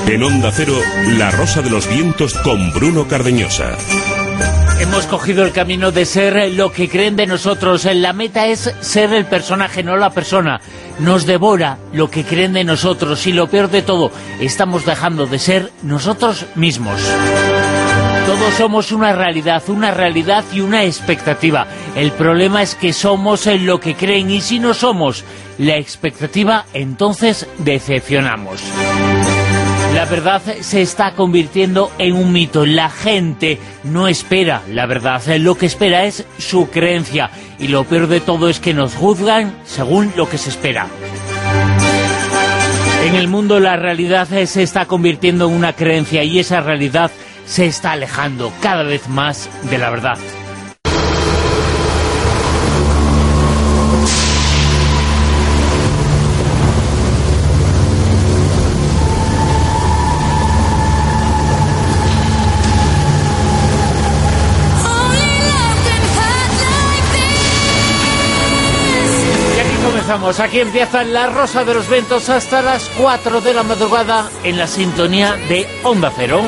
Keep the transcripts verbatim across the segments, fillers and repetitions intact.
En Onda Cero, La Rosa de los Vientos con Bruno Cardeñosa. Hemos cogido el camino de ser lo que creen de nosotros. La meta es ser el personaje, no la persona. Nos devora lo que creen de nosotros y lo peor de todo, estamos dejando de ser nosotros mismos. Todos somos una realidad, una realidad y una expectativa. El problema es que somos lo que creen y si no somos la expectativa, entonces decepcionamos. La verdad se está convirtiendo en un mito. La gente no espera la verdad, lo que espera es su creencia. Y lo peor de todo es que nos juzgan según lo que se espera. En el mundo la realidad se está convirtiendo en una creencia y esa realidad se está alejando cada vez más de la verdad. Aquí empieza La Rosa de los Vientos hasta las cuatro de la madrugada en la sintonía de Onda Cero.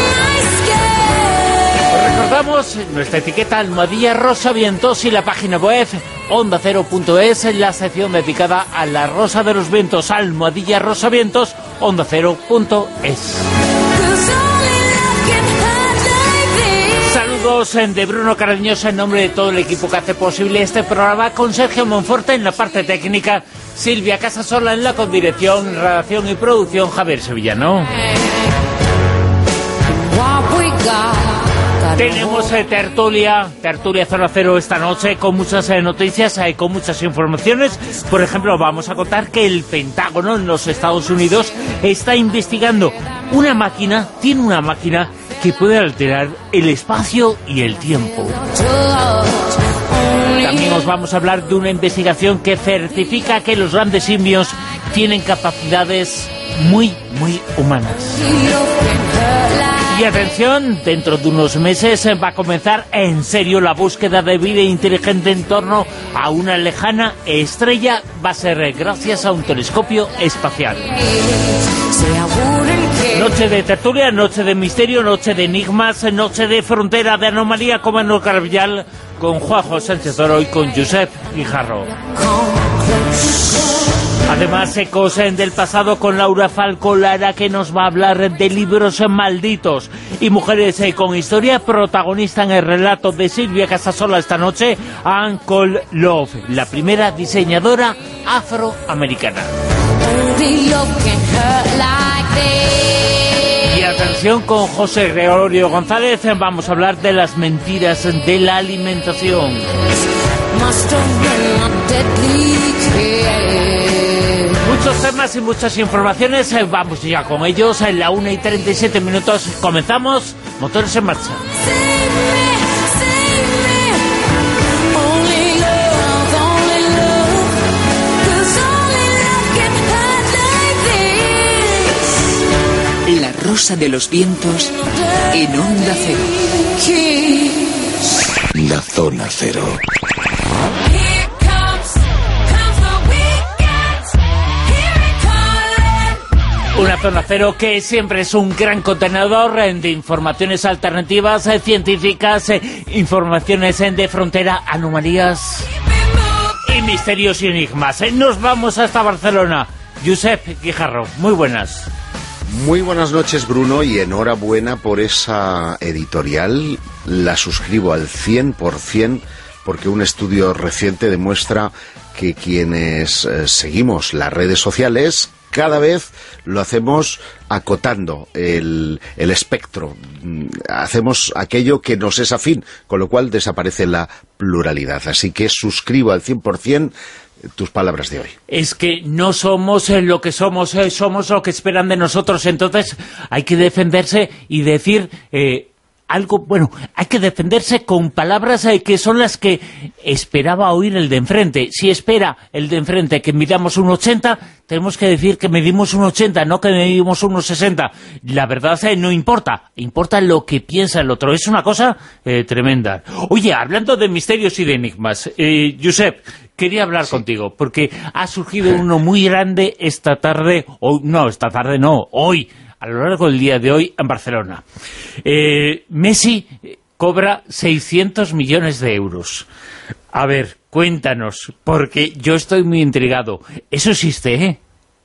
Recordamos nuestra etiqueta almohadilla Rosa Vientos y la página web onda cero punto es, en la sección dedicada a La Rosa de los Vientos, almohadilla Rosa Vientos, onda cero punto es. Saludos de Bruno Cardeñosa en nombre de todo el equipo que hace posible este programa, con Sergio Monforte en la parte técnica, Silvia Casasola en la condirección, redacción y producción, Javier Sevillano. Tenemos eh, tertulia, tertulia Zona Cero esta noche con muchas eh, noticias, eh, con muchas informaciones. Por ejemplo, vamos a contar que el Pentágono en los Estados Unidos está investigando una máquina, tiene una máquina que puede alterar el espacio y el tiempo. También os vamos a hablar de una investigación que certifica que los grandes simios tienen capacidades muy, muy humanas. Y atención, dentro de unos meses va a comenzar en serio la búsqueda de vida inteligente en torno a una lejana estrella. Va a ser gracias a un telescopio espacial. Noche de tertulia, noche de misterio, noche de enigmas, noche de frontera, de anomalía con Manuel Carvillal, con Juanjo Sánchez Oro y con Josep Guijarro. Además, ecos del pasado con Laura Falcó Lara, que nos va a hablar de libros malditos. Y mujeres con historia, protagonista en el relato de Silvia Casasola esta noche, Ann Cole Love, la primera diseñadora afroamericana. Y atención, con José Gregorio González vamos a hablar de las mentiras de la alimentación. Muchos temas y muchas informaciones, vamos ya con ellos. En la una y treinta y siete minutos comenzamos, motores en marcha. La Rosa de los Vientos en Onda Cero. La Zona Cero. Una Zona Cero que siempre es un gran contenedor de informaciones alternativas, científicas, informaciones de frontera, anomalías y misterios y enigmas. Nos vamos hasta Barcelona. Josep Guijarro, muy buenas. Muy buenas noches, Bruno, y enhorabuena por esa editorial. La suscribo al cien por cien porque un estudio reciente demuestra que quienes eh, seguimos las redes sociales cada vez lo hacemos acotando el, el espectro, hacemos aquello que nos es afín, con lo cual desaparece la pluralidad. Así que suscribo al cien por cien tus palabras de hoy. Es que no somos lo que somos, eh, somos lo que esperan de nosotros, entonces hay que defenderse y decir... Eh, algo, bueno, hay que defenderse con palabras eh, que son las que esperaba oír el de enfrente. Si espera el de enfrente que midamos un ochenta, tenemos que decir que medimos un ochenta, no que medimos un sesenta. La verdad eh, no importa, importa lo que piensa el otro. Es una cosa eh, tremenda. Oye, hablando de misterios y de enigmas, eh, Josep, quería hablar sí. contigo, porque ha surgido uno muy grande esta tarde, o no, esta tarde no, hoy, a lo largo del día de hoy en Barcelona. Eh, Messi cobra seiscientos millones de euros. A ver, cuéntanos, porque yo estoy muy intrigado. ¿Eso existe, eh?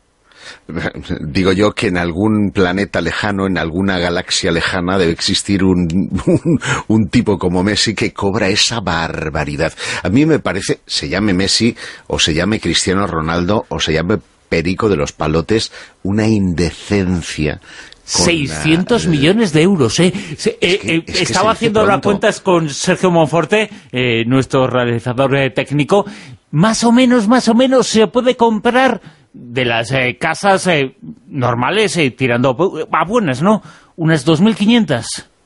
Digo yo que en algún planeta lejano, en alguna galaxia lejana, debe existir un, un, un tipo como Messi que cobra esa barbaridad. A mí me parece, se llame Messi, o se llame Cristiano Ronaldo, o se llame Perico de los Palotes, una indecencia. seiscientos millones de euros, ¿eh? Se, eh, que, eh estaba haciendo las cuentas con Sergio Monforte, eh, nuestro realizador eh, técnico. Más o menos, más o menos se puede comprar de las eh, casas eh, normales, eh, tirando a buenas, ¿no? Unas dos mil quinientas.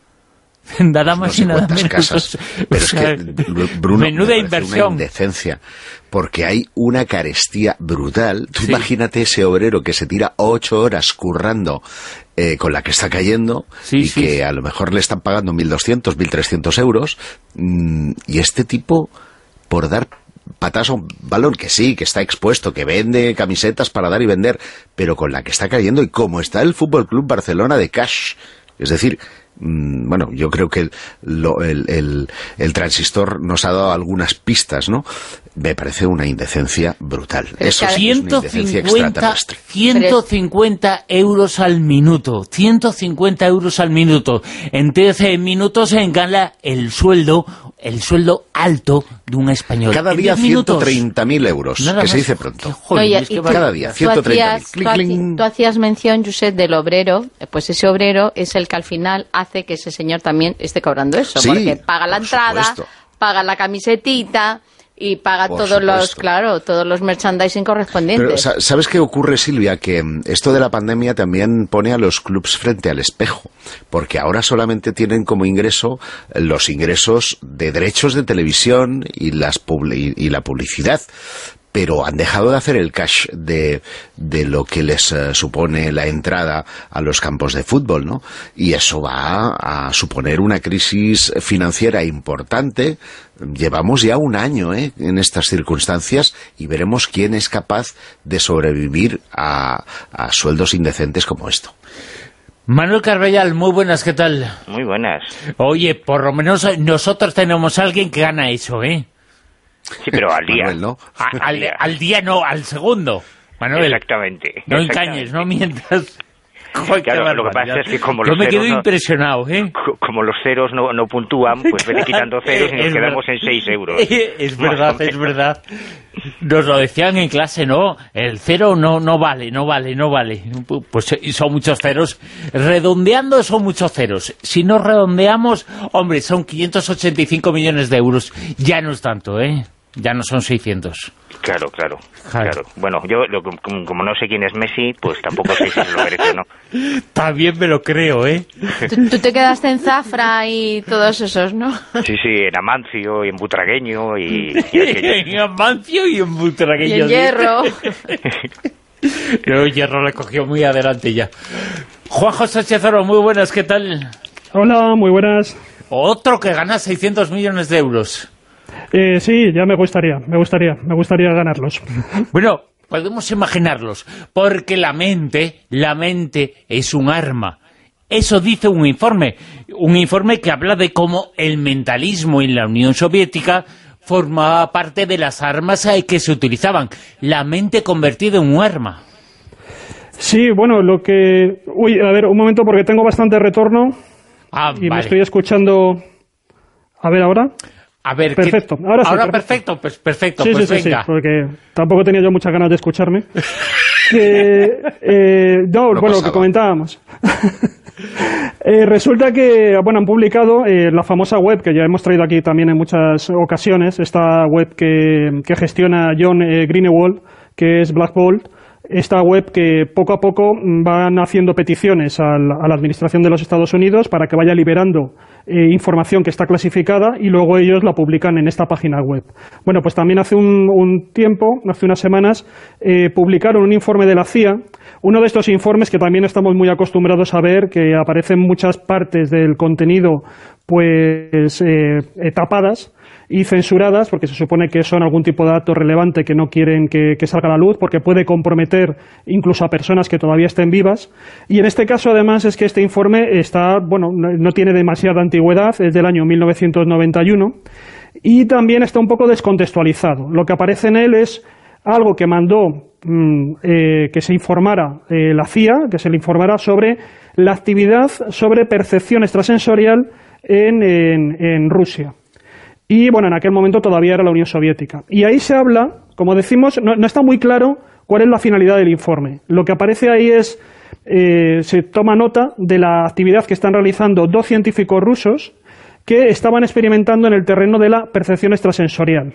Nada más no sé y nada menos. Casas, pero o sea, es que, Bruno, menuda inversión. Una indecencia, porque hay una carestía brutal. Tú sí. Imagínate ese obrero que se tira ocho horas currando eh, con la que está cayendo sí, y sí, que sí. a lo mejor le están pagando mil doscientos, mil trescientos euros, mmm, y este tipo, por dar patas a un balón, que sí, que está expuesto, que vende camisetas para dar y vender, pero con la que está cayendo, y como está el Fútbol Club Barcelona de cash, es decir, mmm, bueno, yo creo que el, lo, el, el, el transistor nos ha dado algunas pistas, ¿no? Me parece una indecencia brutal. Eso sí es una indecencia extraterrestre. ciento cincuenta euros al minuto, ciento cincuenta euros al minuto. En trece minutos se gana el sueldo, el sueldo alto de un español. Cada día ciento treinta mil euos, Nada que más. Se dice pronto. Joder, Oye, es que cada día ciento treinta mil. Tú, tú hacías mención, Josep, del obrero, pues ese obrero es el que al final hace que ese señor también esté cobrando eso, sí, porque paga la entrada, supuesto. Paga la camisetita y paga Por todos supuesto. los, claro, todos los merchandising correspondientes. Pero, ¿sabes qué ocurre, Silvia? Que esto de la pandemia también pone a los clubs frente al espejo, porque ahora solamente tienen como ingreso los ingresos de derechos de televisión y, las publi y la publicidad, pero han dejado de hacer el cash de, de lo que les uh, supone la entrada a los campos de fútbol, ¿no? Y eso va a, a suponer una crisis financiera importante. Llevamos ya un año ¿eh? en estas circunstancias y veremos quién es capaz de sobrevivir a, a sueldos indecentes como esto. Manuel Carballal, muy buenas, ¿qué tal? Muy buenas. Oye, por lo menos nosotros tenemos a alguien que gana eso, ¿eh? Sí, pero al día. Manuel, ¿no? A, al, al día no, al segundo. Manuel. Exactamente. No exactamente. engañes, no mientas. Joder, claro, lo que pasa es que como Yo los me quedo ceros impresionado, ¿eh? No, como los ceros no, no puntúan, pues vete quitando ceros y nos quedamos en seis euros. Es verdad, es verdad. Nos lo decían en clase, ¿no? El cero no, no vale, no vale, no vale. Pues son muchos ceros. Redondeando son muchos ceros. Si no redondeamos, hombre, son quinientos ochenta y cinco millones de euros. Ya no es tanto, ¿eh? Ya no son seiscientos. Claro, claro, claro. claro. Bueno, yo lo, como, como no sé quién es Messi, pues tampoco sé si se lo merece o no. También me lo creo, ¿eh? Tú, tú te quedaste en Zafra y todos esos, ¿no? Sí, sí, en Amancio y en Butragueño y... y en Amancio y en Butragueño. Y en Hierro. Pero Hierro le cogió muy adelante ya. Juanjo Sánchez Oro, muy buenas, ¿qué tal? Hola, muy buenas. Otro que gana seiscientos millones de euros. Eh, sí, ya me gustaría, me gustaría, me gustaría ganarlos. Bueno, podemos imaginarlos, porque la mente, la mente es un arma. Eso dice un informe, un informe que habla de cómo el mentalismo en la Unión Soviética formaba parte de las armas que se utilizaban. La mente convertida en un arma. Sí, bueno, lo que... Uy, a ver, un momento, porque tengo bastante retorno ah, y vale. me estoy escuchando... A ver, ¿ahora? A ver, perfecto. ¿qué... Ahora, sí, ahora perfecto. perfecto, pues perfecto, sí, pues sí, venga. Sí, porque tampoco tenía yo muchas ganas de escucharme. que, eh, no, no, bueno, lo que comentábamos. eh, resulta que, bueno, han publicado eh, la famosa web, que ya hemos traído aquí también en muchas ocasiones, esta web que, que gestiona John eh, Greenewald, que es Black Bolt. Esta web que poco a poco van haciendo peticiones al, a la Administración de los Estados Unidos para que vaya liberando eh, información que está clasificada y luego ellos la publican en esta página web. Bueno, pues también hace un, un tiempo, hace unas semanas, eh, publicaron un informe de la C I A, uno de estos informes que también estamos muy acostumbrados a ver, que aparecen muchas partes del contenido pues eh, tapadas. y censuradas, porque se supone que son algún tipo de dato relevante que no quieren que, que salga a la luz, porque puede comprometer incluso a personas que todavía estén vivas. Y en este caso, además, es que este informe está, bueno, no, no tiene demasiada antigüedad, es del año mil novecientos noventa y uno, y también está un poco descontextualizado. Lo que aparece en él es algo que mandó mmm, eh, que se informara eh, la C I A, que se le informara sobre la actividad sobre percepción extrasensorial en, en, en Rusia. Y bueno, en aquel momento todavía era la Unión Soviética. Y ahí se habla, como decimos, no, no está muy claro cuál es la finalidad del informe. Lo que aparece ahí es, eh, se toma nota de la actividad que están realizando dos científicos rusos que estaban experimentando en el terreno de la percepción extrasensorial.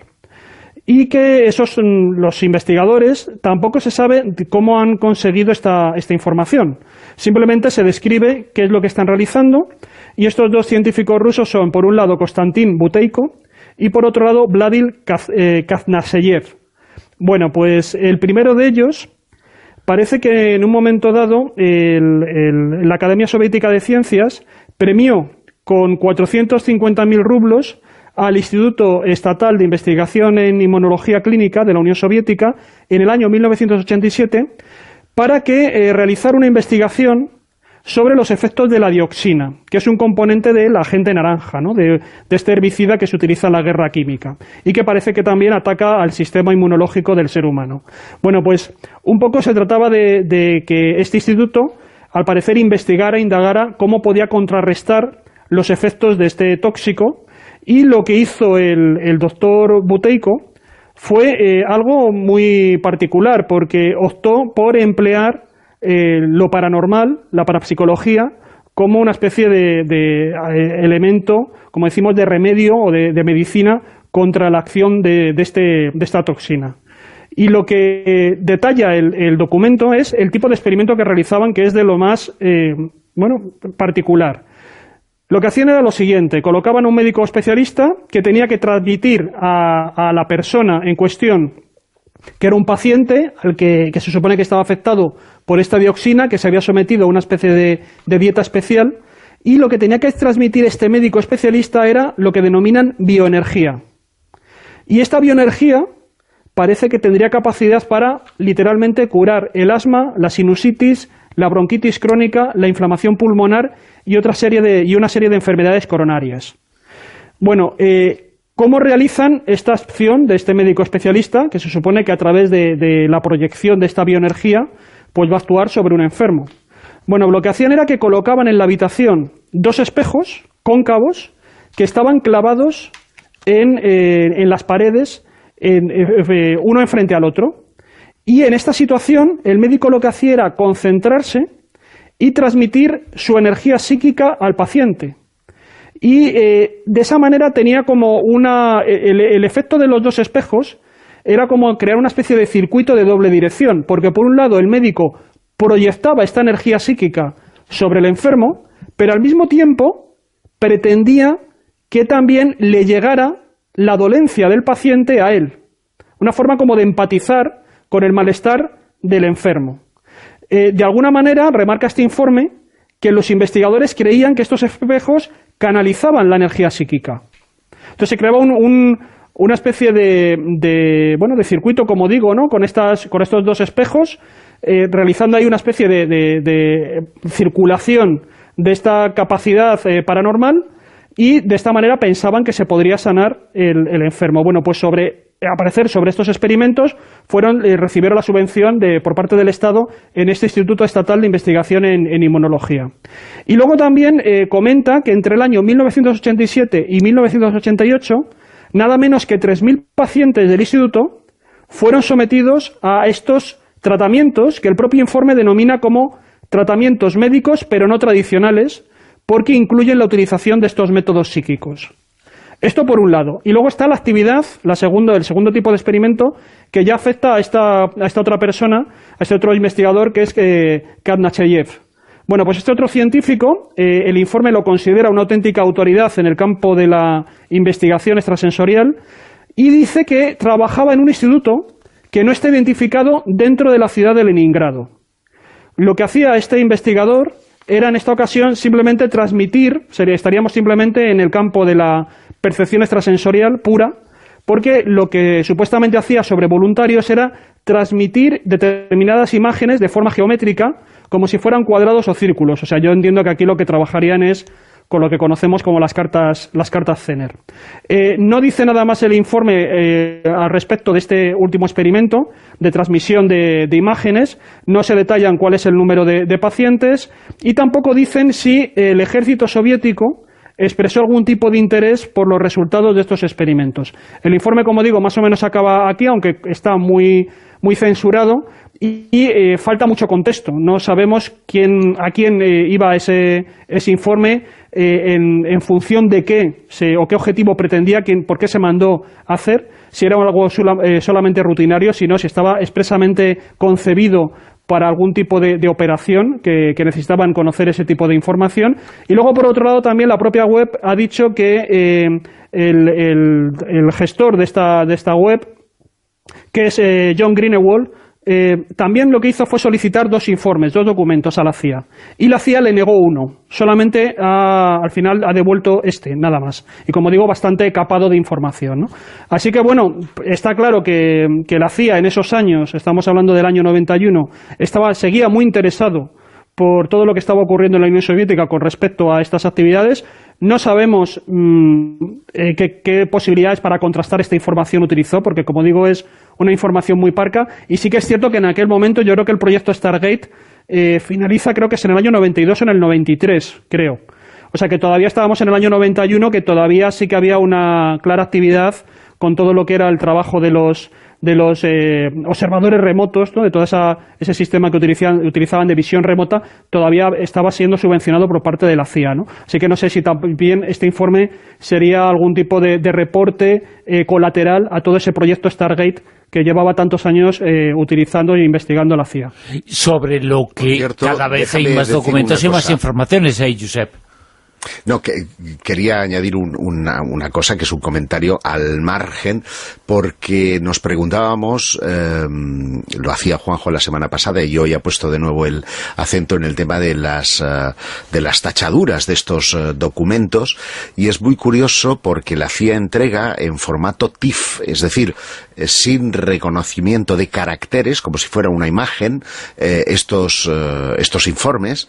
Y que esos, los investigadores, tampoco se sabe cómo han conseguido esta, esta información. Simplemente se describe qué es lo que están realizando, y estos dos científicos rusos son, por un lado, Konstantin Buteyko, y por otro lado, Vladimir Khaznaseyev. Bueno, pues el primero de ellos, parece que en un momento dado, el, el, la Academia Soviética de Ciencias premió con cuatrocientos cincuenta mil rublos al Instituto Estatal de Investigación en Inmunología Clínica de la Unión Soviética en el año mil novecientos ochenta y siete para que eh, realizara una investigación sobre los efectos de la dioxina, que es un componente del agente naranja, ¿no? de, de este herbicida que se utiliza en la guerra química y que parece que también ataca al sistema inmunológico del ser humano. Bueno, pues un poco se trataba de, de que este instituto, al parecer, investigara, indagara cómo podía contrarrestar los efectos de este tóxico. Y lo que hizo el, el doctor Buteyko fue eh, algo muy particular, porque optó por emplear eh, lo paranormal, la parapsicología, como una especie de, de eh, elemento, como decimos, de remedio o de, de medicina contra la acción de, de, este, de esta toxina. Y lo que eh, detalla el, el documento es el tipo de experimento que realizaban, que es de lo más eh, bueno, particular. Lo que hacían era lo siguiente: colocaban a un médico especialista que tenía que transmitir a, a la persona en cuestión, que era un paciente al que, que se supone que estaba afectado por esta dioxina, que se había sometido a una especie de, de dieta especial, y lo que tenía que transmitir este médico especialista era lo que denominan bioenergía. Y esta bioenergía parece que tendría capacidad para literalmente curar el asma, la sinusitis, la bronquitis crónica, la inflamación pulmonar y otra serie de y una serie de enfermedades coronarias. Bueno, eh, ¿cómo realizan esta acción de este médico especialista, que se supone que a través de, de la proyección de esta bioenergía pues va a actuar sobre un enfermo? Bueno, lo que hacían era que colocaban en la habitación dos espejos cóncavos que estaban clavados en, eh, en las paredes, en, eh, uno enfrente al otro. Y en esta situación, el médico lo que hacía era concentrarse y transmitir su energía psíquica al paciente. Y eh, de esa manera tenía como una... El, el efecto de los dos espejos era como crear una especie de circuito de doble dirección, porque por un lado el médico proyectaba esta energía psíquica sobre el enfermo, pero al mismo tiempo pretendía que también le llegara la dolencia del paciente a él. Una forma como de empatizar con el malestar del enfermo. Eh, de alguna manera, remarca este informe, que los investigadores creían que estos espejos canalizaban la energía psíquica. Entonces se creaba un, un, una especie de, de, bueno, de circuito, como digo, ¿no? con, estas, con estos dos espejos, eh, realizando ahí una especie de, de, de circulación de esta capacidad eh, paranormal, y de esta manera pensaban que se podría sanar el, el enfermo. Bueno, pues sobre... A parecer, sobre estos experimentos, fueron eh, recibieron la subvención de, por parte del Estado en este Instituto Estatal de Investigación en, en Inmunología. Y luego también eh, comenta que entre el año mil novecientos ochenta y siete y mil novecientos ochenta y ocho, nada menos que tres mil pacientes del Instituto fueron sometidos a estos tratamientos que el propio informe denomina como tratamientos médicos, pero no tradicionales, porque incluyen la utilización de estos métodos psíquicos. Esto por un lado. Y luego está la actividad, la segundo, el segundo tipo de experimento, que ya afecta a esta, a esta otra persona, a este otro investigador, que es eh, Khaznaseyev. Bueno, pues este otro científico, eh, el informe lo considera una auténtica autoridad en el campo de la investigación extrasensorial, y dice que trabajaba en un instituto que no está identificado dentro de la ciudad de Leningrado. Lo que hacía este investigador era en esta ocasión simplemente transmitir, sería, estaríamos simplemente en el campo de la percepción extrasensorial pura, porque lo que supuestamente hacía sobre voluntarios era transmitir determinadas imágenes de forma geométrica como si fueran cuadrados o círculos. O sea, yo entiendo que aquí lo que trabajarían es con lo que conocemos como las cartas, las cartas Zener. Eh, no dice nada más el informe eh, al respecto de este último experimento de transmisión de, de imágenes, no se detallan cuál es el número de, de pacientes y tampoco dicen si el ejército soviético expresó algún tipo de interés por los resultados de estos experimentos. El informe, como digo, más o menos acaba aquí, aunque está muy, muy censurado, y, y eh, falta mucho contexto. No sabemos quién, a quién eh, iba ese, ese informe, eh, en, en función de qué se, o qué objetivo pretendía, quién, por qué se mandó a hacer, si era algo sola, eh, solamente rutinario, si no, si estaba expresamente concebido para algún tipo de, de operación que, que necesitaban conocer ese tipo de información. Y luego, por otro lado, también la propia web ha dicho que eh, el, el, el gestor de esta, de esta web, que es eh, John Greenewald, eh, también lo que hizo fue solicitar dos informes, dos documentos a la C I A. Y la C I A le negó uno. Solamente ha, al final ha devuelto este, nada más. Y como digo, bastante capado de información, ¿no? Así que bueno, está claro que, que la C I A en esos años, estamos hablando del año noventa y uno, estaba, seguía muy interesado por todo lo que estaba ocurriendo en la Unión Soviética con respecto a estas actividades. No sabemos mmm, eh, qué, qué posibilidades para contrastar esta información utilizó, porque como digo es una información muy parca, y sí que es cierto que en aquel momento yo creo que el proyecto Stargate eh, finaliza, creo que es en el año noventa y dos o en el noventa y tres, creo. O sea que todavía estábamos en el año noventa y uno, que todavía sí que había una clara actividad con todo lo que era el trabajo de los de los eh, observadores remotos, ¿no? De todo esa, ese sistema que utilizaban, utilizaban de visión remota, todavía estaba siendo subvencionado por parte de la C I A, ¿no? Así que no sé si también este informe sería algún tipo de, de reporte eh, colateral a todo ese proyecto Stargate que llevaba tantos años eh, utilizando e investigando la C I A. Sobre lo que cierto, cada vez hay más documentos y más informaciones, ¿eh, Josep? No, que quería añadir un, una, una cosa que es un comentario al margen, porque nos preguntábamos, eh, lo hacía Juanjo la semana pasada y hoy ha puesto de nuevo el acento en el tema de las, uh, de las tachaduras de estos uh, documentos, y es muy curioso porque la C I A entrega en formato T I F, es decir, eh, sin reconocimiento de caracteres, como si fuera una imagen, eh, estos, uh, estos informes,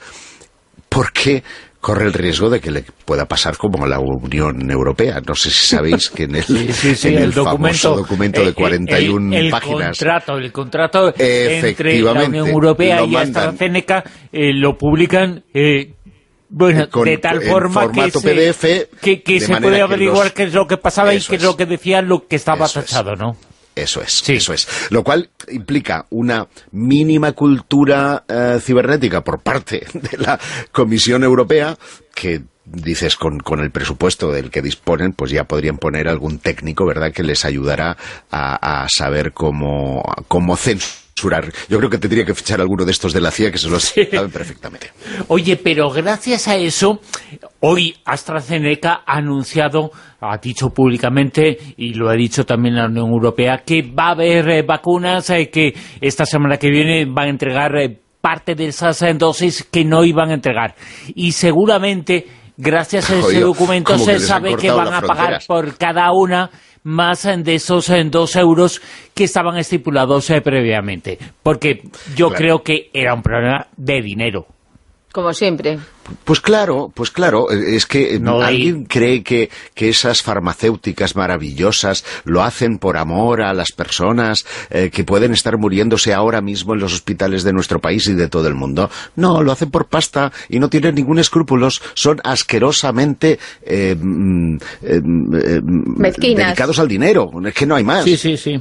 porque corre el riesgo de que le pueda pasar como a la Unión Europea. No sé si sabéis que en el, sí, sí, sí, en el, el documento, famoso documento de cuarenta y una el, el páginas... Contrato, el contrato entre la Unión Europea y AstraZeneca eh, lo publican... Eh, bueno, con, de tal forma que se, P D F, que, que se puede averiguar los... qué es lo que pasaba y qué es lo que decía lo que estaba tachado, ¿no? Eso es, sí. eso es. Lo cual implica una mínima cultura eh, cibernética por parte de la Comisión Europea, que dices con, con el presupuesto del que disponen, pues ya podrían poner algún técnico, ¿verdad?, que les ayudará a, a saber cómo, cómo censurar. Yo creo que tendría que fichar alguno de estos de la C I A que se lo sí. saben perfectamente. Oye, pero gracias a eso, hoy AstraZeneca ha anunciado, ha dicho públicamente, y lo ha dicho también la Unión Europea, que va a haber eh, vacunas eh, que esta semana que viene van a entregar eh, parte de esas eh, dosis que no iban a entregar. Y seguramente, gracias a ese Oye, documento, se sabe que van a pagar por cada una más de esos en dos euros que estaban estipulados eh, previamente. Porque yo claro. creo que era un problema de dinero. Como siempre. Pues claro, pues claro, es que no alguien hay... cree que, que esas farmacéuticas maravillosas lo hacen por amor a las personas eh, que pueden estar muriéndose ahora mismo en los hospitales de nuestro país y de todo el mundo. No, lo hacen por pasta y no tienen ningún escrúpulos, son asquerosamente eh, eh, eh, dedicados al dinero, es que no hay más. Sí, sí, sí.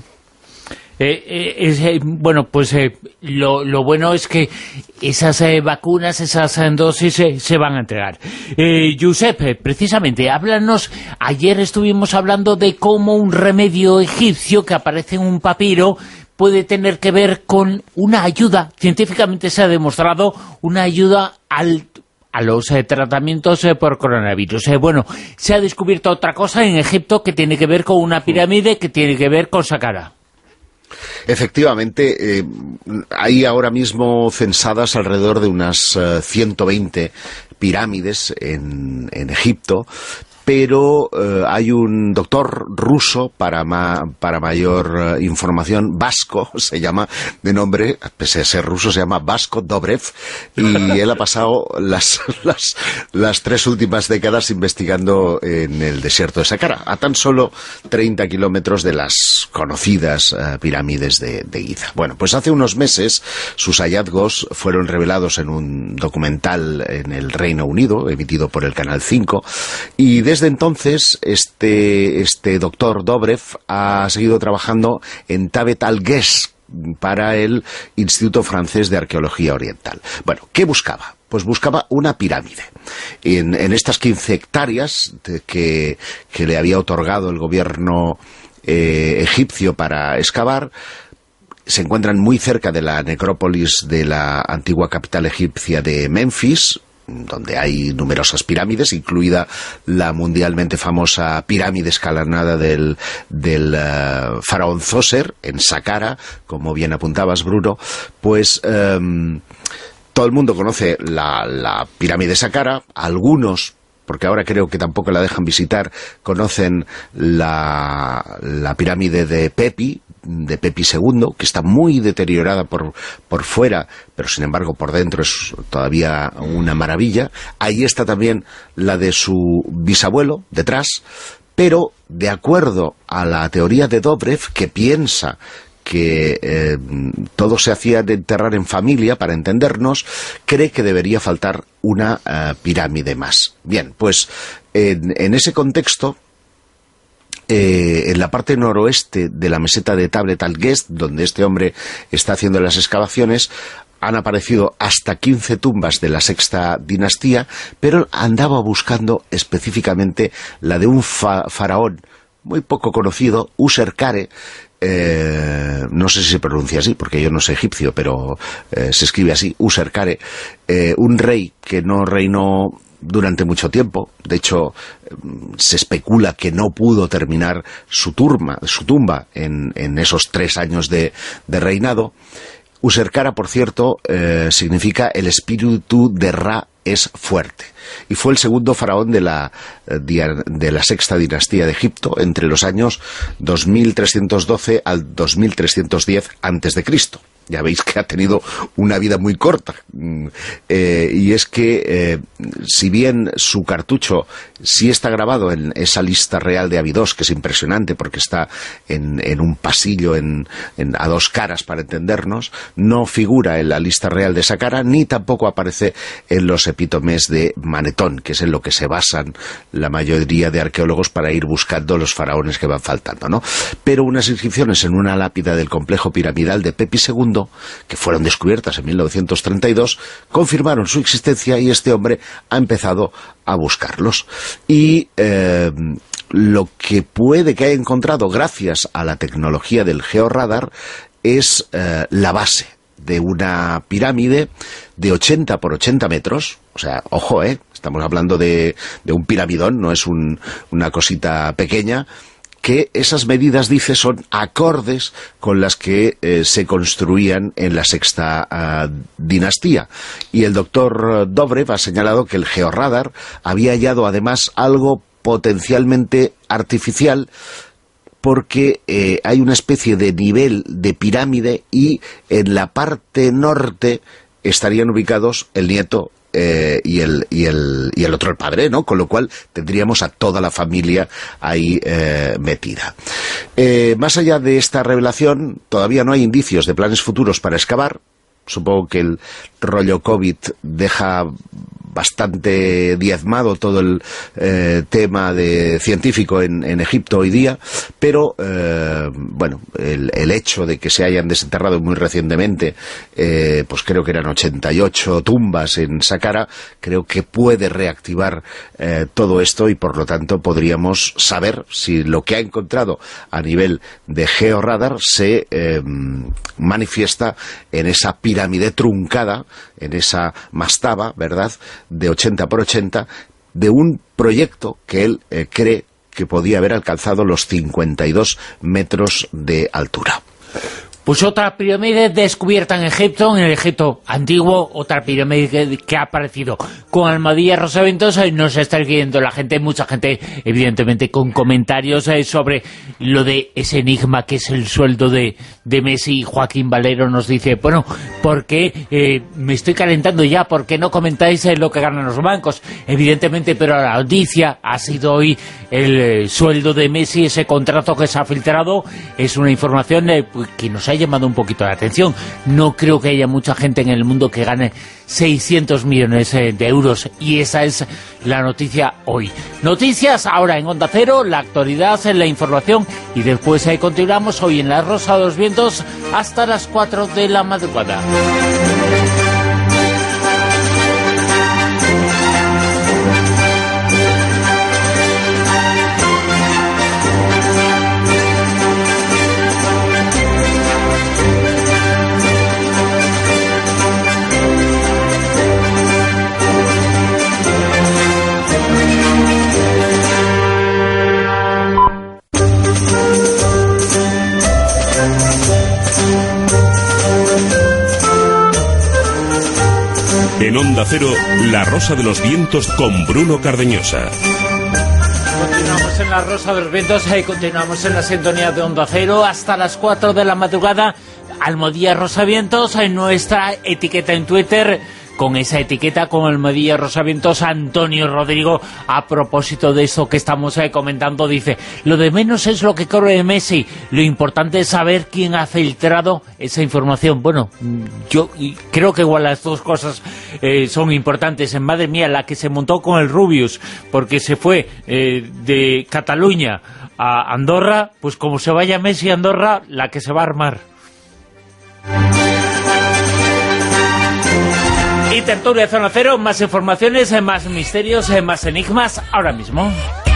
Eh, eh, es, eh, bueno, pues eh, lo, lo bueno es que esas eh, vacunas, esas eh, dosis eh, se van a entregar. Eh, Josep, eh, precisamente, háblanos, ayer estuvimos hablando de cómo un remedio egipcio que aparece en un papiro puede tener que ver con una ayuda, científicamente se ha demostrado, una ayuda al... a los eh, tratamientos eh, por coronavirus. Eh, bueno, se ha descubierto otra cosa en Egipto que tiene que ver con una pirámide que tiene que ver con Saqqara. Efectivamente, eh, hay ahora mismo censadas alrededor de unas uh, ciento veinte pirámides en, en Egipto, pero eh, hay un doctor ruso, para, ma, para mayor eh, información, Vasco, se llama de nombre, pese a ser ruso, se llama Vasco Dobrev, y él ha pasado las, las, las tres últimas décadas investigando en el desierto de Saqqara, a tan solo treinta kilómetros de las conocidas eh, pirámides de, de Giza. Bueno, pues hace unos meses sus hallazgos fueron revelados en un documental en el Reino Unido, emitido por el Canal cinco, y desde entonces este, este doctor Dobrev ha seguido trabajando en Tabet al-Ges para el Instituto Francés de Arqueología Oriental. Bueno, ¿qué buscaba? Pues buscaba una pirámide. En, en estas quince hectáreas de que, que le había otorgado el gobierno eh, egipcio para excavar, se encuentran muy cerca de la necrópolis de la antigua capital egipcia de Menfis, donde hay numerosas pirámides, incluida la mundialmente famosa pirámide escalonada del, del uh, faraón Zoser, en Saqqara, como bien apuntabas, Bruno. Pues um, todo el mundo conoce la, la pirámide de Saqqara, algunos, porque ahora creo que tampoco la dejan visitar, conocen la, la pirámide de Pepi, de Pepi segundo, que está muy deteriorada por, por fuera, pero sin embargo por dentro es todavía una maravilla. Ahí está también la de su bisabuelo, detrás, pero de acuerdo a la teoría de Dobrev, que piensa que eh, todo se hacía de enterrar en familia, para entendernos, cree que debería faltar una uh, pirámide más. Bien, pues en, en ese contexto, Eh, en la parte noroeste de la meseta de Tabet al-Ges, donde este hombre está haciendo las excavaciones, han aparecido hasta quince tumbas de la sexta dinastía, pero andaba buscando específicamente la de un fa faraón muy poco conocido, Userkare. Eh, no sé si se pronuncia así, porque yo no sé egipcio, pero eh, se escribe así, Userkare, eh, un rey que no reinó durante mucho tiempo. De hecho, se especula que no pudo terminar su, turma, su tumba en, en esos tres años de, de reinado. Userkara, por cierto, eh, significa el espíritu de Ra es fuerte, y fue el segundo faraón de la, de la sexta dinastía de Egipto entre los años dos mil trescientos doce al dos mil trescientos diez antes de Cristo. Ya veis que ha tenido una vida muy corta. Eh, y es que, eh, si bien su cartucho sí está grabado en esa lista real de Abidos, que es impresionante porque está en, en un pasillo en, en, a dos caras, para entendernos, no figura en la lista real de Saqqara, ni tampoco aparece en los epítomes de Manetón, que es en lo que se basan la mayoría de arqueólogos para ir buscando los faraones que van faltando, ¿no? Pero unas inscripciones en una lápida del complejo piramidal de Pepi segundo, que fueron descubiertas en mil novecientos treinta y dos, confirmaron su existencia, y este hombre ha empezado a buscarlos. Y eh, lo que puede que haya encontrado gracias a la tecnología del georradar es eh, la base de una pirámide de ochenta por ochenta metros, o sea, ojo, eh, estamos hablando de, de un piramidón, no es un, una cosita pequeña, que esas medidas, dice, son acordes con las que eh, se construían en la sexta uh, dinastía. Y el doctor Dobrev ha señalado que el georradar había hallado además algo potencialmente artificial, porque eh, hay una especie de nivel de pirámide, y en la parte norte estarían ubicados el nieto Eh, y, el, y, el, y el otro el padre, ¿no? Con lo cual tendríamos a toda la familia ahí eh, metida. Eh, más allá de esta revelación, todavía no hay indicios de planes futuros para excavar. Supongo que el rollo COVID deja bastante diezmado todo el eh, tema de científico en, en Egipto hoy día, pero eh, bueno, el, el hecho de que se hayan desenterrado muy recientemente, eh, pues creo que eran ochenta y ocho tumbas en Saqqara, creo que puede reactivar eh, todo esto, y por lo tanto podríamos saber si lo que ha encontrado a nivel de georradar se eh, manifiesta en esa pirámide truncada, en esa mastaba, ¿verdad?, de ochenta por ochenta, de un proyecto que él eh, cree que podía haber alcanzado los cincuenta y dos metros de altura. Pues otra pirámide descubierta en Egipto, en el Egipto antiguo, otra pirámide que, que ha aparecido con Almadía Rosavientos. Eh, nos está escribiendo la gente, mucha gente, evidentemente, con comentarios eh, sobre lo de ese enigma que es el sueldo de, de Messi. Joaquín Valero nos dice, bueno, ¿por qué eh, me estoy calentando ya? ¿Por qué no comentáis eh, lo que ganan los bancos? Evidentemente, pero la noticia ha sido hoy el eh, sueldo de Messi, ese contrato que se ha filtrado. Es una información eh, que nos ha llamado un poquito la atención. No creo que haya mucha gente en el mundo que gane seiscientos millones eh, de euros, y esa es la noticia hoy. Noticias ahora en Onda Cero, la actualidad, en la información, y después ahí continuamos hoy en La Rosa de los Vientos hasta las cuatro de la madrugada. En Onda Cero, La Rosa de los Vientos con Bruno Cardeñosa. Continuamos en La Rosa de los Vientos y continuamos en la sintonía de Onda Cero hasta las cuatro de la madrugada. Almadía Rosavientos, en nuestra etiqueta en Twitter, con esa etiqueta, con Almadía Rosavientos. Antonio Rodrigo, a propósito de esto que estamos eh, comentando, dice, lo de menos es lo que corre Messi, lo importante es saber quién ha filtrado esa información. Bueno, yo creo que igual las dos cosas eh, son importantes. Madre mía, la que se montó con el Rubius, porque se fue eh, de Cataluña a Andorra, pues como se vaya Messi a Andorra, la que se va a armar. Y tertulia Zona Cero, más informaciones, más misterios, más enigmas, ahora mismo.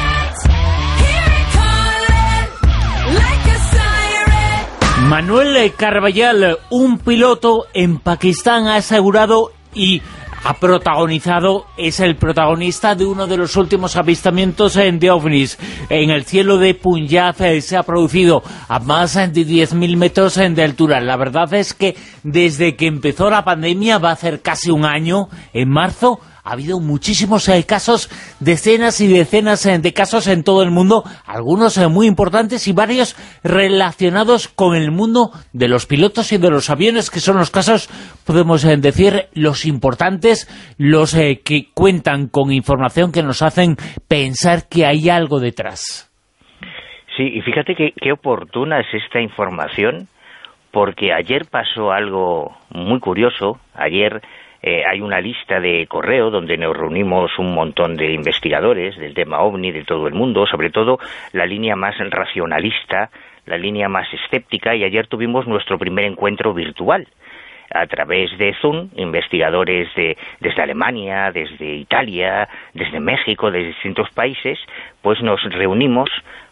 Manuel Carballal, un piloto en Pakistán, ha asegurado y ha protagonizado, es el protagonista de uno de los últimos avistamientos de ovnis en el cielo de Punjab. Se ha producido a más de diez mil metros de altura. La verdad es que desde que empezó la pandemia, va a hacer casi un año, en marzo, ha habido muchísimos eh, casos, decenas y decenas eh, de casos en todo el mundo, algunos eh, muy importantes y varios relacionados con el mundo de los pilotos y de los aviones, que son los casos, podemos eh, decir, los importantes, los eh, que cuentan con información que nos hacen pensar que hay algo detrás. Sí, y fíjate que, qué oportuna es esta información, porque ayer pasó algo muy curioso. Ayer Eh, hay una lista de correo donde nos reunimos un montón de investigadores del tema OVNI de todo el mundo, sobre todo la línea más racionalista, la línea más escéptica, y ayer tuvimos nuestro primer encuentro virtual a través de Zoom, investigadores de, desde Alemania, desde Italia, desde México, de distintos países, pues nos reunimos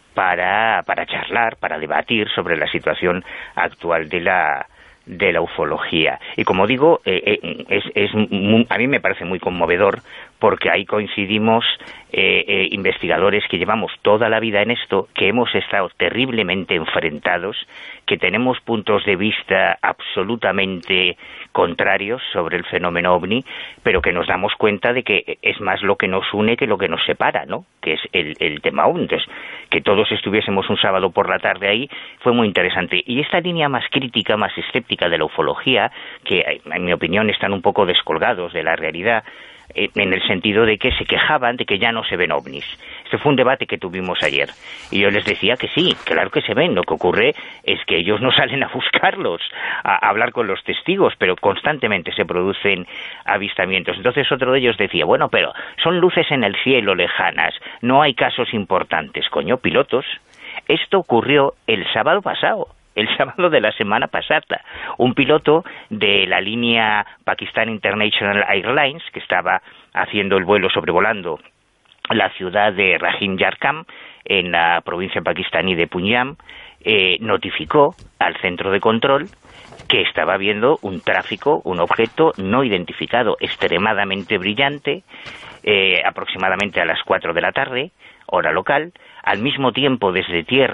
para, para charlar, para debatir sobre la situación actual de la de la ufología. Y como digo, eh, eh, es, es muy, a mí me parece muy conmovedor, porque ahí coincidimos eh, eh, investigadores que llevamos toda la vida en esto, que hemos estado terriblemente enfrentados, que tenemos puntos de vista absolutamente contrarios sobre el fenómeno OVNI, pero que nos damos cuenta de que es más lo que nos une que lo que nos separa, ¿no? Que es el, el tema OVNI. Entonces, que todos estuviésemos un sábado por la tarde ahí fue muy interesante. Y esta línea más crítica, más escéptica de la ufología, que en mi opinión están un poco descolgados de la realidad, en el sentido de que se quejaban de que ya no se ven ovnis. Este fue un debate que tuvimos ayer, y yo les decía que sí, claro que se ven. Lo que ocurre es que ellos no salen a buscarlos, a hablar con los testigos, pero constantemente se producen avistamientos. Entonces otro de ellos decía, bueno, pero son luces en el cielo lejanas, no hay casos importantes. Coño, pilotos, esto ocurrió el sábado pasado, el sábado de la semana pasada. Un piloto de la línea Pakistan International Airlines, que estaba haciendo el vuelo sobrevolando la ciudad de Rahim Yarkam, en la provincia pakistaní de Punjab, eh, notificó al centro de control que estaba viendo un tráfico, un objeto no identificado, extremadamente brillante, eh, aproximadamente a las cuatro de la tarde, hora local. Al mismo tiempo, desde tierra,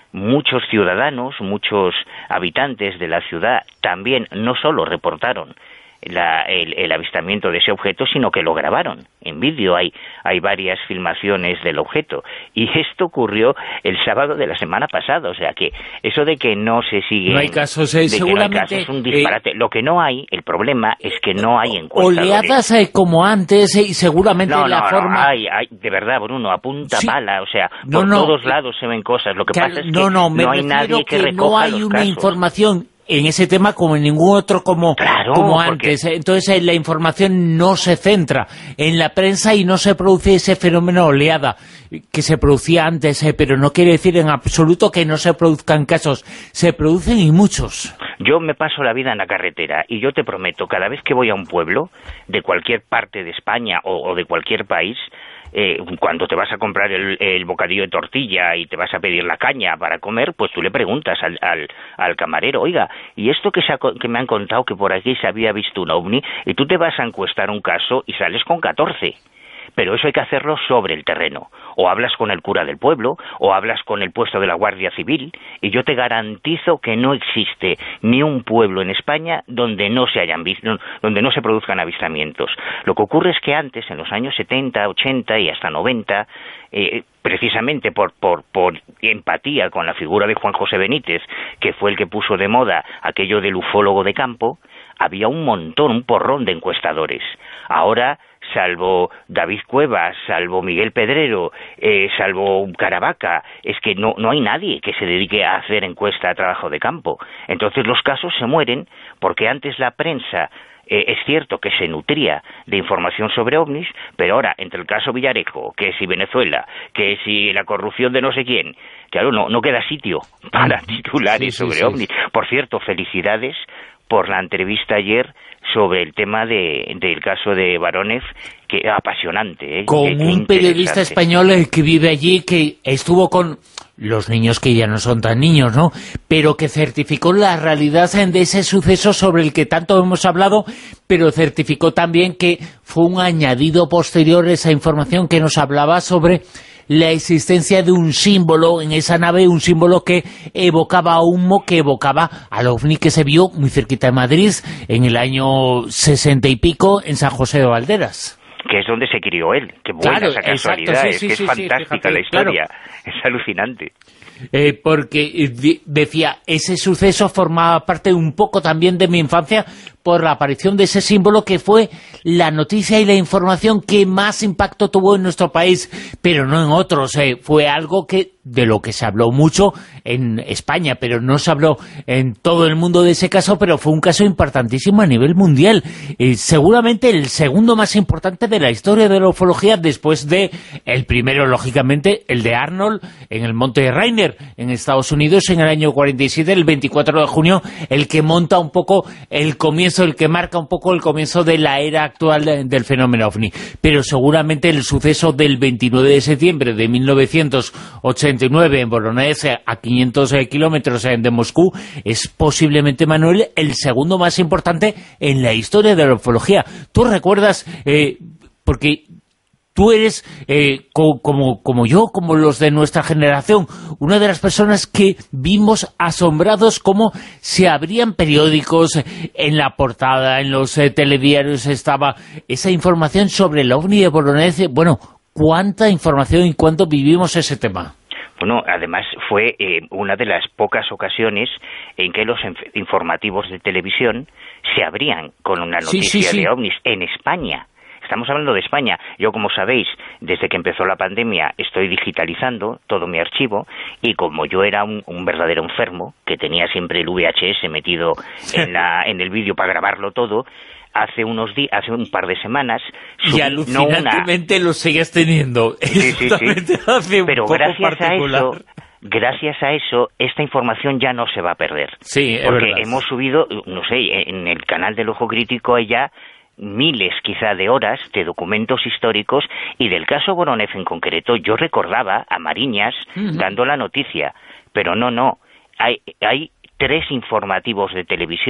muchos ciudadanos, muchos habitantes de la ciudad también no solo reportaron La, el, el avistamiento de ese objeto, sino que lo grabaron en vídeo. Hay, hay varias filmaciones del objeto, y esto ocurrió el sábado de la semana pasada. O sea que eso de que no se sigue, no hay casos, eh, de seguramente, que no hay casos, es un disparate. Eh, lo que no hay, el problema es que no hay encuestadores. Oleadas eh, como antes, eh, y seguramente no, la no, forma... No, hay, hay, de verdad, Bruno, a punta sí. pala, o sea, no, por no, todos lados se ven cosas. Lo que que, pasa es que no, no, me no hay nadie que, que recoja no hay los una casos. información en ese tema como en ningún otro como, claro, como antes. Porque... Entonces la información no se centra en la prensa y no se produce ese fenómeno oleada que se producía antes, eh, pero no quiere decir en absoluto que no se produzcan casos. Se producen y muchos. Yo me paso la vida en la carretera y yo te prometo, cada vez que voy a un pueblo de cualquier parte de España o, o de cualquier país, Eh, cuando te vas a comprar el, el bocadillo de tortilla y te vas a pedir la caña para comer, pues tú le preguntas al, al, al camarero, oiga, ¿y esto que, se ha, que me han contado que por aquí se había visto un ovni? Y tú te vas a encuestar un caso y sales con catorce. Pero eso hay que hacerlo sobre el terreno. O hablas con el cura del pueblo, o hablas con el puesto de la Guardia Civil, y yo te garantizo que no existe ni un pueblo en España donde no se hayan visto, donde no se produzcan avistamientos. Lo que ocurre es que antes, en los años setenta, ochenta y hasta noventa, eh, precisamente por, por, por empatía con la figura de Juan José Benítez, que fue el que puso de moda aquello del ufólogo de campo, había un montón, un porrón de encuestadores. Ahora, salvo David Cuevas, salvo Miguel Pedrero, eh, salvo Caravaca, es que no, no hay nadie que se dedique a hacer encuesta a trabajo de campo. Entonces los casos se mueren porque antes la prensa, eh, es cierto que se nutría de información sobre ovnis, pero ahora, entre el caso Villarejo, que si Venezuela, que si la corrupción de no sé quién, claro, no, no queda sitio para titulares sí, sí, sobre sí. ovnis. Por cierto, felicidades por la entrevista ayer sobre el tema de, del caso de Barones, que era apasionante. ¿eh? Con que, un periodista español que vive allí, que estuvo con los niños que ya no son tan niños, ¿no? Pero que certificó la realidad de ese suceso sobre el que tanto hemos hablado, pero certificó también que fue un añadido posterior esa información que nos hablaba sobre la existencia de un símbolo en esa nave, un símbolo que evocaba humo, que evocaba al ovni que se vio muy cerquita de Madrid en el año sesenta y pico en San José de Valderas. Que es donde se crió él. Qué buena claro, esa casualidad, exacto, sí, es sí, que sí, es fantástica sí, fíjate, la historia, claro. Es alucinante. Eh, porque decía, ese suceso formaba parte un poco también de mi infancia por la aparición de ese símbolo que fue la noticia y la información que más impacto tuvo en nuestro país, pero no en otros. Eh, fue algo que de lo que se habló mucho en España, pero no se habló en todo el mundo de ese caso, pero fue un caso importantísimo a nivel mundial. Eh, seguramente el segundo más importante de la historia de la ufología, después de el primero, lógicamente, el de Arnold en el Monte Rainier, en Estados Unidos, en el año cuarenta y siete, el veinticuatro de junio, el que monta un poco el comienzo, el que marca un poco el comienzo de la era actual de, del fenómeno ovni. Pero seguramente el suceso del veintinueve de septiembre de mil novecientos ochenta y nueve en Voronezh, a quinientos kilómetros de Moscú, es posiblemente, Manuel, el segundo más importante en la historia de la ufología. ¿Tú recuerdas, eh, porque tú eres, eh, co como, como yo, como los de nuestra generación, una de las personas que vimos asombrados cómo se abrían periódicos, en la portada, en los eh, telediarios estaba esa información sobre el ovni de Voronezh? Bueno, ¿cuánta información y cuánto vivimos ese tema? Bueno, además fue eh, una de las pocas ocasiones en que los informativos de televisión se abrían con una noticia sí, sí, sí. de ovnis en España. Estamos hablando de España. Yo, como sabéis, desde que empezó la pandemia estoy digitalizando todo mi archivo, y como yo era un, un verdadero enfermo, que tenía siempre el V H S metido en, la, en el vídeo para grabarlo todo, hace unos días, hace un par de semanas... Y alucinantemente no una... lo sigues teniendo. Sí, sí, sí. Pero gracias a eso... Gracias a eso, esta información ya no se va a perder. Sí, es porque verdad. Hemos subido, no sé, en el canal del Ojo Crítico hay ya miles quizá de horas de documentos históricos, y del caso Voronezh en concreto yo recordaba a Mariñas uh-huh. dando la noticia, pero no, no, hay, hay tres informativos de televisión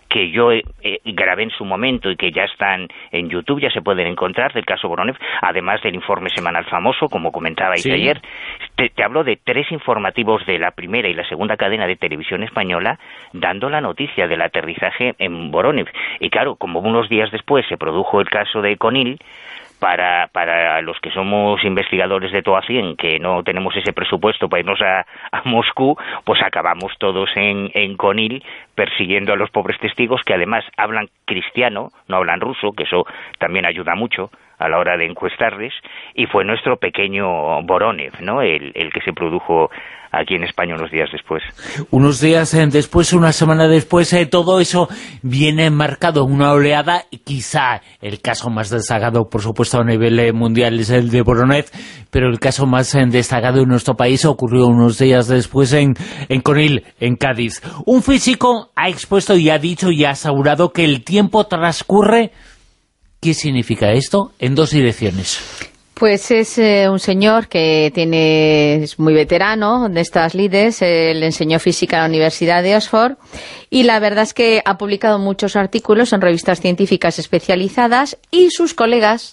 que yo eh, grabé en su momento y que ya están en YouTube, ya se pueden encontrar, del caso Voronezh, además del informe semanal famoso, como comentabais sí. ayer. Te, te hablo de tres informativos de la primera y la segunda cadena de televisión española dando la noticia del aterrizaje en Voronezh. Y claro, como unos días después se produjo el caso de Conil, Para, para los que somos investigadores de Toacien, que no tenemos ese presupuesto para irnos a, a Moscú, pues acabamos todos en, en Conil persiguiendo a los pobres testigos, que además hablan cristiano, no hablan ruso, que eso también ayuda mucho a la hora de encuestarles, y fue nuestro pequeño Voronezh, ¿no?, el, el que se produjo aquí en España unos días después. Unos días eh, después, una semana después, eh, todo eso viene marcado en una oleada, y quizá el caso más destacado, por supuesto, a nivel eh, mundial es el de Voronezh, pero el caso más eh, destacado en nuestro país ocurrió unos días después en, en Conil, en Cádiz. Un físico ha expuesto y ha dicho y ha asegurado que el tiempo transcurre. ¿Qué significa esto? En dos direcciones. Pues es eh, un señor que tiene es muy veterano de estas lides, eh, le enseñó física en la Universidad de Oxford y la verdad es que ha publicado muchos artículos en revistas científicas especializadas y sus colegas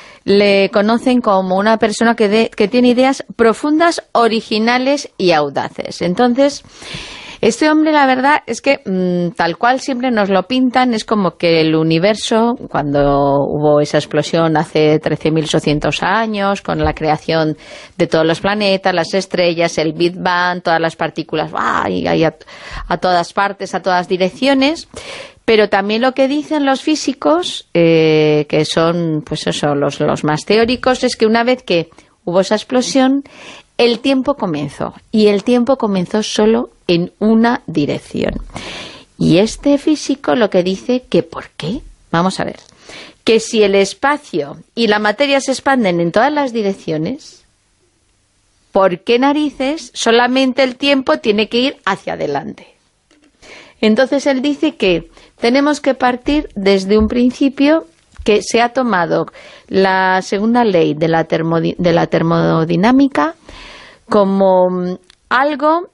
le conocen como una persona que, de, que tiene ideas profundas, originales y audaces. Entonces, este hombre, la verdad, es que mmm, tal cual siempre nos lo pintan, es como que el universo, cuando hubo esa explosión hace trece mil ochocientos años, con la creación de todos los planetas, las estrellas, el Big Bang, todas las partículas, ¡ah! y ahí a, a todas partes, a todas direcciones. Pero también lo que dicen los físicos, eh, que son pues eso, los, los más teóricos, es que una vez que hubo esa explosión, el tiempo comenzó, y el tiempo comenzó solo en una dirección. Y este físico lo que dice que ¿por qué? Vamos a ver, que si el espacio y la materia se expanden en todas las direcciones, ¿por qué narices solamente el tiempo tiene que ir hacia adelante? Entonces él dice que tenemos que partir desde un principio que se ha tomado la segunda ley de la, termodi- de la termodinámica como algo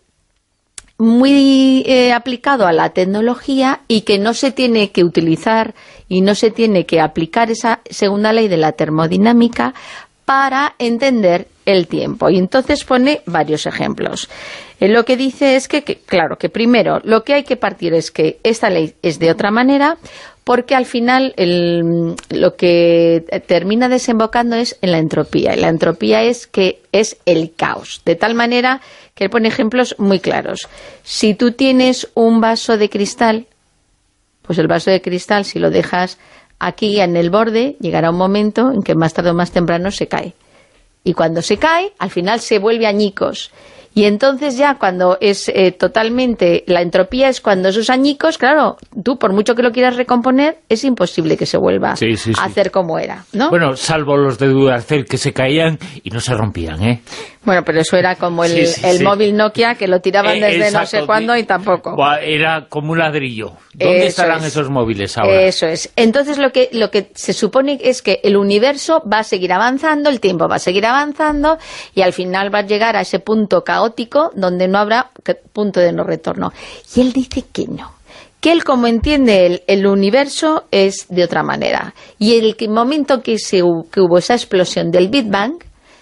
muy eh, aplicado a la tecnología y que no se tiene que utilizar y no se tiene que aplicar esa segunda ley de la termodinámica para entender el tiempo. Y entonces pone varios ejemplos. Él lo que dice es que, que, claro, que primero lo que hay que partir es que esta ley es de otra manera, porque al final el, lo que termina desembocando es en la entropía. Y la entropía es que es el caos. De tal manera que él pone ejemplos muy claros. Si tú tienes un vaso de cristal, pues el vaso de cristal, si lo dejas aquí en el borde, llegará un momento en que más tarde o más temprano se cae. Y cuando se cae, al final se vuelve añicos. Y entonces ya cuando es eh, totalmente, la entropía es cuando esos añicos, claro, tú por mucho que lo quieras recomponer, es imposible que se vuelva sí, sí, sí. a hacer como era, ¿no? Bueno, salvo los de Duracell que se caían y no se rompían, ¿eh? Bueno, pero eso era como el, sí, sí, el sí. móvil Nokia, que lo tiraban eh, desde exacto, no sé cuándo y tampoco. Era como un ladrillo. ¿Dónde eso estarán es. esos móviles ahora? Eso es. Entonces lo que, lo que se supone es que el universo va a seguir avanzando, el tiempo va a seguir avanzando y al final va a llegar a ese punto caótico donde no habrá punto de no retorno. Y él dice que no. Que él, como entiende el, el universo, es de otra manera. Y el momento que, se, que hubo esa explosión del Big Bang,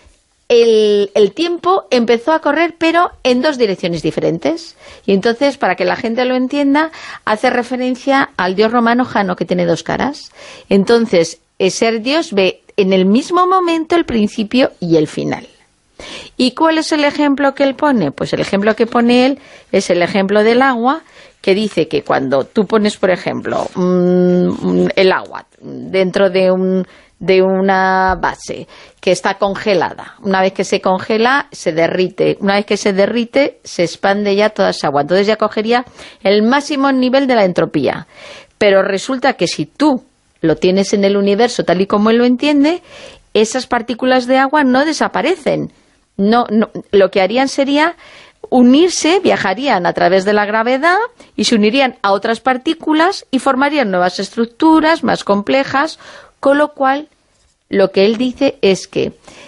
El, el tiempo empezó a correr, pero en dos direcciones diferentes. Y entonces, para que la gente lo entienda, hace referencia al dios romano Jano, que tiene dos caras. Entonces, ese dios ve en el mismo momento el principio y el final. ¿Y cuál es el ejemplo que él pone? Pues el ejemplo que pone él es el ejemplo del agua, que dice que cuando tú pones, por ejemplo, mmm, el agua dentro de un... de una base que está congelada. Una vez que se congela, se derrite. Una vez que se derrite, se expande ya toda esa agua. Entonces ya cogería el máximo nivel de la entropía. Pero resulta que si tú lo tienes en el universo tal y como él lo entiende, esas partículas de agua no desaparecen. No, no, lo que harían sería unirse, viajarían a través de la gravedad y se unirían a otras partículas y formarían nuevas estructuras más complejas. Con lo cual, lo que él dice es que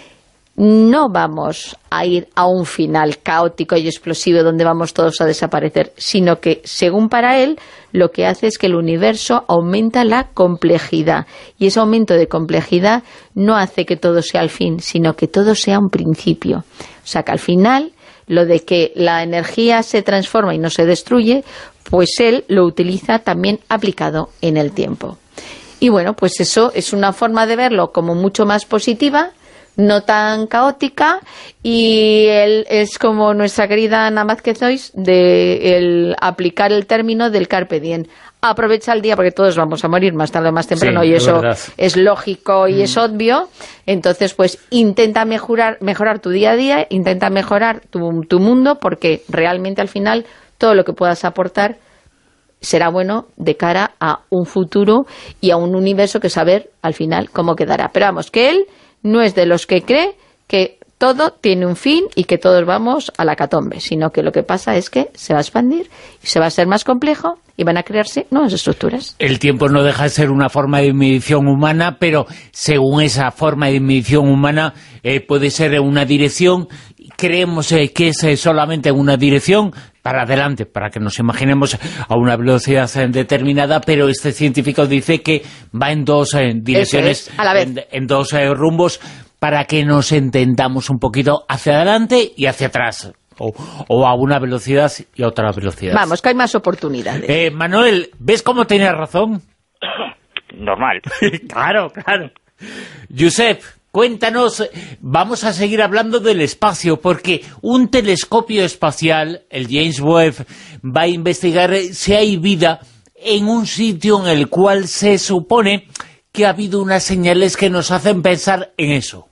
no vamos a ir a un final caótico y explosivo donde vamos todos a desaparecer, sino que, según para él, lo que hace es que el universo aumenta la complejidad, y ese aumento de complejidad no hace que todo sea el fin, sino que todo sea un principio. O sea, que al final, lo de que la energía se transforma y no se destruye, pues él lo utiliza también aplicado en el tiempo. Y bueno, pues eso es una forma de verlo como mucho más positiva, no tan caótica, y él es como nuestra querida Ana Vázquez de el aplicar el término del carpe diem. Aprovecha el día porque todos vamos a morir más tarde o más temprano, sí, y eso es, es lógico y mm. es obvio. Entonces, pues intenta mejorar, mejorar tu día a día, intenta mejorar tu, tu mundo, porque realmente al final todo lo que puedas aportar será bueno de cara a un futuro y a un universo que saber al final cómo quedará. Pero vamos, que él no es de los que cree que todo tiene un fin y que todos vamos a la hecatombe, sino que lo que pasa es que se va a expandir y se va a ser más complejo y van a crearse nuevas estructuras. El tiempo no deja de ser una forma de medición humana, pero según esa forma de medición humana eh, puede ser una dirección. Creemos eh, que es eh, solamente una dirección para adelante, para que nos imaginemos a una velocidad eh, determinada, pero este científico dice que va en dos eh, direcciones, es, a la vez. En, en dos eh, rumbos, para que nos entendamos un poquito hacia adelante y hacia atrás, o, o a una velocidad y a otra velocidad. Vamos, que hay más oportunidades. Eh, Manuel, ¿ves cómo tienes razón? Normal. Claro, claro. Josep, cuéntanos, vamos a seguir hablando del espacio, porque un telescopio espacial, el James Webb, va a investigar si hay vida en un sitio en el cual se supone que ha habido unas señales que nos hacen pensar en eso.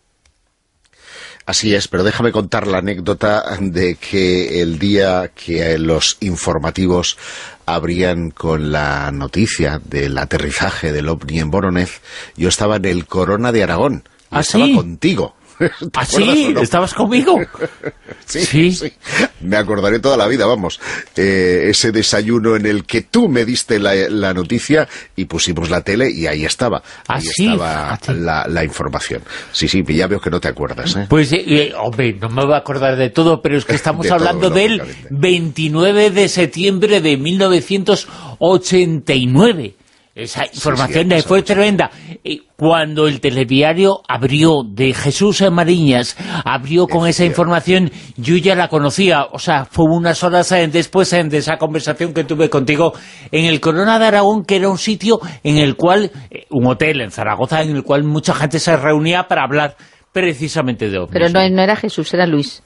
Así es, pero déjame contar la anécdota de que el día que los informativos abrían con la noticia del aterrizaje del OVNI en Voronezh, yo estaba en el Corona de Aragón. Y ¿Ah, estaba sí? contigo. ¿Ah, sí? No? ¿Estabas conmigo? sí, sí, sí. Me acordaré toda la vida, vamos. Eh, ese desayuno en el que tú me diste la, la noticia y pusimos la tele y ahí estaba. ¿Ah, ahí sí? estaba la, la información. Sí, sí, ya veo que no te acuerdas, ¿eh? Pues, eh, hombre, no me voy a acordar de todo, pero es que estamos de hablando todo, del veintinueve de septiembre de mil novecientos ochenta y nueve. Esa información sí, sí, fue tremenda. Cuando el telediario abrió de Jesús Mariñas, abrió con esa información, yo ya la conocía. O sea, fue unas horas después de esa conversación que tuve contigo en el Corona de Aragón, que era un sitio en el cual, un hotel en Zaragoza, en el cual mucha gente se reunía para hablar precisamente de ovnis. Pero no, no era Jesús, era Luis.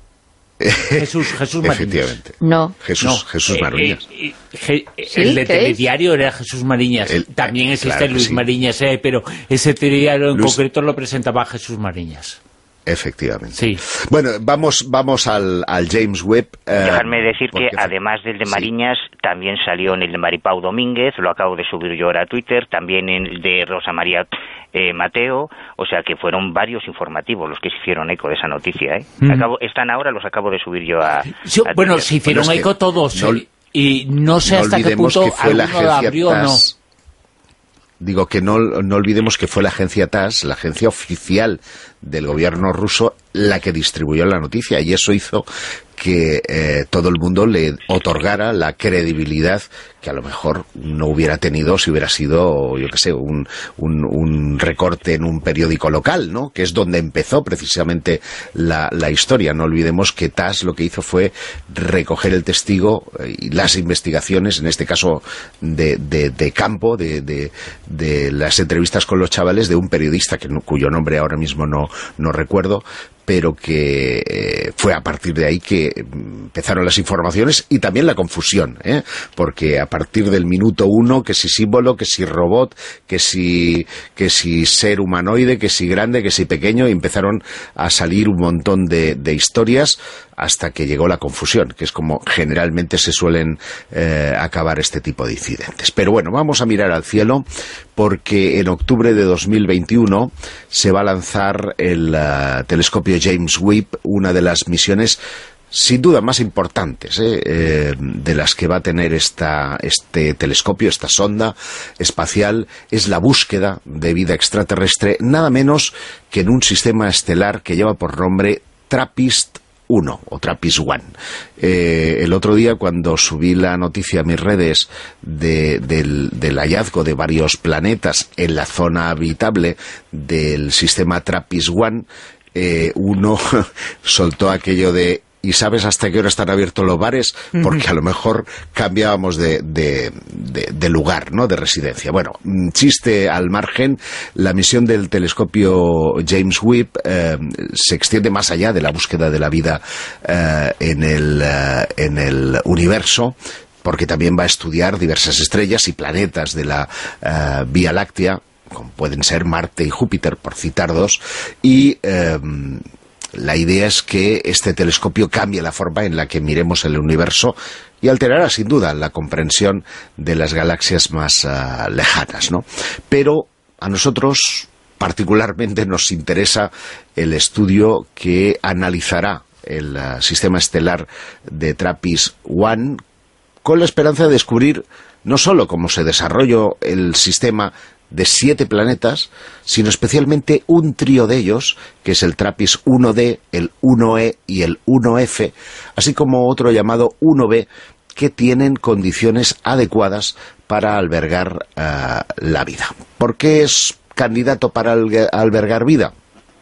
Jesús, Jesús Mariñas. Efectivamente. No. Jesús, no. Jesús Mariñas. Eh, eh, eh, ¿Sí? El de telediario era Jesús Mariñas. El, También existe claro Luis sí. Mariñas, eh, pero ese telediario en Luis... concreto lo presentaba Jesús Mariñas. Efectivamente. Sí. Bueno, vamos vamos al, al James Webb. Eh, Dejarme decir que además del de Mariñas, sí. también salió en el de Maripau Domínguez, lo acabo de subir yo ahora a Twitter, también en el de Rosa María eh, Mateo, o sea que fueron varios informativos los que se hicieron eco de esa noticia. ¿eh? Mm. Acabo, están ahora, los acabo de subir yo a, sí, a Bueno, se hicieron bueno, es eco todos, no, y no sé no hasta qué punto alguno lo abrió o no. Digo que no, no olvidemos que fue la agencia T A S, la agencia oficial del gobierno ruso, la que distribuyó la noticia, y eso hizo que eh, todo el mundo le otorgara la credibilidad que a lo mejor no hubiera tenido si hubiera sido, yo qué sé, un, un, un recorte en un periódico local, ¿no? Que es donde empezó precisamente la, la historia. No olvidemos que T A S lo que hizo fue recoger el testigo y las investigaciones, en este caso de, de, de campo, de, de, de las entrevistas con los chavales de un periodista que, cuyo nombre ahora mismo no, no recuerdo, pero que eh, fue a partir de ahí que empezaron las informaciones y también la confusión, ¿eh? Porque a partir del minuto uno, que si símbolo, que si robot, que si, que si ser humanoide, que si grande, que si pequeño, y empezaron a salir un montón de, de historias hasta que llegó la confusión, que es como generalmente se suelen eh, acabar este tipo de incidentes. Pero bueno, vamos a mirar al cielo, porque en octubre de dos mil veintiuno se va a lanzar el uh, telescopio James Webb, una de las misiones sin duda más importantes ¿eh? Eh, de las que va a tener esta, este telescopio, esta sonda espacial, es la búsqueda de vida extraterrestre, nada menos que en un sistema estelar que lleva por nombre TRAPPIST uno o TRAPPIST uno. Eh, el otro día, cuando subí la noticia a mis redes de, del, del hallazgo de varios planetas en la zona habitable del sistema TRAPPIST uno, eh, uno soltó aquello de: ¿y sabes hasta qué hora están abiertos los bares? Porque a lo mejor cambiábamos de, de, de, de lugar, ¿no?, de residencia. Bueno, chiste al margen, la misión del telescopio James Webb eh, se extiende más allá de la búsqueda de la vida eh, en, el, eh, en el universo, porque también va a estudiar diversas estrellas y planetas de la eh, Vía Láctea, como pueden ser Marte y Júpiter, por citar dos, y Eh, la idea es que este telescopio cambie la forma en la que miremos el universo y alterará sin duda la comprensión de las galaxias más uh, lejanas, ¿no? Pero a nosotros particularmente nos interesa el estudio que analizará el uh, sistema estelar de TRAPPIST uno, con la esperanza de descubrir no solo cómo se desarrolló el sistema de siete planetas, sino especialmente un trío de ellos, que es el TRAPPIST uno D, el uno E y el uno F, así como otro llamado uno B, que tienen condiciones adecuadas para albergar uh, la vida. ¿Por qué es candidato para albergar vida?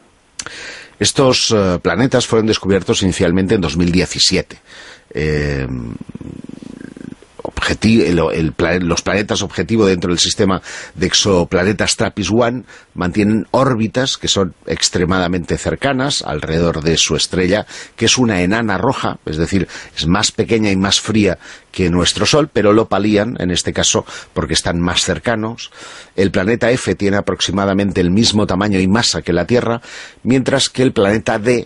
Estos uh, planetas fueron descubiertos inicialmente en dos mil diecisiete. Eh, Objetivo, el, el, los planetas objetivo dentro del sistema de exoplanetas TRAPPIST uno mantienen órbitas que son extremadamente cercanas alrededor de su estrella, que es una enana roja, es decir, es más pequeña y más fría que nuestro Sol, pero lo palían, en este caso, porque están más cercanos. El planeta F tiene aproximadamente el mismo tamaño y masa que la Tierra, mientras que el planeta D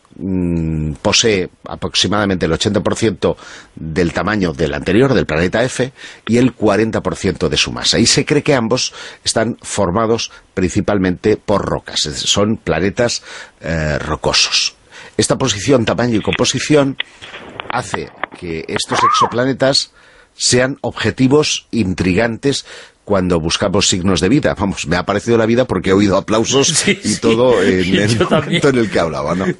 posee aproximadamente el ochenta por ciento del tamaño del anterior, del planeta F, y el cuarenta por ciento de su masa. Y se cree que ambos están formados principalmente por rocas, son planetas eh, rocosos. Esta posición, tamaño y composición hace que estos exoplanetas sean objetivos intrigantes cuando buscamos signos de vida. Vamos, me ha parecido la vida porque he oído aplausos sí, y sí. todo en el momento en el que hablaba, ¿no?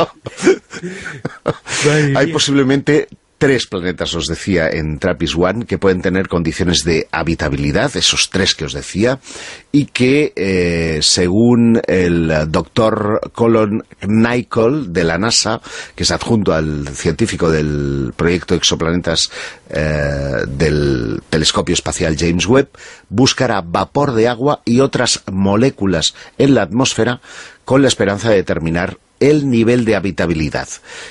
Hay posiblemente tres planetas, os decía, en TRAPPIST uno, que pueden tener condiciones de habitabilidad, esos tres que os decía, y que, eh, según el doctor Colin Nicholl de la NASA, que es adjunto al científico del proyecto Exoplanetas eh, del telescopio espacial James Webb, buscará vapor de agua y otras moléculas en la atmósfera con la esperanza de determinar el nivel de habitabilidad.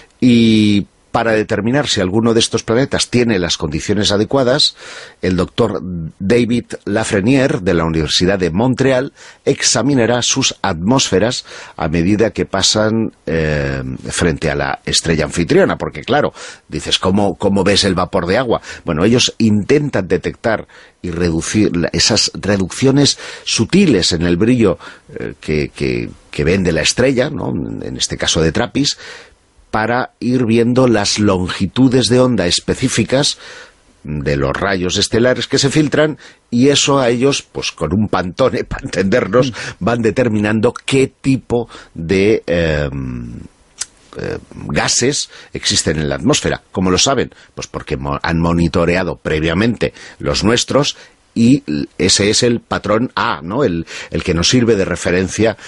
Y para determinar si alguno de estos planetas tiene las condiciones adecuadas, el doctor David Lafreniere, de la Universidad de Montreal, examinará sus atmósferas a medida que pasan eh, frente a la estrella anfitriona, porque claro, dices, ¿cómo, ¿cómo ves el vapor de agua? Bueno, ellos intentan detectar y reducir esas reducciones sutiles en el brillo eh, que, que, que ven de la estrella, ¿no?, en este caso de TRAPPIST, para ir viendo las longitudes de onda específicas de los rayos estelares que se filtran, y eso a ellos, pues con un Pantone, para entendernos, van determinando qué tipo de eh, eh, gases existen en la atmósfera. ¿Cómo lo saben? Pues porque mo- han monitoreado previamente los nuestros, y ese es el patrón A, ¿no?, el, el que nos sirve de referencia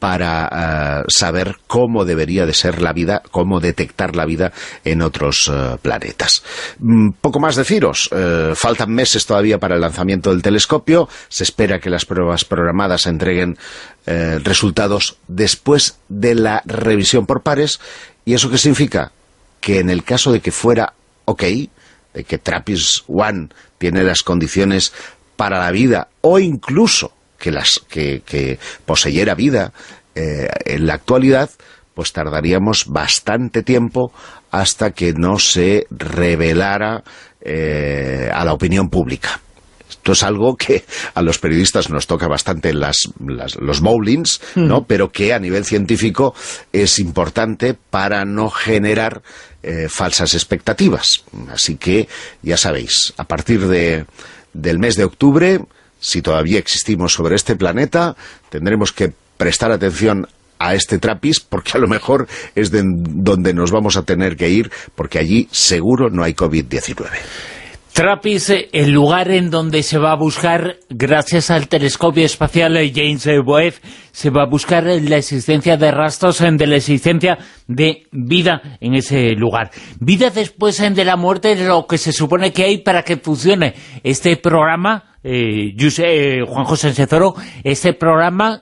para uh, saber cómo debería de ser la vida, cómo detectar la vida en otros uh, planetas. Mm, poco más deciros, uh, faltan meses todavía para el lanzamiento del telescopio, se espera que las pruebas programadas entreguen uh, resultados después de la revisión por pares. ¿Y eso qué significa? Que en el caso de que fuera ok, de que TRAPPIST uno tiene las condiciones para la vida, o incluso que las que, que poseyera vida eh, en la actualidad, pues tardaríamos bastante tiempo hasta que no se revelara eh, a la opinión pública. Esto es algo que a los periodistas nos toca bastante en las, las, los bowlings, ¿no? Mm. Pero que a nivel científico es importante para no generar eh, falsas expectativas. Así que, ya sabéis, a partir de, del mes de octubre, si todavía existimos sobre este planeta, tendremos que prestar atención a este Trappist, porque a lo mejor es de donde nos vamos a tener que ir, porque allí seguro no hay COVID diecinueve. Trappist, el lugar en donde se va a buscar, gracias al telescopio espacial James Webb, se va a buscar la existencia de rastros de la existencia de vida en ese lugar. Vida después de la muerte, de lo que se supone que hay para que funcione este programa, eh, eh, Juan José Sánchez Oro, este programa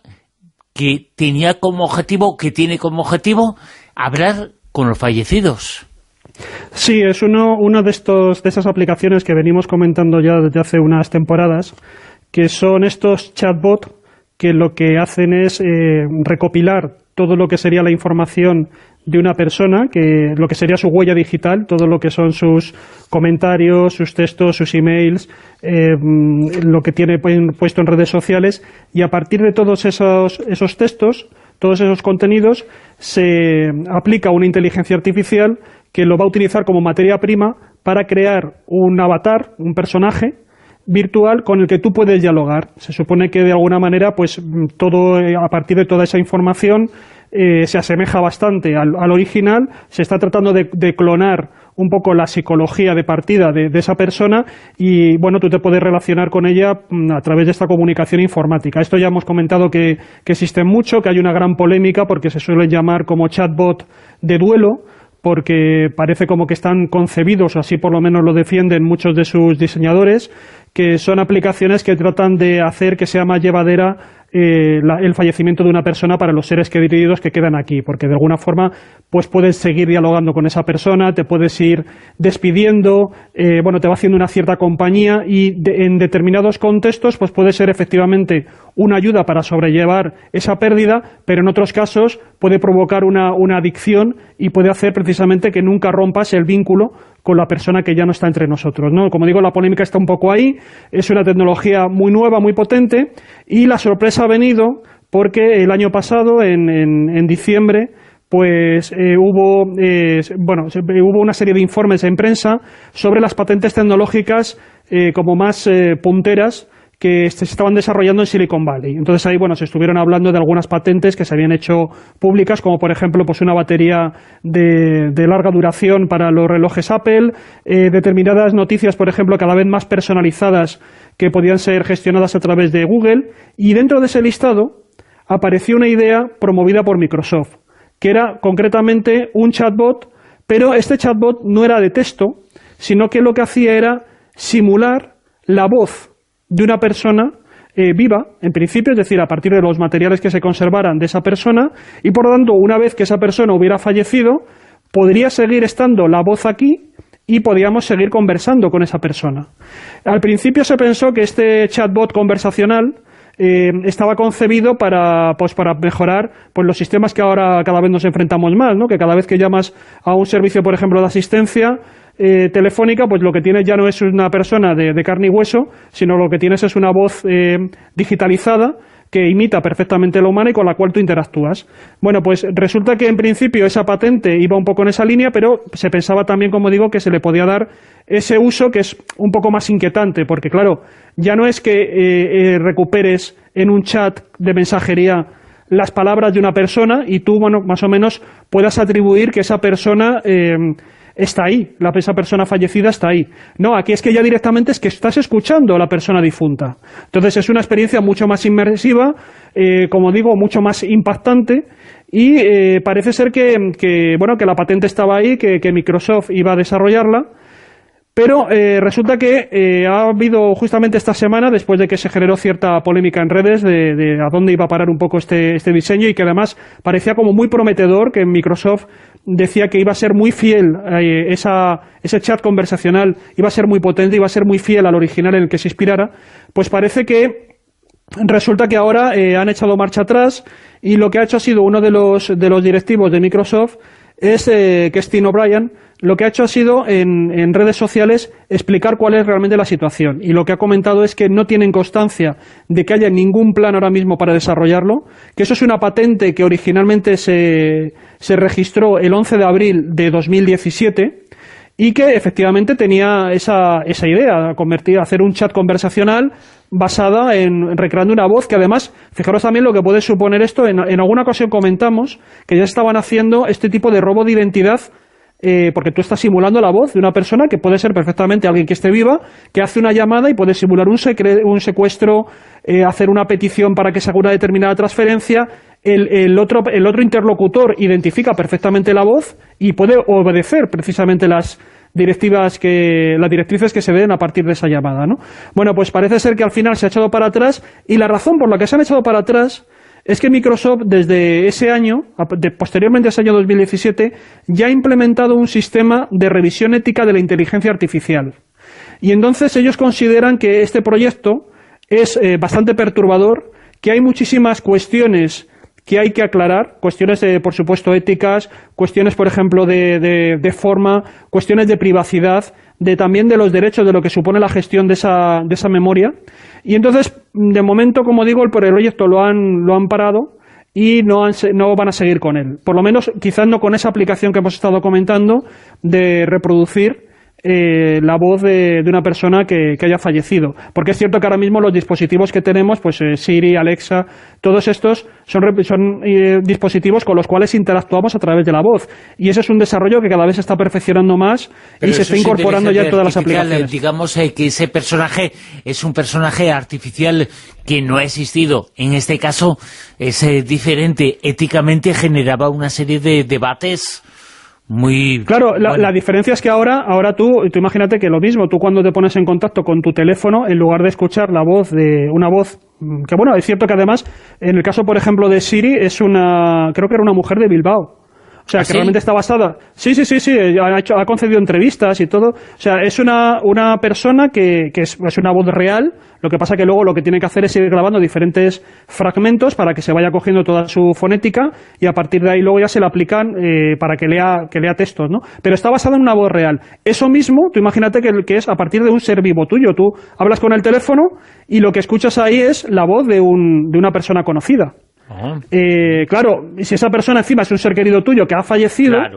que tenía como objetivo, que tiene como objetivo, hablar con los fallecidos. Sí, es uno, uno de estos de esas aplicaciones que venimos comentando ya desde hace unas temporadas, que son estos chatbots que lo que hacen es eh, recopilar todo lo que sería la información de una persona, que lo que sería su huella digital, todo lo que son sus comentarios, sus textos, sus emails, eh, lo que tiene puesto en redes sociales, y a partir de todos esos, esos textos, todos esos contenidos, se aplica una inteligencia artificial que lo va a utilizar como materia prima para crear un avatar, un personaje virtual con el que tú puedes dialogar. Se supone que de alguna manera, pues todo a partir de toda esa información eh, se asemeja bastante al, al original. Se está tratando de, de clonar un poco la psicología de partida de, de esa persona y, bueno, tú te puedes relacionar con ella a través de esta comunicación informática. Esto ya hemos comentado que, que existe mucho, que hay una gran polémica porque se suele llamar como chatbot de duelo, porque parece como que están concebidos, o así por lo menos lo defienden muchos de sus diseñadores, que son aplicaciones que tratan de hacer que sea más llevadera eh, la, el fallecimiento de una persona para los seres queridos que quedan aquí, porque de alguna forma pues puedes seguir dialogando con esa persona, te puedes ir despidiendo, eh, bueno, te va haciendo una cierta compañía y de, en determinados contextos pues puede ser efectivamente una ayuda para sobrellevar esa pérdida, pero en otros casos puede provocar una, una adicción y puede hacer precisamente que nunca rompas el vínculo con la persona que ya no está entre nosotros, ¿no? Como digo, la polémica está un poco ahí, es una tecnología muy nueva, muy potente, y la sorpresa ha venido porque el año pasado, en, en, en diciembre, pues eh, hubo, eh, bueno, hubo una serie de informes en prensa sobre las patentes tecnológicas eh, como más eh, punteras que se estaban desarrollando en Silicon Valley. Entonces ahí, bueno, se estuvieron hablando de algunas patentes que se habían hecho públicas, como por ejemplo pues una batería de, de larga duración para los relojes Apple, eh, determinadas noticias, por ejemplo, cada vez más personalizadas que podían ser gestionadas a través de Google, y dentro de ese listado apareció una idea promovida por Microsoft, que era concretamente un chatbot, pero este chatbot no era de texto, sino que lo que hacía era simular la voz de una persona eh, viva, en principio, es decir, a partir de los materiales que se conservaran de esa persona, y por lo tanto, una vez que esa persona hubiera fallecido, podría seguir estando la voz aquí y podíamos seguir conversando con esa persona. Al principio se pensó que este chatbot conversacional eh, estaba concebido para, pues, para mejorar pues, los sistemas que ahora cada vez nos enfrentamos más, ¿no? Que cada vez que llamas a un servicio, por ejemplo, de asistencia Eh, telefónica, pues lo que tienes ya no es una persona de, de carne y hueso, sino lo que tienes es una voz eh, digitalizada que imita perfectamente la humana y con la cual tú interactúas. Bueno, pues resulta que en principio esa patente iba un poco en esa línea, pero se pensaba también, como digo, que se le podía dar ese uso que es un poco más inquietante, porque claro, ya no es que eh, eh, recuperes en un chat de mensajería las palabras de una persona y tú, bueno, más o menos puedas atribuir que esa persona eh, está ahí, la, esa persona fallecida está ahí. No, aquí es que ya directamente es que estás escuchando a la persona difunta. Entonces es una experiencia mucho más inmersiva, eh, como digo, mucho más impactante, y eh, parece ser que, que, bueno, que la patente estaba ahí, que, que Microsoft iba a desarrollarla, pero eh, resulta que eh, ha habido justamente esta semana, después de que se generó cierta polémica en redes de, de a dónde iba a parar un poco este, este diseño, y que además parecía como muy prometedor, que Microsoft decía que iba a ser muy fiel, eh, esa, ese chat conversacional iba a ser muy potente, iba a ser muy fiel al original en el que se inspirara. Pues parece que resulta que ahora eh, han echado marcha atrás, y lo que ha hecho ha sido uno de los, de los directivos de Microsoft, es eh, que es Tim O'Brien, lo que ha hecho ha sido en, en redes sociales explicar cuál es realmente la situación. Y lo que ha comentado es que no tienen constancia de que haya ningún plan ahora mismo para desarrollarlo, que eso es una patente que originalmente se, se registró el once de abril de dos mil diecisiete y que efectivamente tenía esa, esa idea, convertir, hacer un chat conversacional basada en recreando una voz, que además, fijaros también lo que puede suponer esto, en, en alguna ocasión comentamos que ya estaban haciendo este tipo de robo de identidad. Eh, porque tú estás simulando la voz de una persona que puede ser perfectamente alguien que esté viva, que hace una llamada y puede simular un, secre un secuestro, eh, hacer una petición para que se haga una determinada transferencia. El, el, otro, el otro interlocutor identifica perfectamente la voz y puede obedecer precisamente las directivas que, las directrices que se den a partir de esa llamada, ¿no? Bueno, pues parece ser que al final se ha echado para atrás, y la razón por la que se han echado para atrás es que Microsoft desde ese año, de, posteriormente a ese año dos mil diecisiete, ya ha implementado un sistema de revisión ética de la inteligencia artificial. Y entonces ellos consideran que este proyecto es eh, bastante perturbador, que hay muchísimas cuestiones que hay que aclarar, cuestiones, de, por supuesto, éticas, cuestiones, por ejemplo, de, de, de forma, cuestiones de privacidad, de también de los derechos, de lo que supone la gestión de esa, de esa memoria. Y entonces, de momento, como digo, el proyecto lo han, lo han parado y no, han, no van a seguir con él. Por lo menos, quizás no con esa aplicación que hemos estado comentando de reproducir Eh, la voz de, de una persona que, que haya fallecido. Porque es cierto que ahora mismo los dispositivos que tenemos, pues eh, Siri, Alexa, todos estos son, son eh, dispositivos con los cuales interactuamos a través de la voz. Y ese es un desarrollo que cada vez se está perfeccionando más. Pero y se está incorporando ya en todas las aplicaciones. Digamos eh, que ese personaje es un personaje artificial que no ha existido. En este caso es eh, diferente. Éticamente generaba una serie de debates muy... Claro, la, bueno. la diferencia es que ahora ahora tú, tú imagínate que lo mismo, tú cuando te pones en contacto con tu teléfono, en lugar de escuchar la voz de una voz, que bueno, es cierto que además, en el caso, por ejemplo, de Siri, es una, creo que era una mujer de Bilbao. O sea, ¿Ah, que sí? realmente está basada... Sí, sí, sí, sí, ha, hecho, ha concedido entrevistas y todo. O sea, es una, una persona que, que es, es una voz real. Lo que pasa que luego lo que tiene que hacer es ir grabando diferentes fragmentos para que se vaya cogiendo toda su fonética y a partir de ahí luego ya se le aplican eh, para que lea, que lea textos, ¿no? Pero está basada en una voz real. Eso mismo, tú imagínate que, que es a partir de un ser vivo tuyo. Tú hablas con el teléfono y lo que escuchas ahí es la voz de, un, de una persona conocida. Ah. Eh, claro, si esa persona encima es un ser querido tuyo que ha fallecido, claro.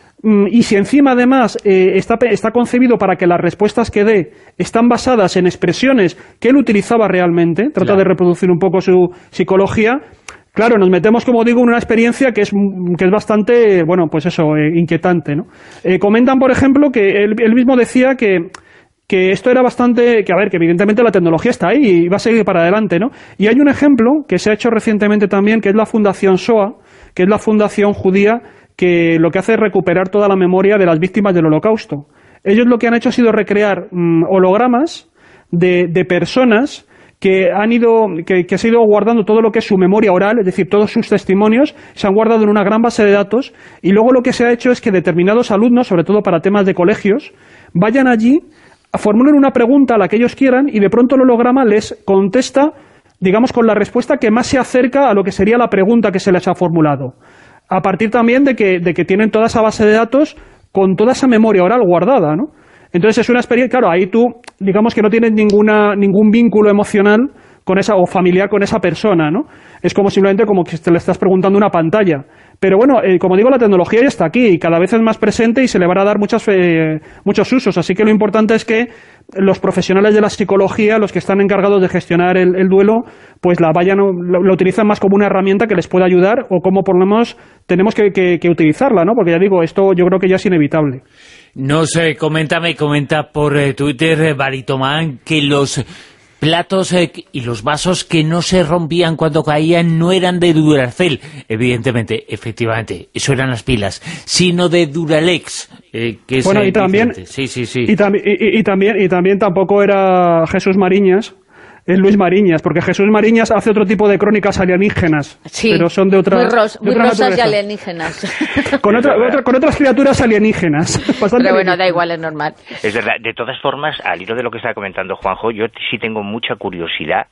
Y si encima además eh, está, está concebido para que las respuestas que dé están basadas en expresiones que él utilizaba realmente, trata claro. de reproducir un poco su psicología, claro, nos metemos, como digo, en una experiencia que es, que es bastante, bueno, pues eso, eh, inquietante, ¿no? Eh, comentan, por ejemplo, que él, él mismo decía que que esto era bastante, que a ver, que evidentemente la tecnología está ahí y va a seguir para adelante, ¿no? Y hay un ejemplo que se ha hecho recientemente también, que es la Fundación S O A, que es la fundación judía que lo que hace es recuperar toda la memoria de las víctimas del Holocausto. Ellos lo que han hecho ha sido recrear mmm, hologramas de, de personas que han ido, que, que se ha ido guardando todo lo que es su memoria oral, es decir, todos sus testimonios, se han guardado en una gran base de datos, y luego lo que se ha hecho es que determinados alumnos, sobre todo para temas de colegios, vayan allí, formulen una pregunta a la que ellos quieran y de pronto el holograma les contesta, digamos, con la respuesta que más se acerca a lo que sería la pregunta que se les ha formulado. A partir también de que, de que tienen toda esa base de datos con toda esa memoria oral guardada, ¿no? Entonces es una experiencia, claro, ahí tú, digamos que no tienes ninguna, ningún vínculo emocional con esa, o familiar con esa persona, ¿no? Es como simplemente como que te le estás preguntando una pantalla. Pero bueno, eh, como digo, la tecnología ya está aquí y cada vez es más presente y se le van a dar muchas, eh, muchos usos. Así que lo importante es que los profesionales de la psicología, los que están encargados de gestionar el, el duelo, pues la vayan, lo, lo utilizan más como una herramienta que les pueda ayudar, o como por lo menos tenemos que, que, que utilizarla, ¿no? Porque ya digo, esto yo creo que ya es inevitable. No sé, comenta, me comenta por eh, Twitter, eh, Baritomán, que los platos eh, y los vasos que no se rompían cuando caían no eran de Duracell, evidentemente, efectivamente, eso eran las pilas, sino de Duralex, eh, que es bueno, y también, sí, sí, sí. Y, tam y, y, también, y también tampoco era Jesús Mariñas, es Luis Mariñas, porque Jesús Mariñas hace otro tipo de crónicas alienígenas, sí, pero son de otra... muy, ros de muy rosas y alienígenas. Con, otra, otra, con otras criaturas alienígenas. Bastante pero bueno, da igual, es normal. Es verdad, de todas formas, al hilo de lo que estaba comentando Juanjo, yo sí tengo mucha curiosidad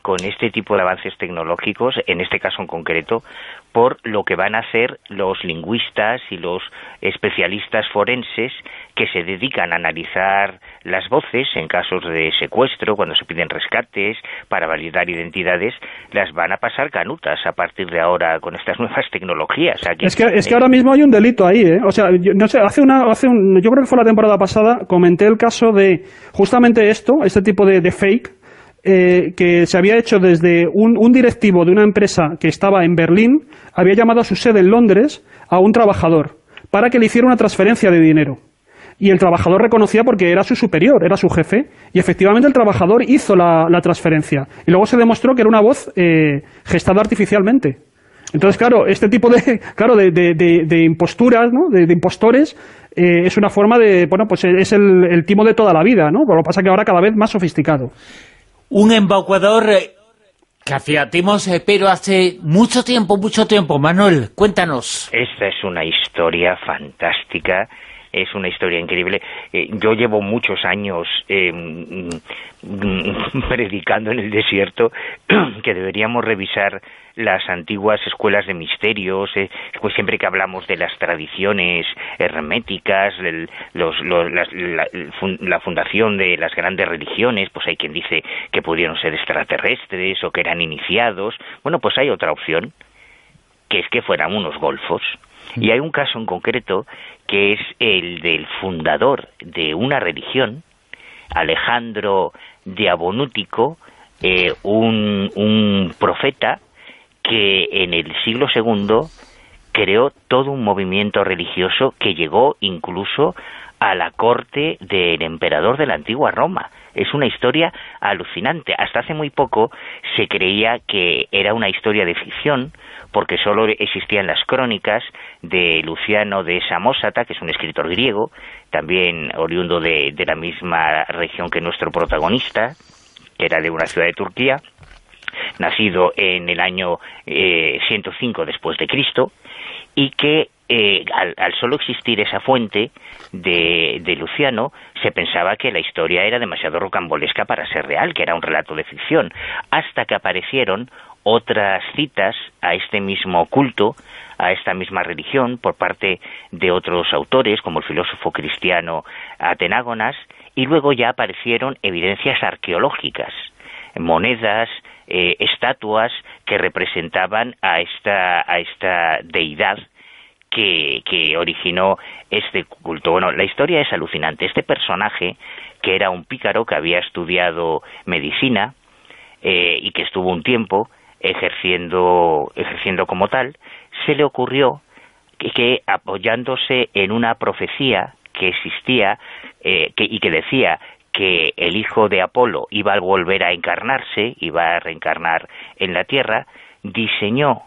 con este tipo de avances tecnológicos, en este caso en concreto, por lo que van a hacer los lingüistas y los especialistas forenses que se dedican a analizar las voces en casos de secuestro, cuando se piden rescates, para validar identidades, las van a pasar canutas a partir de ahora con estas nuevas tecnologías. Aquí, es que es que ahora mismo hay un delito ahí, ¿eh? O sea, yo, no sé, hace una, hace un, yo creo que fue la temporada pasada, comenté el caso de justamente esto, este tipo de, de fake, eh, que se había hecho desde un, un directivo de una empresa que estaba en Berlín, había llamado a su sede en Londres a un trabajador para que le hiciera una transferencia de dinero. Y el trabajador reconocía porque era su superior, era su jefe, y efectivamente el trabajador hizo la, la transferencia. Y luego se demostró que era una voz eh, gestada artificialmente. Entonces, claro, este tipo de claro de, de, de, de imposturas, ¿no? de, de impostores, eh, es una forma de, bueno, pues es el, el timo de toda la vida, ¿no? Pero lo que pasa es que ahora cada vez más sofisticado. Un embaucador que hacía timos, pero hace mucho tiempo, mucho tiempo. Manuel, cuéntanos. Esta es una historia fantástica. Es una historia increíble. Eh, yo llevo muchos años eh, predicando en el desierto que deberíamos revisar las antiguas escuelas de misterios, eh, pues siempre que hablamos de las tradiciones herméticas, el, los, los, las, la, la fundación de las grandes religiones, pues hay quien dice que pudieron ser extraterrestres o que eran iniciados. Bueno, pues hay otra opción, que es que fueran unos golfos. Y hay un caso en concreto que es el del fundador de una religión, Alejandro Diabonútico, eh, un, un profeta que en el siglo segundo creó todo un movimiento religioso que llegó incluso a la corte del emperador de la antigua Roma. Es una historia alucinante. Hasta hace muy poco se creía que era una historia de ficción, porque solo existían las crónicas de Luciano de Samosata, que es un escritor griego, también oriundo de, de la misma región que nuestro protagonista, que era de una ciudad de Turquía, nacido en el año eh, ciento cinco después de Cristo, y que eh, al, al solo existir esa fuente de, de Luciano, se pensaba que la historia era demasiado rocambolesca para ser real, que era un relato de ficción, hasta que aparecieron otras citas a este mismo culto, a esta misma religión, por parte de otros autores, como el filósofo cristiano Atenágonas, y luego ya aparecieron evidencias arqueológicas, monedas, eh, estatuas que representaban a esta, a esta deidad que, que originó este culto. Bueno, la historia es alucinante. Este personaje, que era un pícaro que había estudiado medicina eh, y que estuvo un tiempo ejerciendo, ejerciendo como tal, se le ocurrió que, que apoyándose en una profecía que existía eh, que, y que decía que el hijo de Apolo iba a volver a encarnarse, iba a reencarnar en la Tierra, diseñó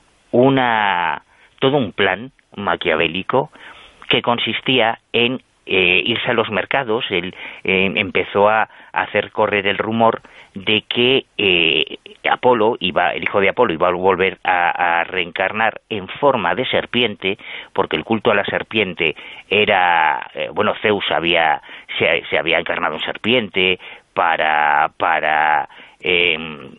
una todo un plan maquiavélico que consistía en eh, irse a los mercados. Él eh, empezó a, a hacer correr el rumor de que eh, Apolo iba, el hijo de Apolo iba a volver a, a reencarnar en forma de serpiente, porque el culto a la serpiente era, eh, bueno, Zeus había se, se había encarnado en serpiente para para eh,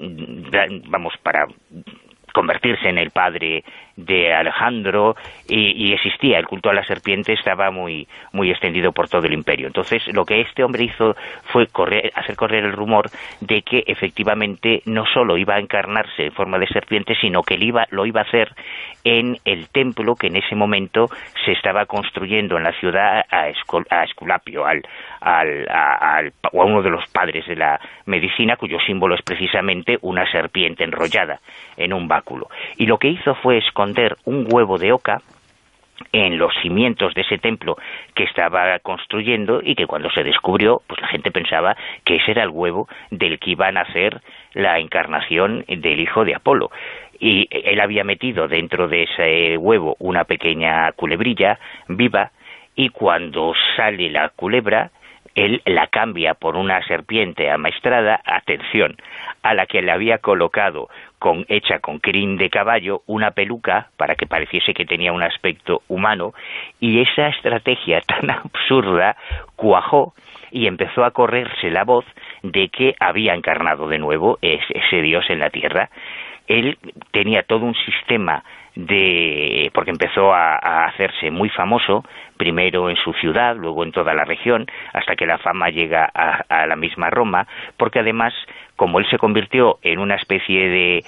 vamos para convertirse en el padre de Alejandro, y, y existía el culto a la serpiente, estaba muy muy extendido por todo el imperio. Entonces lo que este hombre hizo fue correr, hacer correr el rumor de que efectivamente no solo iba a encarnarse en forma de serpiente, sino que él iba, lo iba a hacer en el templo que en ese momento se estaba construyendo en la ciudad a, Escol, a Esculapio, al, al, a, al, o a uno de los padres de la medicina, cuyo símbolo es precisamente una serpiente enrollada en un báculo. Y lo que hizo fue esconder un huevo de oca en los cimientos de ese templo que estaba construyendo, y que cuando se descubrió, pues la gente pensaba que ese era el huevo del que iba a nacer la encarnación del hijo de Apolo. Y él había metido dentro de ese huevo una pequeña culebrilla viva, y cuando sale la culebra, él la cambia por una serpiente amaestrada, atención, a la que le había colocado, con, hecha con crin de caballo, una peluca para que pareciese que tenía un aspecto humano, y esa estrategia tan absurda cuajó y empezó a correrse la voz de que había encarnado de nuevo ese, ese dios en la tierra. Él tenía todo un sistema de... porque empezó a, a hacerse muy famoso, primero en su ciudad, luego en toda la región, hasta que la fama llega a, a la misma Roma, porque además, como él se convirtió en una especie de,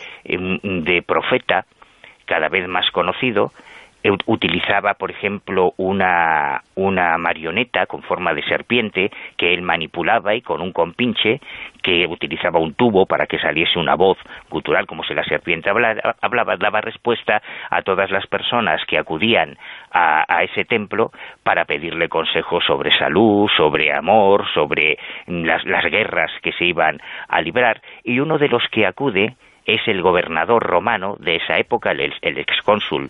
de profeta, cada vez más conocido, utilizaba, por ejemplo, una, una marioneta con forma de serpiente que él manipulaba, y con un compinche que utilizaba un tubo para que saliese una voz gutural, como si la serpiente hablaba, hablaba daba respuesta a todas las personas que acudían a, a ese templo para pedirle consejos sobre salud, sobre amor, sobre las, las guerras que se iban a librar, y uno de los que acude es el gobernador romano de esa época, el, el excónsul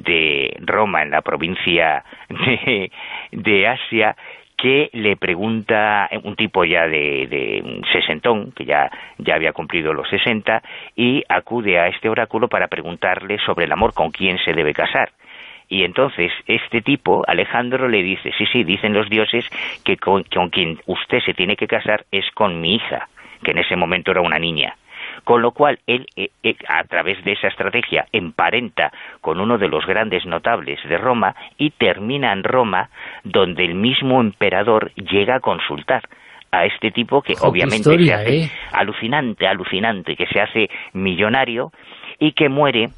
de Roma en la provincia de, de Asia, que le pregunta, un tipo ya de, de sesentón, que ya, ya había cumplido los sesenta, y acude a este oráculo para preguntarle sobre el amor, con quién se debe casar. Y entonces este tipo, Alejandro, le dice, sí, sí, dicen los dioses que con, con quien usted se tiene que casar es con mi hija, que en ese momento era una niña. Con lo cual, él, eh, eh, a través de esa estrategia, emparenta con uno de los grandes notables de Roma y termina en Roma, donde el mismo emperador llega a consultar a este tipo que oh, obviamente historia, se hace eh. alucinante, alucinante, que se hace millonario y que muere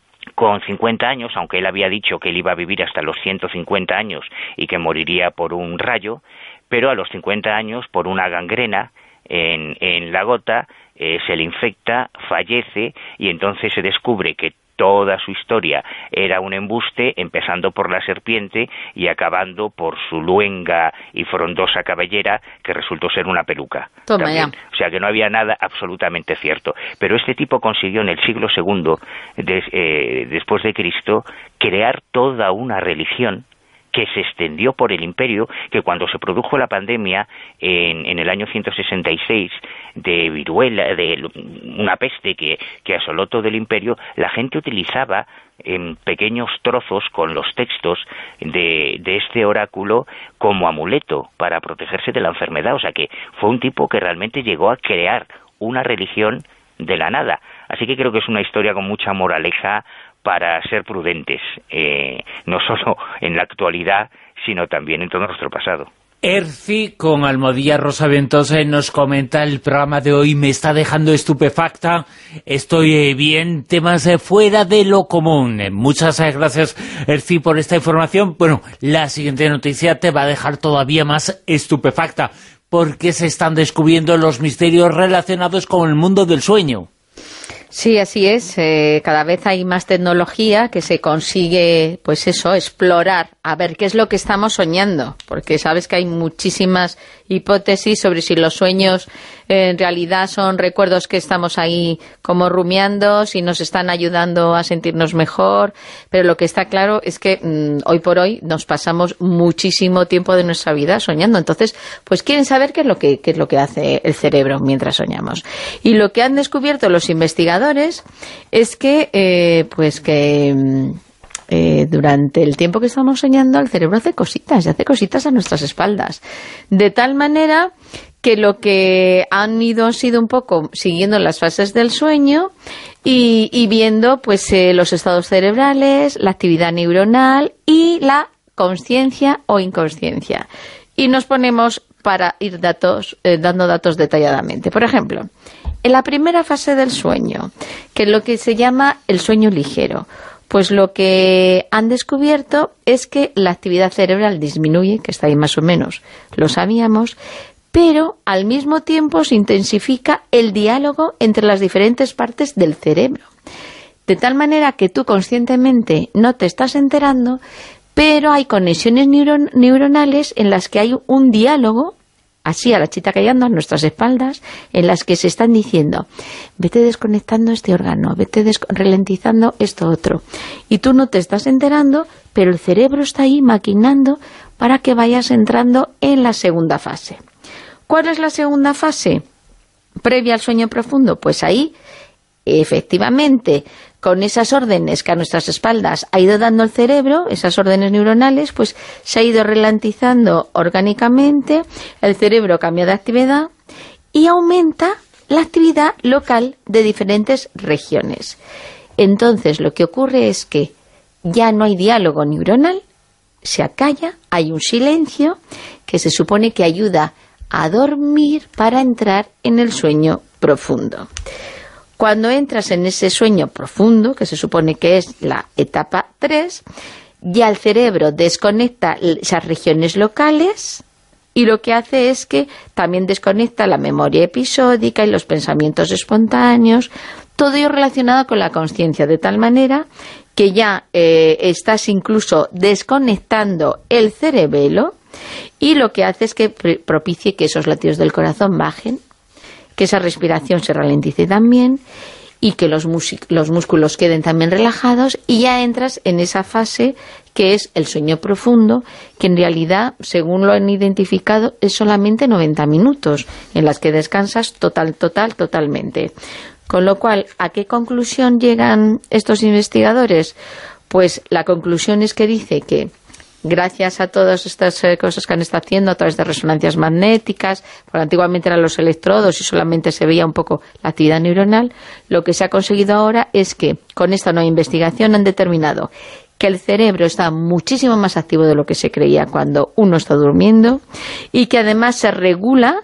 con cincuenta años, aunque él había dicho que él iba a vivir hasta los ciento cincuenta años y que moriría por un rayo, pero a los cincuenta años, por una gangrena en, en la gota, Eh, se le infecta, fallece, y entonces se descubre que toda su historia era un embuste, empezando por la serpiente y acabando por su luenga y frondosa cabellera, que resultó ser una peluca. Toma ya. O sea que no había nada absolutamente cierto. Pero este tipo consiguió en el siglo segundo, de, eh, después de Cristo, crear toda una religión que se extendió por el imperio, que cuando se produjo la pandemia en, en el año ciento sesenta y seis de viruela, de una peste que, que asoló todo el imperio, la gente utilizaba en pequeños trozos con los textos de, de este oráculo como amuleto para protegerse de la enfermedad. O sea que fue un tipo que realmente llegó a crear una religión de la nada. Así que creo que es una historia con mucha moraleja para ser prudentes, eh, no solo en la actualidad, sino también en todo nuestro pasado. Erci, con Almohadilla Rosa Ventosa, nos comenta: el programa de hoy me está dejando estupefacta, estoy eh, bien, temas eh, fuera de lo común. Eh, muchas eh, gracias, Erci, por esta información. Bueno, la siguiente noticia te va a dejar todavía más estupefacta, porque se están descubriendo los misterios relacionados con el mundo del sueño. Sí, así es. Eh, cada vez hay más tecnología que se consigue, pues eso, explorar, a ver qué es lo que estamos soñando, porque sabes que hay muchísimas hipótesis sobre si los sueños eh, en realidad son recuerdos que estamos ahí como rumiando, si nos están ayudando a sentirnos mejor, pero lo que está claro es que mmm, hoy por hoy nos pasamos muchísimo tiempo de nuestra vida soñando. Entonces, pues quieren saber qué es lo que, qué es lo que hace el cerebro mientras soñamos. Y lo que han descubierto los investigadores es que, eh, pues que eh, durante el tiempo que estamos soñando, el cerebro hace cositas, y hace cositas a nuestras espaldas. De tal manera que lo que han ido ha sido un poco siguiendo las fases del sueño y, y viendo pues eh, los estados cerebrales, la actividad neuronal y la consciencia o inconsciencia. Y nos ponemos para ir datos, eh, dando datos detalladamente. Por ejemplo, en la primera fase del sueño, que es lo que se llama el sueño ligero, pues lo que han descubierto es que la actividad cerebral disminuye, que está ahí más o menos, lo sabíamos, pero al mismo tiempo se intensifica el diálogo entre las diferentes partes del cerebro. De tal manera que tú conscientemente no te estás enterando, pero hay conexiones neuron- neuronales en las que hay un diálogo, así a la chita callando a nuestras espaldas, en las que se están diciendo, vete desconectando este órgano, vete ralentizando esto otro. Y tú no te estás enterando, pero el cerebro está ahí maquinando para que vayas entrando en la segunda fase. ¿Cuál es la segunda fase? Previa al sueño profundo, pues ahí, efectivamente, con esas órdenes que a nuestras espaldas ha ido dando el cerebro, esas órdenes neuronales, pues se ha ido ralentizando orgánicamente, el cerebro cambia de actividad y aumenta la actividad local de diferentes regiones. Entonces, lo que ocurre es que ya no hay diálogo neuronal, se acalla, hay un silencio que se supone que ayuda a dormir para entrar en el sueño profundo. Cuando entras en ese sueño profundo, que se supone que es la etapa tres, ya el cerebro desconecta esas regiones locales y lo que hace es que también desconecta la memoria episódica y los pensamientos espontáneos, todo ello relacionado con la consciencia, de tal manera que ya eh, estás incluso desconectando el cerebelo y lo que hace es que propicie que esos latidos del corazón bajen, que esa respiración se ralentice también y que los, los músculos queden también relajados y ya entras en esa fase que es el sueño profundo, que en realidad, según lo han identificado, es solamente noventa minutos en las que descansas total, total, totalmente. Con lo cual, ¿a qué conclusión llegan estos investigadores? Pues la conclusión es que dice que gracias a todas estas eh, cosas que han estado haciendo a través de resonancias magnéticas, porque antiguamente eran los electrodos y solamente se veía un poco la actividad neuronal, lo que se ha conseguido ahora es que con esta nueva investigación han determinado que el cerebro está muchísimo más activo de lo que se creía cuando uno está durmiendo y que además se regula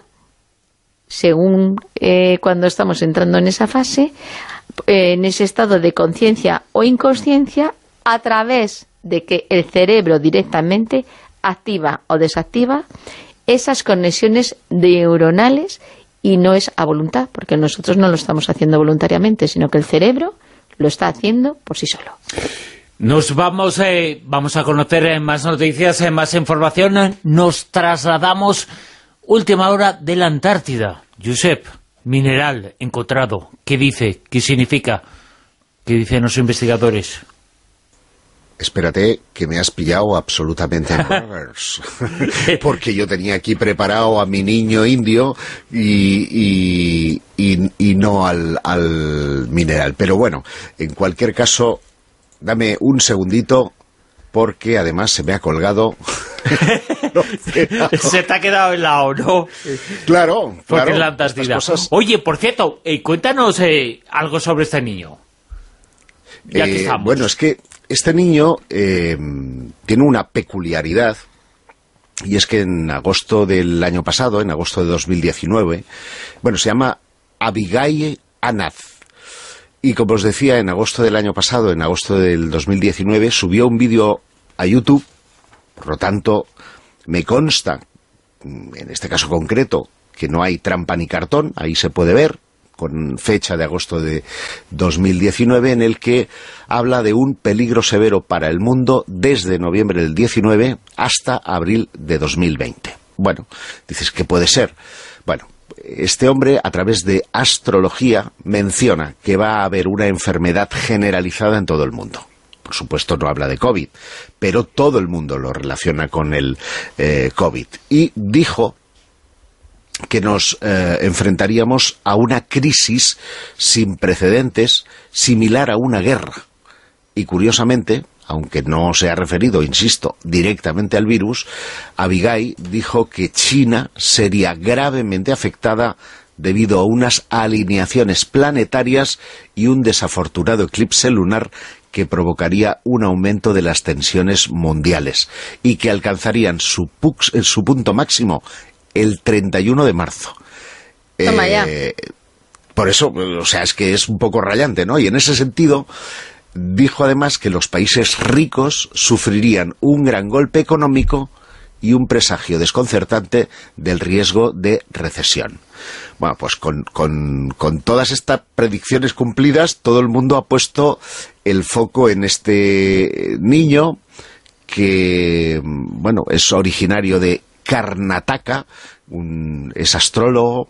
según eh, cuando estamos entrando en esa fase, eh, en ese estado de conciencia o inconsciencia, a través de que el cerebro directamente activa o desactiva esas conexiones neuronales y no es a voluntad, porque nosotros no lo estamos haciendo voluntariamente, sino que el cerebro lo está haciendo por sí solo. Nos vamos, eh, vamos a conocer eh, más noticias, eh, más información. Nos trasladamos, última hora, de la Antártida. Josep, mineral encontrado. ¿Qué dice? ¿Qué significa? ¿Qué dicen los investigadores? Espérate, que me has pillado absolutamente en reverse. Porque yo tenía aquí preparado a mi niño indio y, y, y, y no al, al mineral. Pero bueno, en cualquier caso, dame un segundito, porque además se me ha colgado... Se te ha quedado helado, ¿no? Claro, porque claro. Es la Antártida. Cosas... Oye, por cierto, eh, cuéntanos eh, algo sobre este niño. Ya que eh, estamos. Bueno, es que este niño eh, tiene una peculiaridad, y es que en agosto del año pasado, en agosto de dos mil diecinueve, bueno, se llama Abigail Anath. Y como os decía, en agosto del año pasado, en agosto del dos mil diecinueve, subió un vídeo a YouTube. Por lo tanto, me consta, en este caso concreto, que no hay trampa ni cartón, ahí se puede ver, con fecha de agosto de dos mil diecinueve, en el que habla de un peligro severo para el mundo desde noviembre del diecinueve hasta abril de dos mil veinte. Bueno, dices, ¿qué puede ser? Bueno, este hombre, a través de astrología, menciona que va a haber una enfermedad generalizada en todo el mundo. Por supuesto no habla de COVID, pero todo el mundo lo relaciona con el eh, COVID. Y dijo que nos eh, enfrentaríamos a una crisis sin precedentes, similar a una guerra. Y curiosamente, aunque no se ha referido, insisto, directamente al virus, Abigail dijo que China sería gravemente afectada debido a unas alineaciones planetarias y un desafortunado eclipse lunar que provocaría un aumento de las tensiones mundiales y que alcanzarían su, pux, su punto máximo el treinta y uno de marzo. Toma ya. Eh, por eso, o sea, es que es un poco rayante, ¿no? Y en ese sentido, dijo además que los países ricos sufrirían un gran golpe económico y un presagio desconcertante del riesgo de recesión. Bueno, pues con, con, con todas estas predicciones cumplidas, todo el mundo ha puesto el foco en este niño que, bueno, es originario de Karnataka, un, es astrólogo,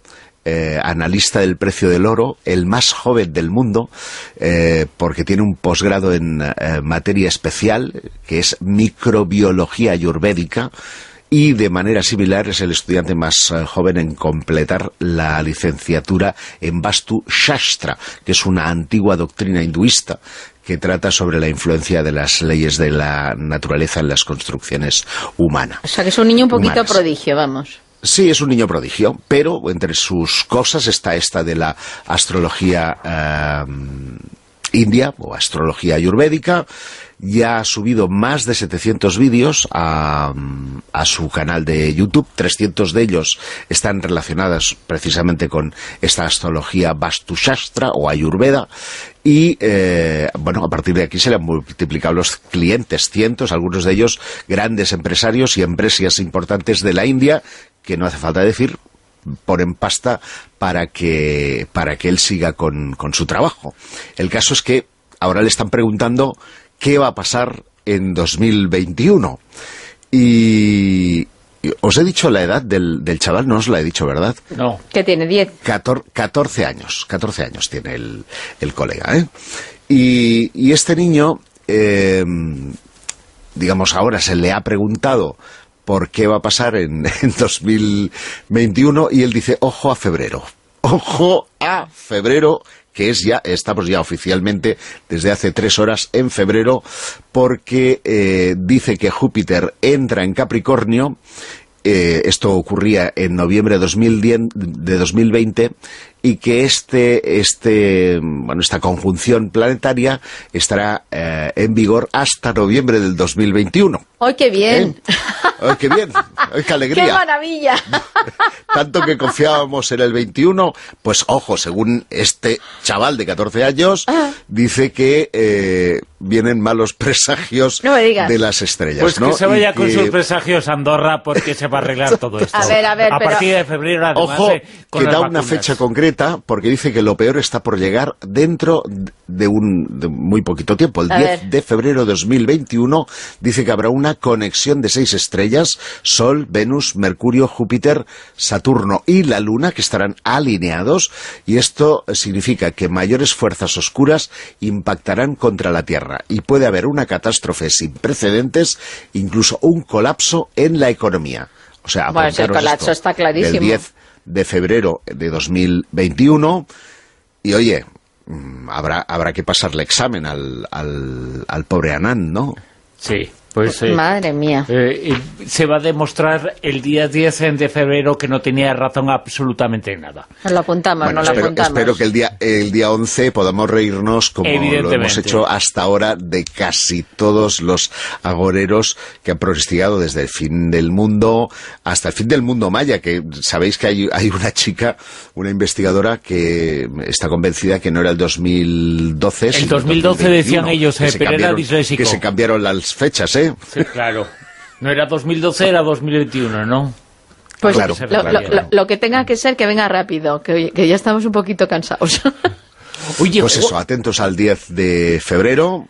eh, analista del precio del oro, el más joven del mundo, eh, porque tiene un posgrado en eh, materia especial, que es microbiología ayurvédica, y de manera similar es el estudiante más uh, joven en completar la licenciatura en Vastu Shastra, que es una antigua doctrina hinduista que trata sobre la influencia de las leyes de la naturaleza en las construcciones humanas. O sea, que es un niño un poquito humanas. prodigio, vamos. Sí, es un niño prodigio, pero entre sus cosas está esta de la astrología uh, india, o astrología ayurvédica. Ya ha subido más de setecientos vídeos a, a su canal de YouTube, trescientos de ellos están relacionados precisamente con esta astrología Vastu Shastra o Ayurveda, y eh, bueno, a partir de aquí se le han multiplicado los clientes, cientos, algunos de ellos grandes empresarios y empresas importantes de la India, que no hace falta decir, ponen pasta para que, para que él siga con, con su trabajo. El caso es que ahora le están preguntando ¿qué va a pasar en dos mil veintiuno? Y, y os he dicho la edad del, del chaval, no os la he dicho, ¿verdad? No. ¿Qué tiene? ¿diez? catorce años, catorce años tiene el, el colega, ¿eh? Y, y este niño, eh, digamos, ahora se le ha preguntado por qué va a pasar en, en dos mil veintiuno, y él dice, ojo a febrero, ojo a febrero, que es ya, estamos ya oficialmente desde hace tres horas en febrero, porque eh, dice que Júpiter entra en Capricornio. Eh, esto ocurría en noviembre de dos mil diez, de dos mil veinte, y que este, este, bueno, esta conjunción planetaria estará eh, en vigor hasta noviembre del dos mil veintiuno. ¡Ay, qué bien! ¿Eh? ¡Ay, qué bien! ¡Ay, qué alegría! ¡Qué maravilla! Tanto que confiábamos en el veintiuno, pues ojo, según este chaval de catorce años, ah. dice que eh, vienen malos presagios no me digas. de las estrellas. Pues ¿no? que se vaya y con que... sus presagios a Andorra, porque se va a arreglar todo esto. A ver, a ver, a pero... partir de febrero, además, Ojo, eh, con que las da vacunas. una fecha concreta, porque dice que lo peor está por llegar dentro de un de muy poquito tiempo. El a diez ver. de febrero de dos mil veintiuno dice que habrá una conexión de seis estrellas, Sol, Venus, Mercurio, Júpiter, Saturno y la Luna, que estarán alineados, y esto significa que mayores fuerzas oscuras impactarán contra la Tierra, y puede haber una catástrofe sin precedentes, incluso un colapso en la economía. O sea, bueno, el colapso esto, está clarísimo. El diez de febrero de dos mil veintiuno, y oye, habrá habrá que pasarle examen al, al, al pobre Anand, ¿no? Sí. Pues, eh, Madre mía. Eh, se va a demostrar el día diez de febrero que no tenía razón absolutamente nada. Nos lo apuntamos, bueno, nos espero, lo apuntamos. Espero que el día, el día once podamos reírnos como lo hemos hecho hasta ahora de casi todos los agoreros que han pronosticado desde el fin del mundo hasta el fin del mundo maya, que sabéis que hay, hay una chica, una investigadora que está convencida que no era el dos mil doce. El dos mil doce decían ellos, eh, pero era disléxico. Que se cambiaron las fechas, ¿eh? Sí, claro. No era dos mil doce, era dos mil veintiuno, ¿no? Pues claro, lo, claro. Lo, lo, lo que tenga que ser, que venga rápido, que, que ya estamos un poquito cansados. Oye, pues eso, atentos al diez de febrero,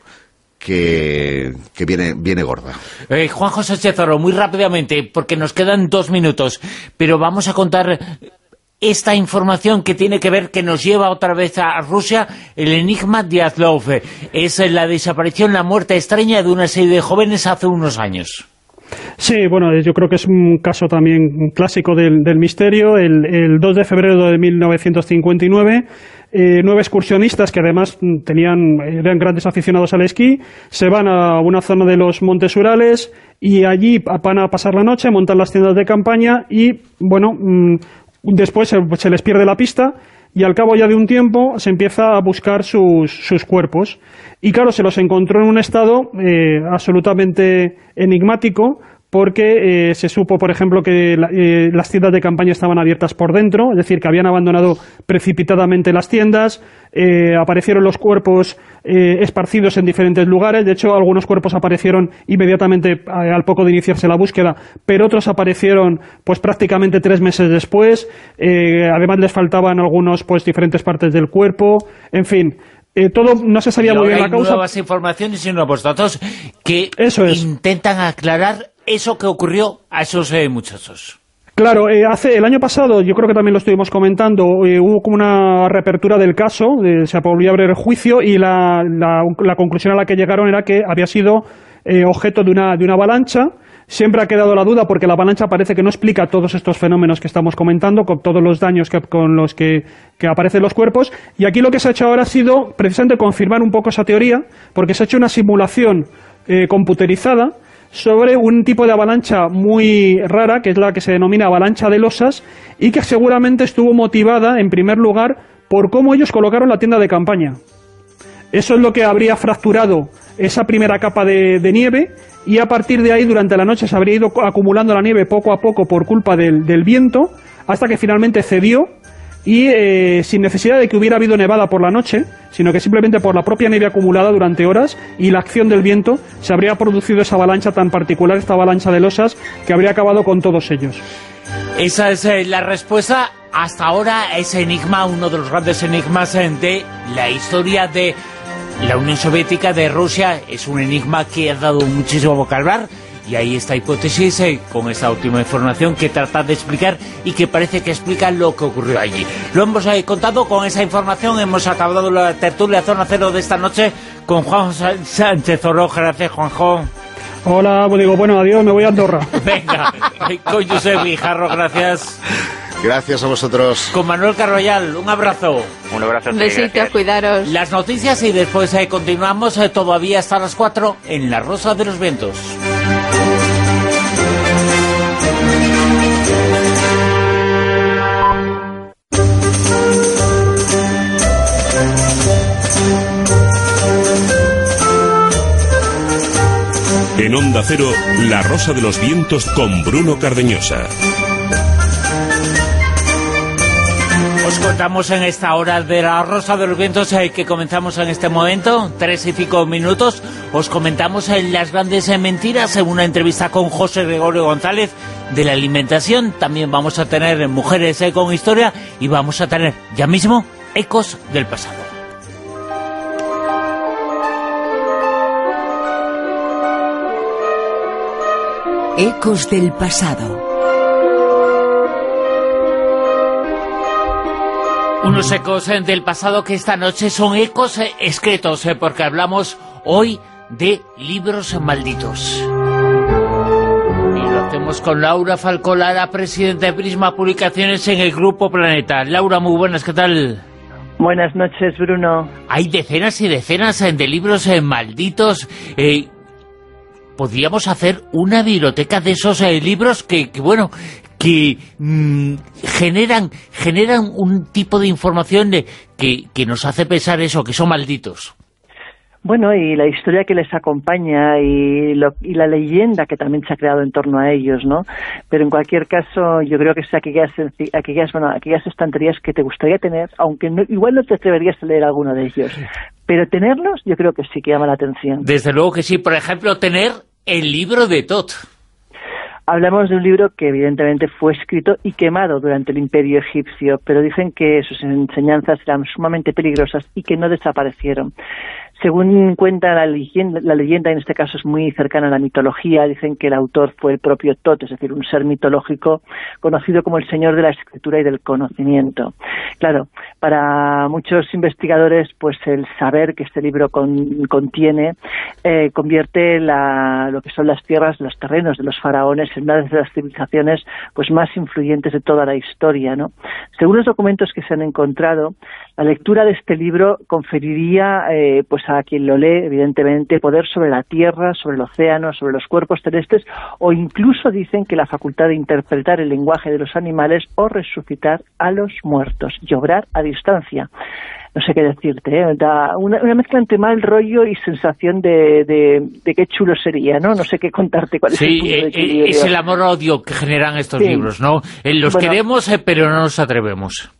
que, que viene, viene gorda. Eh, Juan José Chezoro, muy rápidamente, porque nos quedan dos minutos, pero vamos a contar esta información que tiene que ver, que nos lleva otra vez a Rusia, el enigma de Azlov. Es la desaparición, la muerte extraña de una serie de jóvenes hace unos años. Sí, bueno, yo creo que es un caso también clásico del, del misterio. El, el dos de febrero de mil novecientos cincuenta y nueve, eh, nueve excursionistas que además tenían eran grandes aficionados al esquí, se van a una zona de los Montes Urales y allí van a pasar la noche, montan las tiendas de campaña y, bueno, mmm, después se, se les pierde la pista y al cabo ya de un tiempo se empieza a buscar sus, sus cuerpos. Y claro, se los encontró en un estado eh, absolutamente enigmático, porque eh, se supo, por ejemplo, que la, eh, las tiendas de campaña estaban abiertas por dentro, es decir, que habían abandonado precipitadamente las tiendas, eh, aparecieron los cuerpos eh, esparcidos en diferentes lugares, de hecho, algunos cuerpos aparecieron inmediatamente eh, al poco de iniciarse la búsqueda, pero otros aparecieron pues prácticamente tres meses después, eh, además les faltaban algunos pues diferentes partes del cuerpo, en fin. Eh, todo no se sabía muy bien la causa. Hay nuevas informaciones y nuevos datos que eso es. intentan aclarar eso que ocurrió a esos eh, muchachos. Claro, eh, hace el año pasado, yo creo que también lo estuvimos comentando, eh, hubo como una reapertura del caso, eh, se volvió a abrir el juicio y la, la, la conclusión a la que llegaron era que había sido eh, objeto de una, de una avalancha. Siempre ha quedado la duda porque la avalancha parece que no explica todos estos fenómenos que estamos comentando, con todos los daños que, con los que, que aparecen los cuerpos. Y aquí lo que se ha hecho ahora ha sido precisamente confirmar un poco esa teoría, porque se ha hecho una simulación eh, computerizada sobre un tipo de avalancha muy rara, que es la que se denomina avalancha de losas, y que seguramente estuvo motivada, en primer lugar, por cómo ellos colocaron la tienda de campaña. Eso es lo que habría fracturado esa primera capa de, de nieve, y a partir de ahí, durante la noche, se habría ido acumulando la nieve poco a poco por culpa del, del viento, hasta que finalmente cedió, y eh, sin necesidad de que hubiera habido nevada por la noche, sino que simplemente por la propia nieve acumulada durante horas y la acción del viento, se habría producido esa avalancha tan particular, esta avalancha de losas, que habría acabado con todos ellos. Esa es eh, la respuesta hasta ahora, ese enigma, uno de los grandes enigmas eh, de la historia de la Unión Soviética, de Rusia. Es un enigma que ha dado muchísimo boca al hablar, y ahí esta hipótesis eh, con esta última información que trata de explicar y que parece que explica lo que ocurrió allí. Lo hemos eh, contado con esa información. Hemos acabado la tertulia Zona Cero de esta noche con Juan Sánchez Oro. Gracias, Juanjo. Hola, pues digo, bueno, adiós, me voy a Andorra. Venga, con Josep Guijarro, gracias. Gracias a vosotros. Con Manuel Carroyal, un abrazo. Un abrazo. Un besito, cuidaros. Las noticias y después eh, continuamos eh, todavía hasta las cuatro en La Rosa de los Vientos. En Onda Cero, La Rosa de los Vientos con Bruno Cardeñosa. Os contamos en esta hora de La Rosa de los Vientos eh, que comenzamos en este momento, tres y cinco minutos. Os comentamos en las grandes eh, mentiras en una entrevista con José Gregorio González de la alimentación. También vamos a tener Mujeres eh, con Historia, y vamos a tener ya mismo Ecos del Pasado. Ecos del Pasado. Unos ecos eh, del pasado que esta noche son ecos eh, escritos, eh, porque hablamos hoy de libros malditos. Y lo hacemos con Laura Falcolara, presidenta de Prisma Publicaciones en el Grupo Planeta. Laura, muy buenas, ¿qué tal? Buenas noches, Bruno. Hay decenas y decenas eh, de libros eh, malditos. Eh, podríamos hacer una biblioteca de esos eh, libros que, que bueno... que mmm, generan generan un tipo de información de, que, que nos hace pensar eso, que son malditos. Bueno, y la historia que les acompaña y, lo, y la leyenda que también se ha creado en torno a ellos, ¿no? Pero en cualquier caso, yo creo que es aquellas, aquellas, bueno, aquellas estanterías que te gustaría tener, aunque no, igual no te atreverías a leer alguno de ellos. Pero tenerlos, yo creo que sí que llama la atención. Desde luego que sí. Por ejemplo, tener el libro de Tot. Hablamos de un libro que evidentemente fue escrito y quemado durante el Imperio egipcio, pero dicen que sus enseñanzas eran sumamente peligrosas y que no desaparecieron. Según cuenta la leyenda, la leyenda en este caso es muy cercana a la mitología, dicen que el autor fue el propio Tot, es decir, un ser mitológico conocido como el señor de la escritura y del conocimiento. Claro, para muchos investigadores, pues el saber que este libro con, contiene eh, convierte la, lo que son las tierras, los terrenos de los faraones en una de las civilizaciones pues más influyentes de toda la historia, ¿no? Según los documentos que se han encontrado, la lectura de este libro conferiría eh, pues a quien lo lee, evidentemente, poder sobre la tierra, sobre el océano, sobre los cuerpos terrestres, o incluso dicen que la facultad de interpretar el lenguaje de los animales o resucitar a los muertos y obrar a distancia. No sé qué decirte, ¿eh? Da una, una mezcla entre mal rollo y sensación de, de, de qué chulo sería, ¿no? No sé qué contarte cuál es sí, el punto de equilibrio. Es el amor-odio que generan estos sí. libros, ¿no? Eh, los bueno, queremos, eh, pero no nos atrevemos.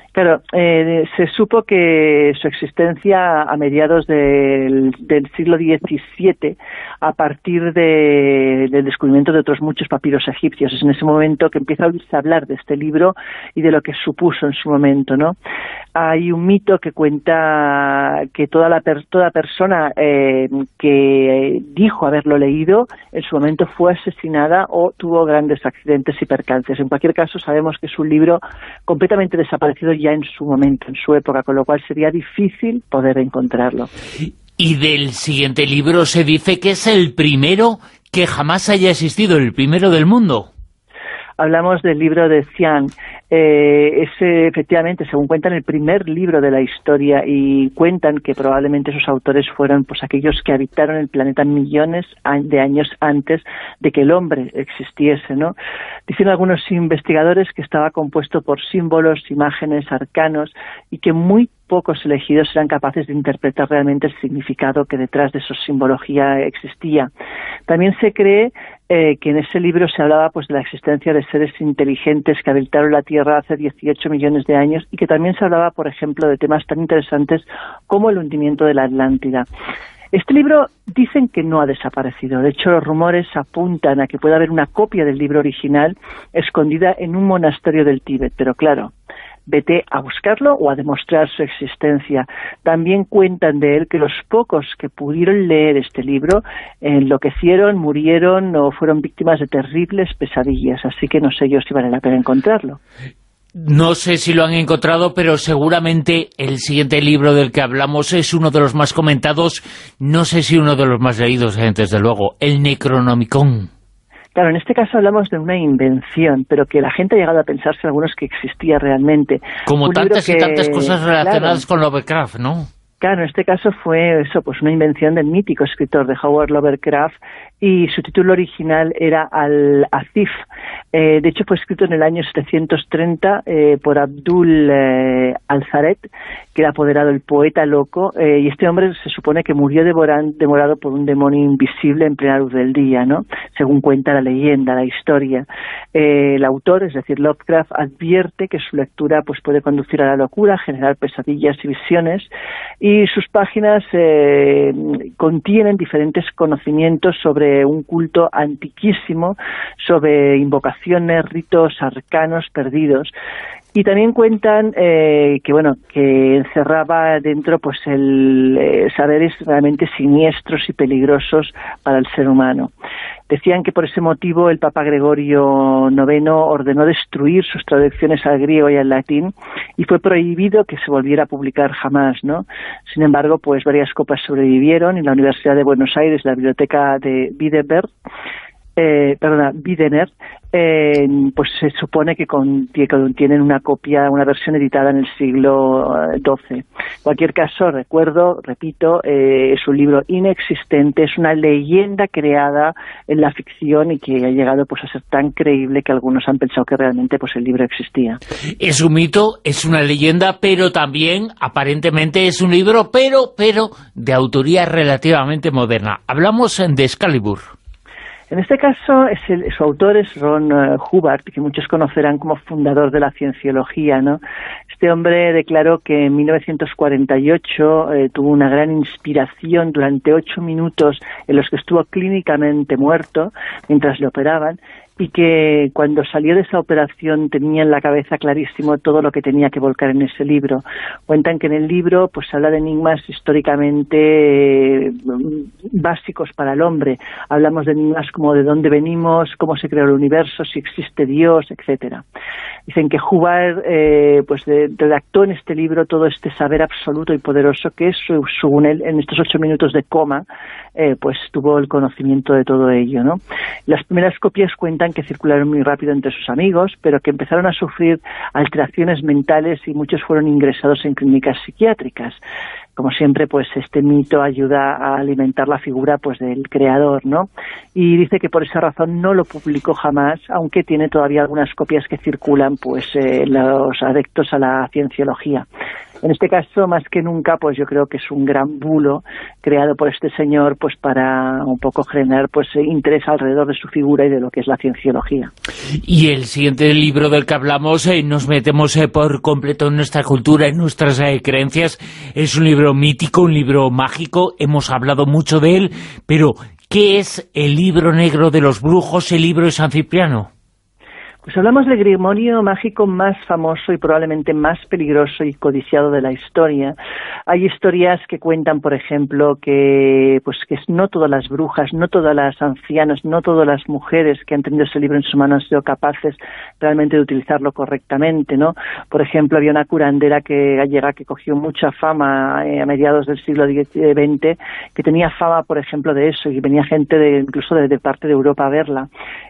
Claro, eh, se supo que su existencia a mediados del, del siglo diecisiete, a partir de, del descubrimiento de otros muchos papiros egipcios. Es en ese momento que empieza a oírse hablar de este libro y de lo que supuso en su momento, ¿no? Hay un mito que cuenta que toda la per, toda persona eh, que dijo haberlo leído en su momento fue asesinada o tuvo grandes accidentes y percances. En cualquier caso, sabemos que es un libro completamente desaparecido ya en su momento, en su época, con lo cual sería difícil poder encontrarlo. Y del siguiente libro se dice que es el primero que jamás haya existido, el primero del mundo. Hablamos del libro de Cian. Eh, es efectivamente, según cuentan, el primer libro de la historia, y cuentan que probablemente sus autores fueron pues aquellos que habitaron el planeta millones de años antes de que el hombre existiese, ¿no? Dicen algunos investigadores que estaba compuesto por símbolos, imágenes, arcanos, y que muy pocos elegidos eran capaces de interpretar realmente el significado que detrás de esa simbología existía. También se cree eh, que en ese libro se hablaba pues de la existencia de seres inteligentes que habitaron la Tierra hace dieciocho millones de años, y que también se hablaba, por ejemplo, de temas tan interesantes como el hundimiento de la Atlántida. Este libro dicen que no ha desaparecido. De hecho, los rumores apuntan a que puede haber una copia del libro original escondida en un monasterio del Tíbet, pero claro, vete a buscarlo o a demostrar su existencia. También cuentan de él que los pocos que pudieron leer este libro enloquecieron, murieron o fueron víctimas de terribles pesadillas, así que no sé yo si vale la pena encontrarlo. No sé si lo han encontrado, pero seguramente el siguiente libro del que hablamos es uno de los más comentados, no sé si uno de los más leídos, desde luego, el Necronomicon. Claro, en este caso hablamos de una invención, pero que la gente ha llegado a pensarse algunos que existía realmente. Como un tantas y que, tantas cosas relacionadas claro, con Lovecraft, ¿no? Claro, en este caso fue eso, pues una invención del mítico escritor de Howard Lovecraft, y su título original era Al-Azif. Eh, de hecho, fue escrito en el año setecientos treinta eh, por Abdul eh, Al-Zaret, que era apoderado el poeta loco, eh, y este hombre se supone que murió devoran, devorado por un demonio invisible en plena luz del día, ¿no? Según cuenta la leyenda, la historia. Eh, el autor, es decir, Lovecraft, advierte que su lectura pues puede conducir a la locura, generar pesadillas y visiones, y sus páginas eh, contienen diferentes conocimientos sobre un culto antiquísimo, sobre invocaciones, ritos arcanos perdidos. Y también cuentan eh, que bueno que encerraba dentro pues el eh, saberes realmente siniestros y peligrosos para el ser humano. Decían que por ese motivo el Papa Gregorio noveno ordenó destruir sus traducciones al griego y al latín, y fue prohibido que se volviera a publicar jamás, ¿no? Sin embargo, pues varias copias sobrevivieron en la Universidad de Buenos Aires, la biblioteca de Widener, eh, perdona, Widener, eh, pues se supone que contienen una copia, una versión editada en el siglo doce. En cualquier caso, recuerdo, repito, eh, es un libro inexistente, es una leyenda creada en la ficción y que ha llegado pues a ser tan creíble que algunos han pensado que realmente pues el libro existía. Es un mito, es una leyenda, pero también aparentemente es un libro, pero, pero de autoría relativamente moderna. Hablamos de Excalibur. En este caso, es el, su autor es Ron uh, Hubbard, que muchos conocerán como fundador de la cienciología, ¿no? Este hombre declaró que en mil novecientos cuarenta y ocho eh, tuvo una gran inspiración durante ocho minutos en los que estuvo clínicamente muerto mientras le operaban, y que cuando salió de esa operación tenía en la cabeza clarísimo todo lo que tenía que volcar en ese libro. Cuentan que en el libro pues habla de enigmas históricamente eh, básicos para el hombre. Hablamos de enigmas como de dónde venimos, cómo se creó el universo, si existe Dios, etcétera. Dicen que Hubbard eh, pues de, redactó en este libro todo este saber absoluto y poderoso que es, según él, en estos ocho minutos de coma, eh, pues tuvo el conocimiento de todo ello, ¿no? Las primeras copias cuentan que circularon muy rápido entre sus amigos, pero que empezaron a sufrir alteraciones mentales y muchos fueron ingresados en clínicas psiquiátricas. Como siempre, pues este mito ayuda a alimentar la figura pues del creador, ¿no? Y dice que por esa razón no lo publicó jamás, aunque tiene todavía algunas copias que circulan pues eh, los adeptos a la cienciología. En este caso, más que nunca, pues yo creo que es un gran bulo creado por este señor pues para un poco generar pues interés alrededor de su figura y de lo que es la cienciología. Y el siguiente libro del que hablamos, eh, nos metemos eh, por completo en nuestra cultura, en nuestras eh, creencias. Es un libro mítico, un libro mágico, hemos hablado mucho de él, pero ¿qué es el libro negro de los brujos, el libro de San Cipriano? Pues hablamos del grimorio mágico más famoso y probablemente más peligroso y codiciado de la historia. Hay historias que cuentan, por ejemplo, que pues que no todas las brujas, no todas las ancianas, no todas las mujeres que han tenido ese libro en su mano han sido capaces realmente de utilizarlo correctamente, ¿no? Por ejemplo, había una curandera que gallega que cogió mucha fama eh, a mediados del siglo veinte, que tenía fama, por ejemplo, de eso, y venía gente de, incluso de, de parte de Europa a verla.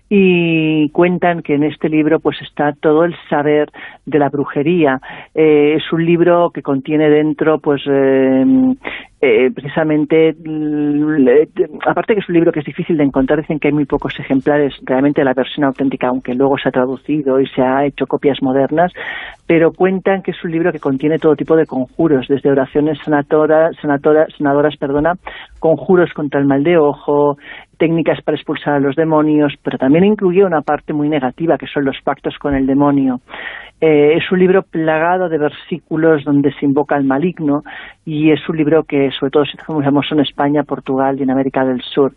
Y cuentan que en este libro pues está todo el saber de la brujería. Eh, es un libro que contiene dentro pues eh, eh, precisamente, eh, aparte que es un libro que es difícil de encontrar, dicen que hay muy pocos ejemplares realmente de la versión auténtica, aunque luego se ha traducido y se ha hecho copias modernas, pero cuentan que es un libro que contiene todo tipo de conjuros, desde oraciones sanadoras, sanadoras, sanadoras perdona, conjuros contra el mal de ojo, técnicas para expulsar a los demonios, pero también incluye una parte muy negativa, que son los pactos con el demonio. Eh, es un libro plagado de versículos donde se invoca al maligno, y es un libro que sobre todo se hizo muy famoso en España, Portugal y en América del Sur.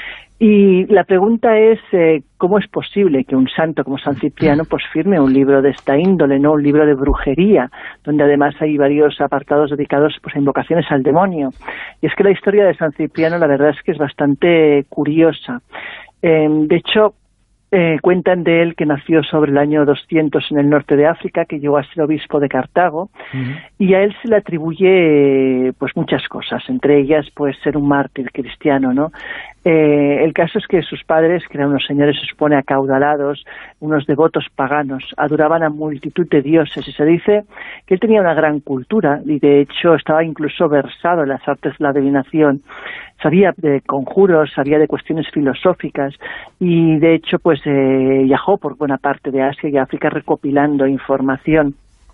Y la pregunta es, eh, ¿cómo es posible que un santo como San Cipriano pues firme un libro de esta índole, no un libro de brujería, donde además hay varios apartados dedicados pues a invocaciones al demonio? Y es que la historia de San Cipriano la verdad es que es bastante curiosa. Eh, de hecho, Eh, cuentan de él que nació sobre el año doscientos en el norte de África, que llegó a ser obispo de Cartago, uh-huh. y a él se le atribuye pues muchas cosas, entre ellas pues ser un mártir cristiano, ¿no? Eh, el caso es que sus padres, que eran unos señores, se supone, acaudalados, unos devotos paganos, adoraban a multitud de dioses, y se dice que él tenía una gran cultura, y de hecho estaba incluso versado en las artes de la adivinación, sabía de conjuros, sabía de cuestiones filosóficas, y de hecho pues eh, viajó por buena parte de Asia y África recopilando información.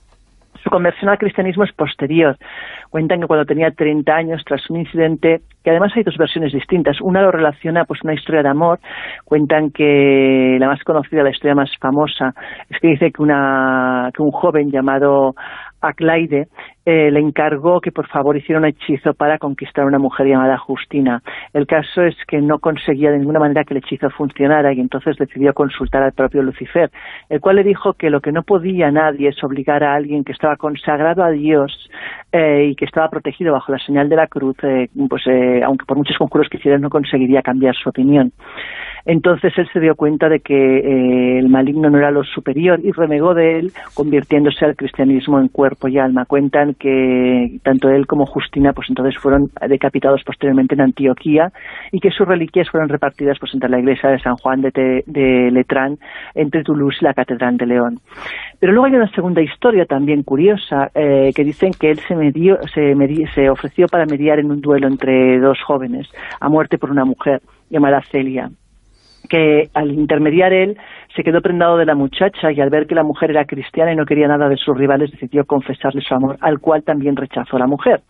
Su conversión al cristianismo es posterior. Cuentan que cuando tenía treinta años, tras un incidente, que además hay dos versiones distintas, una lo relaciona pues una historia de amor. Cuentan que la más conocida, la historia más famosa, es que dice que, una, que un joven llamado Aclaide eh, le encargó que por favor hiciera un hechizo para conquistar a una mujer llamada Justina. El caso es que no conseguía de ninguna manera que el hechizo funcionara, y entonces decidió consultar al propio Lucifer, el cual le dijo que lo que no podía nadie es obligar a alguien que estaba consagrado a Dios eh, y que estaba protegido bajo la señal de la cruz, eh, pues eh, aunque por muchos conjuros que hiciera no conseguiría cambiar su opinión. Entonces él se dio cuenta de que eh, el maligno no era lo superior y renegó de él, convirtiéndose al cristianismo en cuerpo y alma. Cuentan que tanto él como Justina pues entonces fueron decapitados posteriormente en Antioquía, y que sus reliquias fueron repartidas pues entre la iglesia de San Juan de, Te, de Letrán, entre Toulouse y la Catedral de León. Pero luego hay una segunda historia también curiosa, eh, que dicen que él se, medió, se, medi, se ofreció para mediar en un duelo entre dos jóvenes, a muerte por una mujer llamada Celia, que al intermediar él se quedó prendado de la muchacha, y al ver que la mujer era cristiana y no quería nada de sus rivales, decidió confesarle su amor, al cual también rechazó la mujer.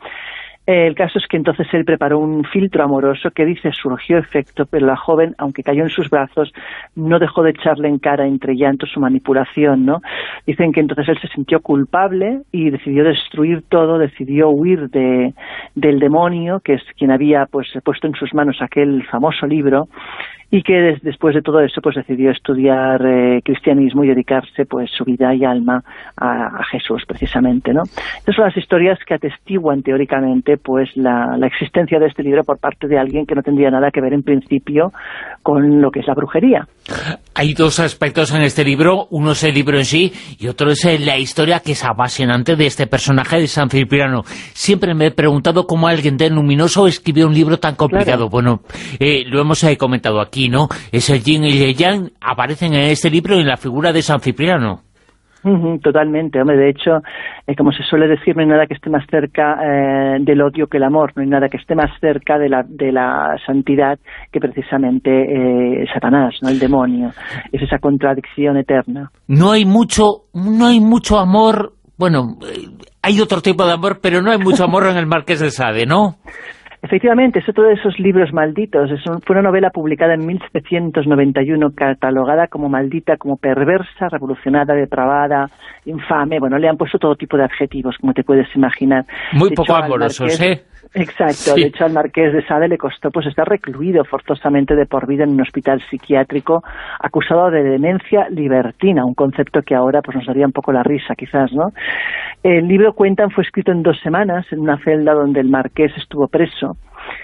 El caso es que entonces él preparó un filtro amoroso que dice surgió efecto, pero la joven, aunque cayó en sus brazos, no dejó de echarle en cara entre llanto su manipulación, ¿no? Dicen que entonces él se sintió culpable y decidió destruir todo, decidió huir de, del demonio, que es quien había pues puesto en sus manos aquel famoso libro, y que des, después de todo eso pues decidió estudiar eh, cristianismo y dedicarse pues su vida y alma a, a Jesús precisamente, ¿no? Estas son las historias que atestiguan teóricamente pues la, la existencia de este libro por parte de alguien que no tendría nada que ver en principio con lo que es la brujería. Hay dos aspectos en este libro, uno es el libro en sí y otro es la historia, que es apasionante, de este personaje de San Cipriano. Siempre me he preguntado cómo alguien tan luminoso escribió un libro tan complicado. Claro. Bueno, eh, lo hemos eh, comentado aquí, ¿no? Es el yin y el yang, aparecen en este libro en la figura de San Cipriano. Uh-huh, totalmente, hombre, de hecho, eh, como se suele decir, no hay nada que esté más cerca eh, del odio que el amor, no hay nada que esté más cerca de la, de la santidad que precisamente eh, Satanás, ¿no? El demonio, es esa contradicción eterna. No hay mucho, no hay mucho amor bueno, hay otro tipo de amor, pero no hay mucho amor en el Marqués de Sade, ¿no? Efectivamente, es otro de esos libros malditos. Es un, fue una novela publicada en mil setecientos noventa y uno, catalogada como maldita, como perversa, revolucionada, depravada, infame. Bueno, le han puesto todo tipo de adjetivos, como te puedes imaginar. Muy de poco hecho, amorosos, ¿eh? Exacto, Sí. De hecho al Marqués de Sade le costó pues estar recluido forzosamente de por vida en un hospital psiquiátrico, acusado de demencia libertina, un concepto que ahora pues nos daría un poco la risa quizás, ¿no? El libro, cuentan, fue escrito en dos semanas en una celda donde el Marqués estuvo preso.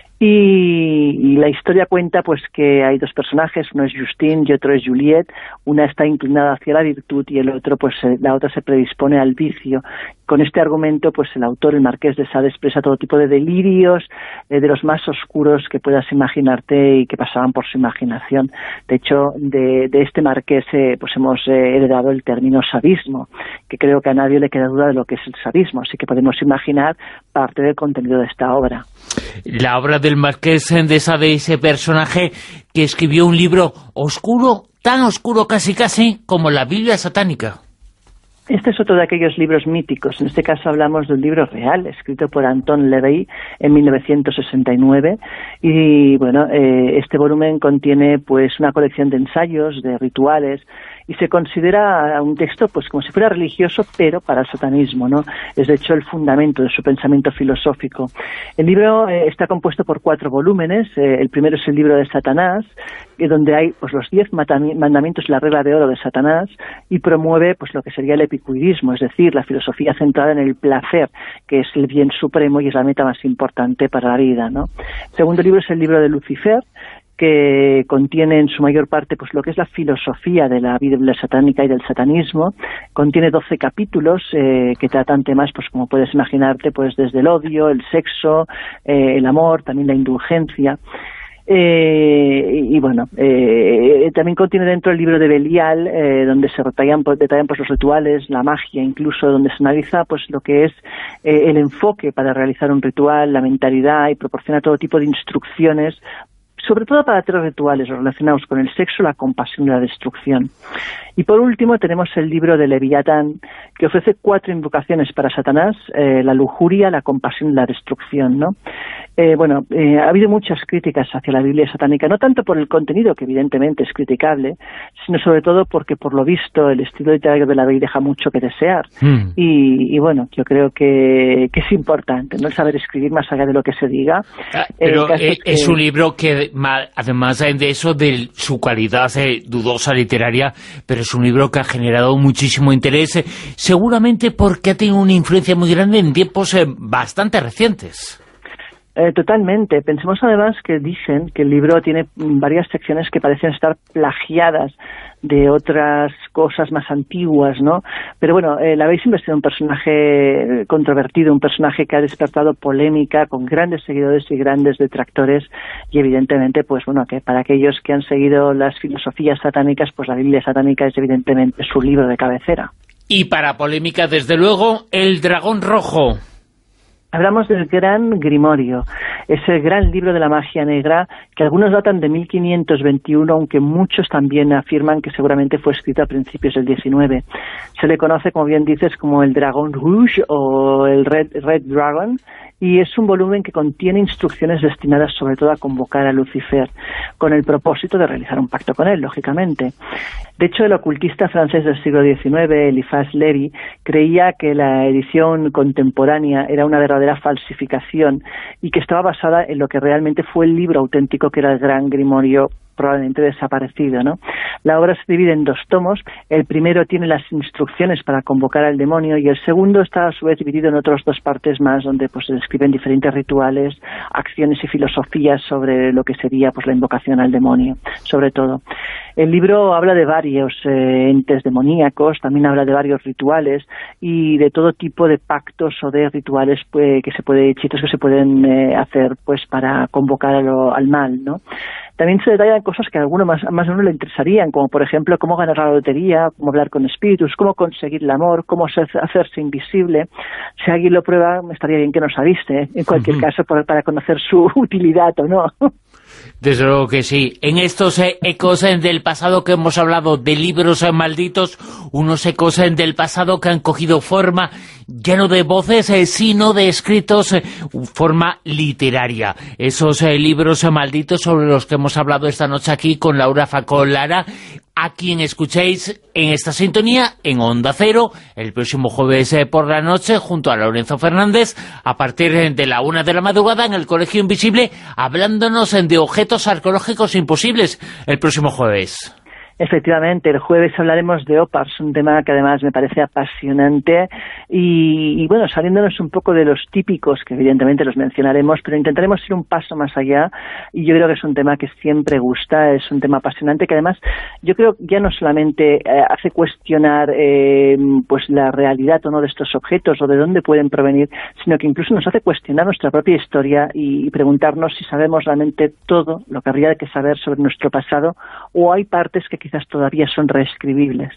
Y, y la historia cuenta pues que hay dos personajes, uno es Justine y otro es Juliette. Una está inclinada hacia la virtud y el otro pues la otra se predispone al vicio. Con este argumento pues el autor, el Marqués de Sade, expresa todo tipo de delirios, eh, de los más oscuros que puedas imaginarte y que pasaban por su imaginación. De hecho, de, de este Marqués eh, pues hemos eh, heredado el término sadismo, que creo que a nadie le queda duda de lo que es el sadismo, así que podemos imaginar parte del contenido de esta obra. La obra del Marqués de Sade, ese personaje que escribió un libro oscuro, tan oscuro casi casi como la Biblia satánica. Este es otro de aquellos libros míticos. En este caso hablamos de un libro real, escrito por Anton LaVey en mil novecientos sesenta y nueve. Y bueno, eh, este volumen contiene pues una colección de ensayos, de rituales, y se considera un texto pues como si fuera religioso, pero para el satanismo, ¿no? Es de hecho el fundamento de su pensamiento filosófico. El libro eh, está compuesto por cuatro volúmenes. Eh, el primero es el libro de Satanás, eh, donde hay pues los diez mandamientos y la regla de oro de Satanás, y promueve pues lo que sería el epicurismo, es decir, la filosofía centrada en el placer, que es el bien supremo y es la meta más importante para la vida, ¿no? El segundo libro es el libro de Lucifer, que contiene en su mayor parte pues lo que es la filosofía de la Biblia satánica y del satanismo. Contiene doce capítulos eh, que tratan temas, pues como puedes imaginarte, pues desde el odio, el sexo, eh, el amor, también la indulgencia. Eh, y, y bueno, eh, también contiene dentro el libro de Belial, eh, donde se detallan, pues, detallan pues los rituales, la magia, incluso donde se analiza pues lo que es eh, el enfoque para realizar un ritual, la mentalidad, y proporciona todo tipo de instrucciones, sobre todo para tres rituales relacionados con el sexo, la compasión y la destrucción. Y por último tenemos el libro de Leviatán, que ofrece cuatro invocaciones para Satanás: eh, la lujuria, la compasión y la destrucción, ¿no? Eh, bueno, eh, ha habido muchas críticas hacia la Biblia satánica, no tanto por el contenido, que evidentemente es criticable, sino sobre todo porque, por lo visto, el estilo literario de la Biblia deja mucho que desear. Mm. Y, y bueno, yo creo que, que es importante, ¿no?, el saber escribir más allá de lo que se diga. Ah, pero eh, es, que... es un libro que, además de eso, de su calidad eh, dudosa literaria, pero es un libro que ha generado muchísimo interés, eh, seguramente porque ha tenido una influencia muy grande en tiempos eh, bastante recientes. Eh, totalmente. Pensemos además que dicen que el libro tiene varias secciones que parecen estar plagiadas de otras cosas más antiguas, ¿no? Pero bueno, eh, la habéis sido un personaje controvertido, un personaje que ha despertado polémica, con grandes seguidores y grandes detractores, y evidentemente, pues bueno, que para aquellos que han seguido las filosofías satánicas, pues la Biblia satánica es evidentemente su libro de cabecera. Y para polémica, desde luego, El Dragón Rojo. Hablamos del Gran Grimorio, ese gran libro de la magia negra que algunos datan de mil quinientos veintiuno, aunque muchos también afirman que seguramente fue escrito a principios del diecinueve. Se le conoce, como bien dices, como el Dragón Rouge o el Red, Red Dragon, y es un volumen que contiene instrucciones destinadas sobre todo a convocar a Lucifer, con el propósito de realizar un pacto con él, lógicamente. De hecho, el ocultista francés del siglo diecinueve, Eliphas Lévy, creía que la edición contemporánea era una verdadera falsificación y que estaba basada en lo que realmente fue el libro auténtico, que era el Gran Grimorio, probablemente desaparecido, ¿no? La obra se divide en dos tomos. El primero tiene las instrucciones para convocar al demonio, y el segundo está a su vez dividido en otras dos partes más, donde pues se describen diferentes rituales, acciones y filosofías sobre lo que sería pues la invocación al demonio, sobre todo. El libro habla de varios eh, entes demoníacos, también habla de varios rituales y de todo tipo de pactos o de rituales pues, que se puede, hechizos que se pueden eh, hacer pues para convocar a lo, al mal, ¿no? También se detallan cosas que a alguno más, más o menos le interesarían, como por ejemplo cómo ganar la lotería, cómo hablar con espíritus, cómo conseguir el amor, cómo hacerse invisible. Si alguien lo prueba, estaría bien que nos avise, ¿eh? En cualquier uh-huh. caso, para, para conocer su utilidad o no. Desde luego que sí. En estos eh, ecos eh, del pasado que hemos hablado de libros eh, malditos, unos ecos eh, del pasado que han cogido forma ya no de voces, eh, sino de escritos, eh, forma literaria. Esos eh, libros eh, malditos sobre los que hemos hablado esta noche aquí con Laura Falcó Lara, a quien escuchéis en esta sintonía, en Onda Cero, el próximo jueves eh, por la noche, junto a Lorenzo Fernández, a partir eh, de la una de la madrugada, en el Colegio Invisible, hablándonos eh, de objetos arqueológicos imposibles, el próximo jueves. Efectivamente, el jueves hablaremos de OPARS, un tema que además me parece apasionante y, y bueno, saliéndonos un poco de los típicos, que evidentemente los mencionaremos, pero intentaremos ir un paso más allá y yo creo que es un tema que siempre gusta, es un tema apasionante que además yo creo ya no solamente eh, hace cuestionar eh, pues la realidad o no de estos objetos o de dónde pueden provenir, sino que incluso nos hace cuestionar nuestra propia historia y, y preguntarnos si sabemos realmente todo lo que habría que saber sobre nuestro pasado o hay partes que quizás todavía son reescribibles.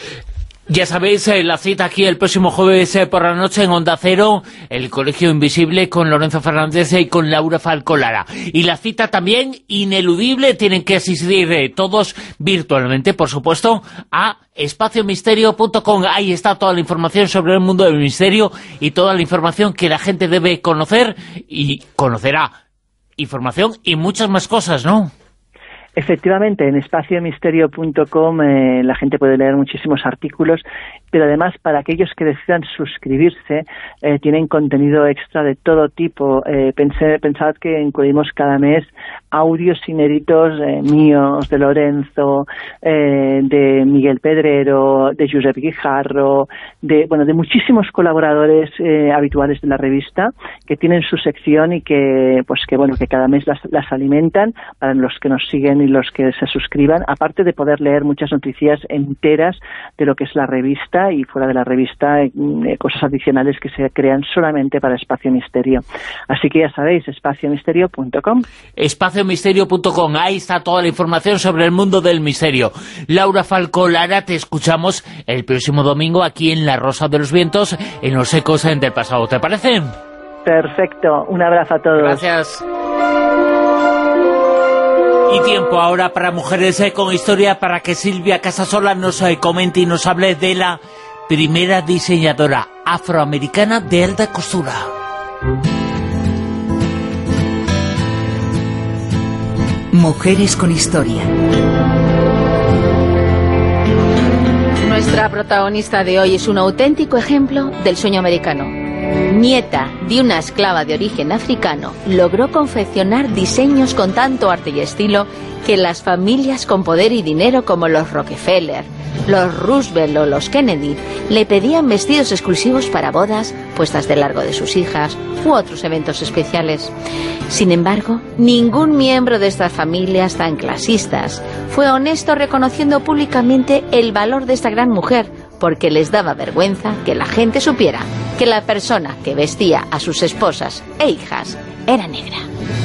Ya sabéis, eh, la cita aquí el próximo jueves eh, por la noche en Onda Cero, el Colegio Invisible con Lorenzo Fernández y con Laura Falcó Lara. Y la cita también ineludible, tienen que asistir eh, todos virtualmente, por supuesto, a espacio misterio punto com. Ahí está toda la información sobre el mundo del misterio y toda la información que la gente debe conocer y conocerá. Información y muchas más cosas, ¿no? Efectivamente, en espacio misterio punto com eh, la gente puede leer muchísimos artículos, pero además para aquellos que decidan suscribirse eh, tienen contenido extra de todo tipo. Eh, pensé, pensad que incluimos cada mes audios inéditos eh, míos, de Lorenzo, eh, de Miguel Pedrero, de Josep Guijarro, de bueno de muchísimos colaboradores eh, habituales de la revista que tienen su sección y que pues que bueno que cada mes las, las alimentan para los que nos siguen y los que se suscriban, aparte de poder leer muchas noticias enteras de lo que es la revista y fuera de la revista eh, cosas adicionales que se crean solamente para Espacio Misterio. Así que ya sabéis, espacio misterio punto com. espacio misterio punto com, ahí está toda la información sobre el mundo del misterio. Laura Falcó Lara, te escuchamos el próximo domingo aquí en La Rosa de los Vientos, en los ecos del pasado. ¿Te parece? Perfecto, un abrazo a todos. Gracias. Y tiempo ahora para Mujeres eh, con Historia, para que Silvia Casasola nos eh, comente y nos hable de la primera diseñadora afroamericana de alta costura. Mujeres con Historia. Nuestra protagonista de hoy es un auténtico ejemplo del sueño americano. Nieta de una esclava de origen africano, logró confeccionar diseños con tanto arte y estilo que las familias con poder y dinero como los Rockefeller, los Roosevelt o los Kennedy le pedían vestidos exclusivos para bodas, puestas de largo de sus hijas u otros eventos especiales. Sin embargo, ningún miembro de estas familias tan clasistas fue honesto reconociendo públicamente el valor de esta gran mujer, porque les daba vergüenza que la gente supiera que la persona que vestía a sus esposas e hijas era negra.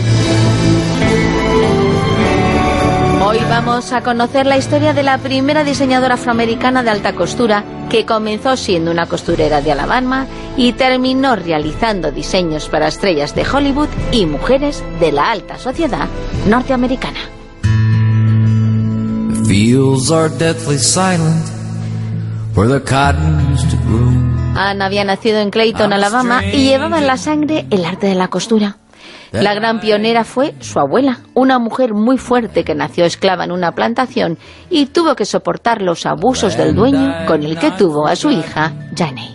Hoy vamos a conocer la historia de la primera diseñadora afroamericana de alta costura que comenzó siendo una costurera de Alabama y terminó realizando diseños para estrellas de Hollywood y mujeres de la alta sociedad norteamericana. The fields are deathly silent. Anne había nacido en Clayton, Alabama, y llevaba en la sangre el arte de la costura. La gran pionera fue su abuela, una mujer muy fuerte que nació esclava en una plantación y tuvo que soportar los abusos del dueño, con el que tuvo a su hija, Janie.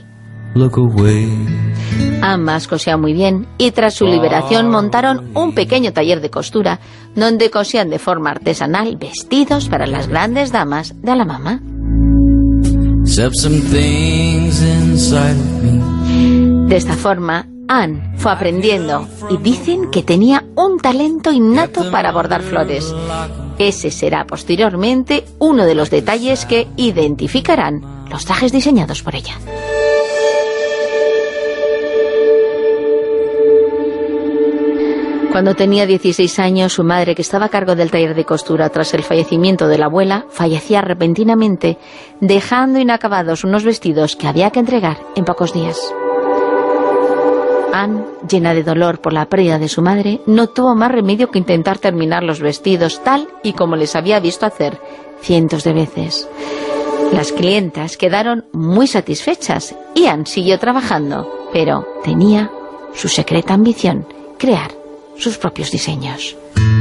Ambas cosían muy bien y tras su liberación montaron un pequeño taller de costura donde cosían de forma artesanal vestidos para las grandes damas de Alabama. De esta forma, Anne fue aprendiendo y dicen que tenía un talento innato para bordar flores. Ese será posteriormente uno de los detalles que identificarán los trajes diseñados por ella. Cuando tenía dieciséis años, su madre, que estaba a cargo del taller de costura tras el fallecimiento de la abuela, fallecía repentinamente, dejando inacabados unos vestidos que había que entregar en pocos días. Anne, llena de dolor por la pérdida de su madre, no tuvo más remedio que intentar terminar los vestidos tal y como les había visto hacer cientos de veces. Las clientas quedaron muy satisfechas y Anne siguió trabajando, pero tenía su secreta ambición, crear sus propios diseños.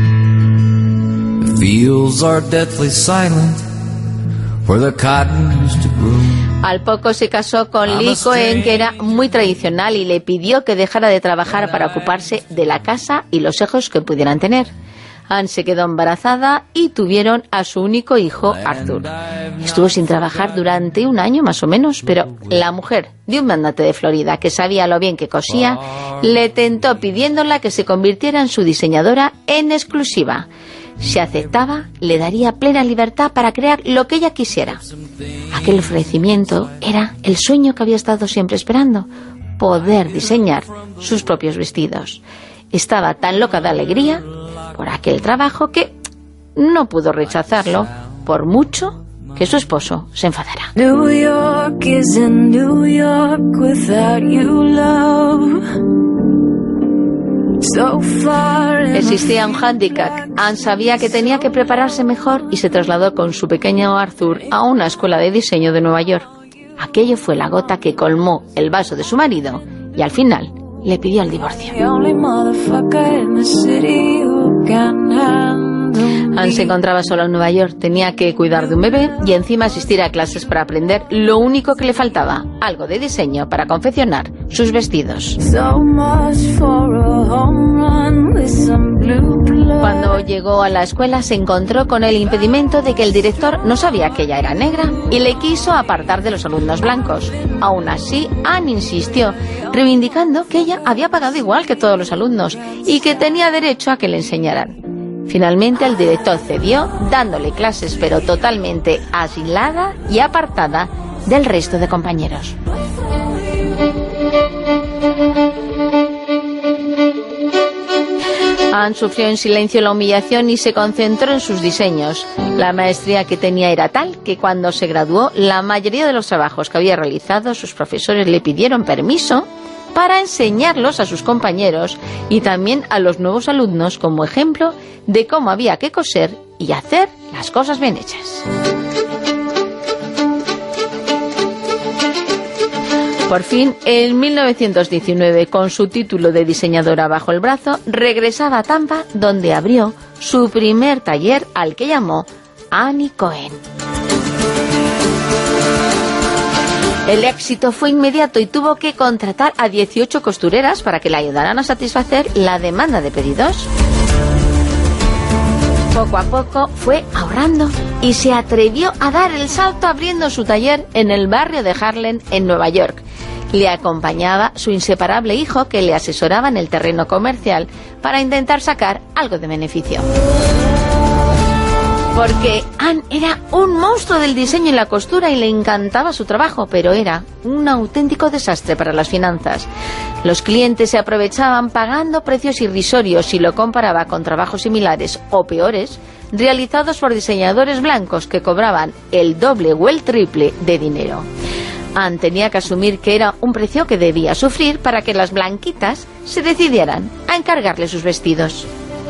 Al poco se casó con Lee Cohen, que era muy tradicional, y le pidió que dejara de trabajar para ocuparse de la casa y los hijos que pudieran tener. Anne se quedó embarazada y tuvieron a su único hijo, Arthur. Estuvo sin trabajar durante un año más o menos, pero la mujer de un magnate de Florida que sabía lo bien que cosía, le tentó pidiéndola que se convirtiera en su diseñadora en exclusiva. Si aceptaba, le daría plena libertad para crear lo que ella quisiera. Aquel ofrecimiento era el sueño que había estado siempre esperando, poder diseñar sus propios vestidos. Estaba tan loca de alegría por aquel trabajo que no pudo rechazarlo, por mucho que su esposo se enfadara. New York isn't New York without you, love. So far. Existía un hándicap. Anne sabía que tenía que prepararse mejor y se trasladó con su pequeño Arthur a una escuela de diseño de Nueva York. Aquello fue la gota que colmó el vaso de su marido y al final le pidió el divorcio. Anne se encontraba sola en Nueva York, tenía que cuidar de un bebé y encima asistir a clases para aprender lo único que le faltaba, algo de diseño para confeccionar sus vestidos. Cuando llegó a la escuela se encontró con el impedimento de que el director no sabía que ella era negra y le quiso apartar de los alumnos blancos. Aún así, Anne insistió, reivindicando que ella había pagado igual que todos los alumnos y que tenía derecho a que le enseñaran. Finalmente el director cedió, dándole clases pero totalmente aislada y apartada del resto de compañeros. Anne sufrió en silencio la humillación y se concentró en sus diseños. La maestría que tenía era tal que cuando se graduó, la mayoría de los trabajos que había realizado, sus profesores le pidieron permiso para enseñarlos a sus compañeros y también a los nuevos alumnos como ejemplo de cómo había que coser y hacer las cosas bien hechas. Por fin, en mil novecientos diecinueve, con su título de diseñadora bajo el brazo, regresaba a Tampa, donde abrió su primer taller al que llamó Annie Cohen. El éxito fue inmediato y tuvo que contratar a dieciocho costureras para que le ayudaran a satisfacer la demanda de pedidos. Poco a poco fue ahorrando y se atrevió a dar el salto abriendo su taller en el barrio de Harlem, en Nueva York. Le acompañaba su inseparable hijo, que le asesoraba en el terreno comercial para intentar sacar algo de beneficio. Porque Anne era un monstruo del diseño y la costura y le encantaba su trabajo, pero era un auténtico desastre para las finanzas. Los clientes se aprovechaban pagando precios irrisorios si lo comparaba con trabajos similares o peores realizados por diseñadores blancos que cobraban el doble o el triple de dinero. Anne tenía que asumir que era un precio que debía sufrir para que las blanquitas se decidieran a encargarle sus vestidos.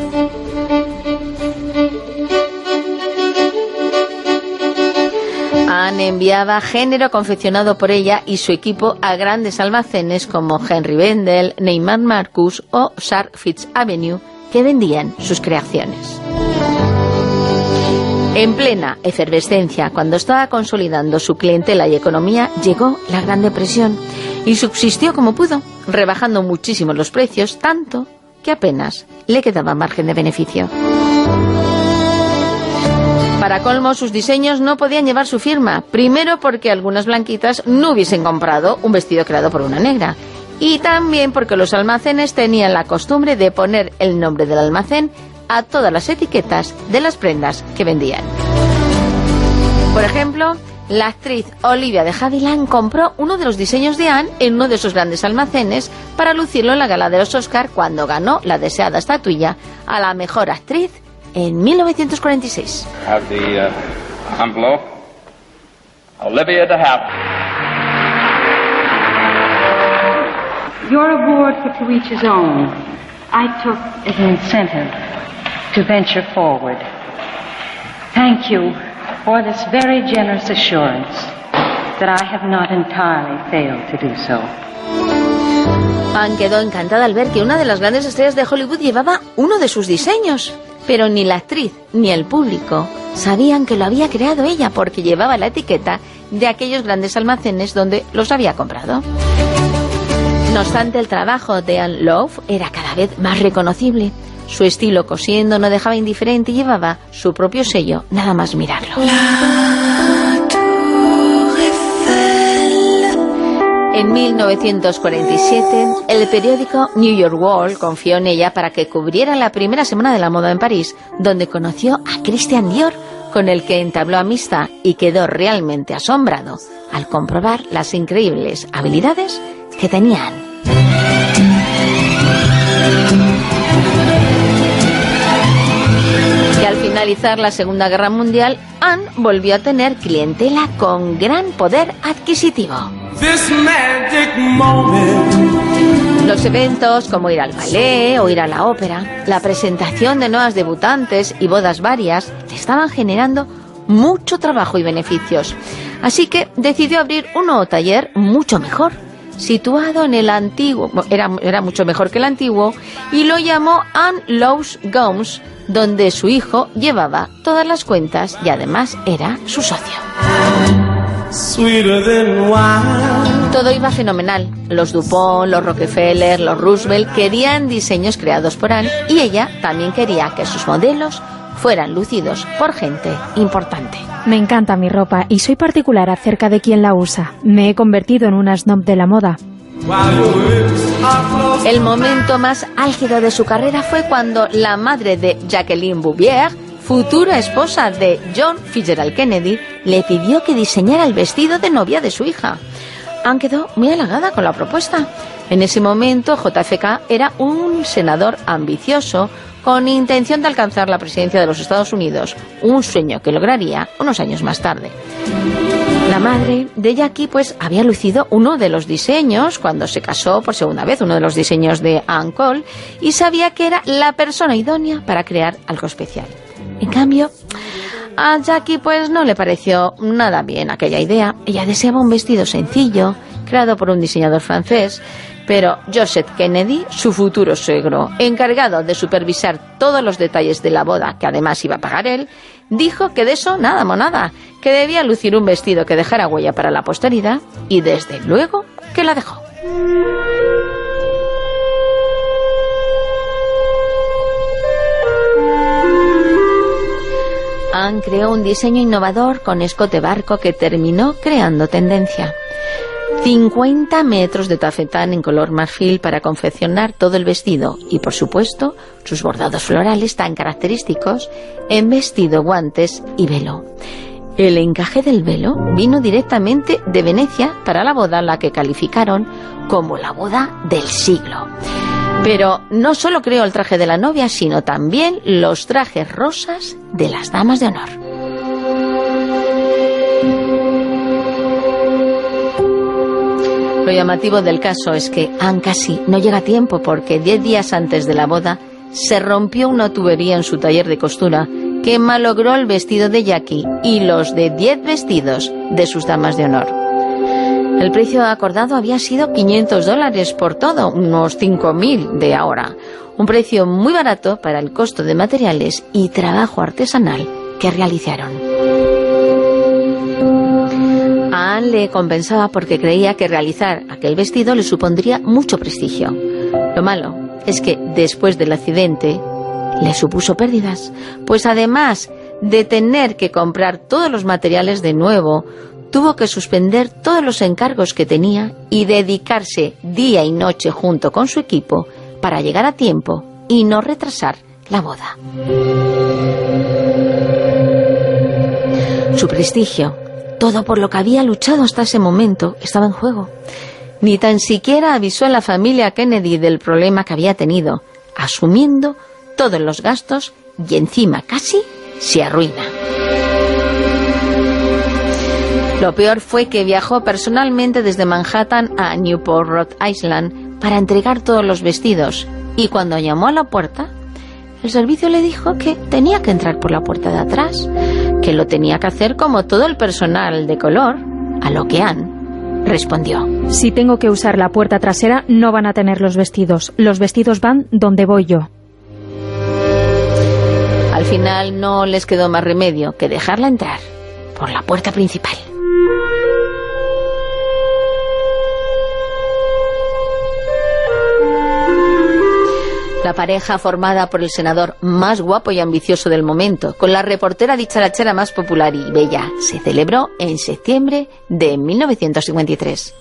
Anne enviaba género confeccionado por ella y su equipo a grandes almacenes como Henry Bendel, Neiman Marcus o Saks Fifth Avenue, que vendían sus creaciones. En plena efervescencia, cuando estaba consolidando su clientela y economía, llegó la Gran Depresión y subsistió como pudo, rebajando muchísimo los precios, tanto que apenas le quedaba margen de beneficio. Para colmo, sus diseños no podían llevar su firma, primero porque algunas blanquitas no hubiesen comprado un vestido creado por una negra, y también porque los almacenes tenían la costumbre de poner el nombre del almacén a todas las etiquetas de las prendas que vendían. Por ejemplo, la actriz Olivia de Havilland compró uno de los diseños de Anne en uno de esos grandes almacenes para lucirlo en la gala de los Oscar cuando ganó la deseada estatuilla a la mejor actriz en mil novecientos cuarenta y seis. Have the uh, envelope. Olivia de Havilland. Your award for To Each His Own, I took as an incentive to venture forward. Thank you for this very generous assurance that I have not entirely failed to do so. Anne quedó encantada al ver que una de las grandes estrellas de Hollywood llevaba uno de sus diseños, pero ni la actriz ni el público sabían que lo había creado ella porque llevaba la etiqueta de aquellos grandes almacenes donde los había comprado. No obstante, el trabajo de Anne Love era cada vez más reconocible. Su estilo cosiendo no dejaba indiferente y llevaba su propio sello, nada más mirarlo. En mil novecientos cuarenta y siete, el periódico New York World confió en ella para que cubriera la primera semana de la moda en París, donde conoció a Christian Dior, con el que entabló amistad y quedó realmente asombrado al comprobar las increíbles habilidades que tenían. Y al finalizar la Segunda Guerra Mundial, Anne volvió a tener clientela con gran poder adquisitivo. Los eventos como ir al ballet o ir a la ópera, la presentación de nuevas debutantes y bodas varias le estaban generando mucho trabajo y beneficios. Así que decidió abrir un nuevo taller mucho mejor, situado en el antiguo, era, era mucho mejor que el antiguo, y lo llamó Anne Love's Gowns, donde su hijo llevaba todas las cuentas y además era su socio. Todo iba fenomenal. Los Dupont, los Rockefeller, los Roosevelt querían diseños creados por Anne y ella también quería que sus modelos fueran lucidos por gente importante. Me encanta mi ropa y soy particular acerca de quién la usa. Me he convertido en una snob de la moda. El momento más álgido de su carrera fue cuando la madre de Jacqueline Bouvier, futura esposa de John Fitzgerald Kennedy, le pidió que diseñara el vestido de novia de su hija. Anne quedó muy halagada con la propuesta. En ese momento, J F K era un senador ambicioso con intención de alcanzar la presidencia de los Estados Unidos, un sueño que lograría unos años más tarde. La madre de Jackie pues había lucido uno de los diseños cuando se casó por segunda vez, uno de los diseños de Anne Cole, y sabía que era la persona idónea para crear algo especial. En cambio, a Jackie pues no le pareció nada bien aquella idea. Ella deseaba un vestido sencillo, creado por un diseñador francés, pero Joseph Kennedy, su futuro suegro, encargado de supervisar todos los detalles de la boda, que además iba a pagar él, dijo que de eso nada monada, que debía lucir un vestido que dejara huella para la posteridad, y desde luego que la dejó. Anne creó un diseño innovador con escote barco que terminó creando tendencia. cincuenta metros de tafetán en color marfil para confeccionar todo el vestido y, por supuesto, sus bordados florales tan característicos en vestido, guantes y velo. El encaje del velo vino directamente de Venecia para la boda, la que calificaron como la boda del siglo. Pero no solo creó el traje de la novia, sino también los trajes rosas de las damas de honor. Lo llamativo del caso es que Anne casi no llega a tiempo porque diez días antes de la boda se rompió una tubería en su taller de costura que malogró el vestido de Jackie y los de diez vestidos de sus damas de honor. El precio acordado había sido quinientos dólares por todo, unos cinco mil de ahora. Un precio muy barato para el costo de materiales y trabajo artesanal que realizaron. A Anne le compensaba porque creía que realizar aquel vestido le supondría mucho prestigio. Lo malo es que después del accidente le supuso pérdidas, pues además de tener que comprar todos los materiales de nuevo, tuvo que suspender todos los encargos que tenía y dedicarse día y noche junto con su equipo para llegar a tiempo y no retrasar la boda. Su prestigio, todo por lo que había luchado hasta ese momento, estaba en juego. Ni tan siquiera avisó a la familia Kennedy del problema que había tenido, asumiendo todos los gastos y encima casi se arruina. Lo peor fue que viajó personalmente desde Manhattan a Newport, Rhode Island, para entregar todos los vestidos, y cuando llamó a la puerta, el servicio le dijo que tenía que entrar por la puerta de atrás, que lo tenía que hacer como todo el personal de color, a lo que Anne respondió: si tengo que usar la puerta trasera, no van a tener los vestidos. Los vestidos van donde voy yo. Al final no les quedó más remedio que dejarla entrar por la puerta principal. La pareja, formada por el senador más guapo y ambicioso del momento, con la reportera dicharachera más popular y bella, se celebró en septiembre de mil novecientos cincuenta y tres.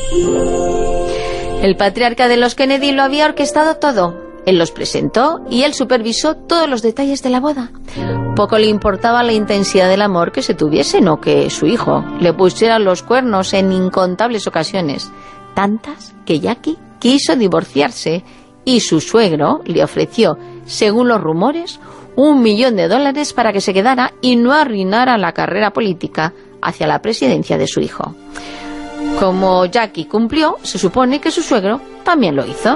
El patriarca de los Kennedy lo había orquestado todo. Él los presentó y él supervisó todos los detalles de la boda. Poco le importaba la intensidad del amor que se tuviesen o que su hijo le pusiera los cuernos en incontables ocasiones, tantas que Jackie quiso divorciarse y su suegro le ofreció, según los rumores, un millón de dólares para que se quedara y no arruinara la carrera política hacia la presidencia de su hijo. Como Jackie cumplió, se supone que su suegro también lo hizo.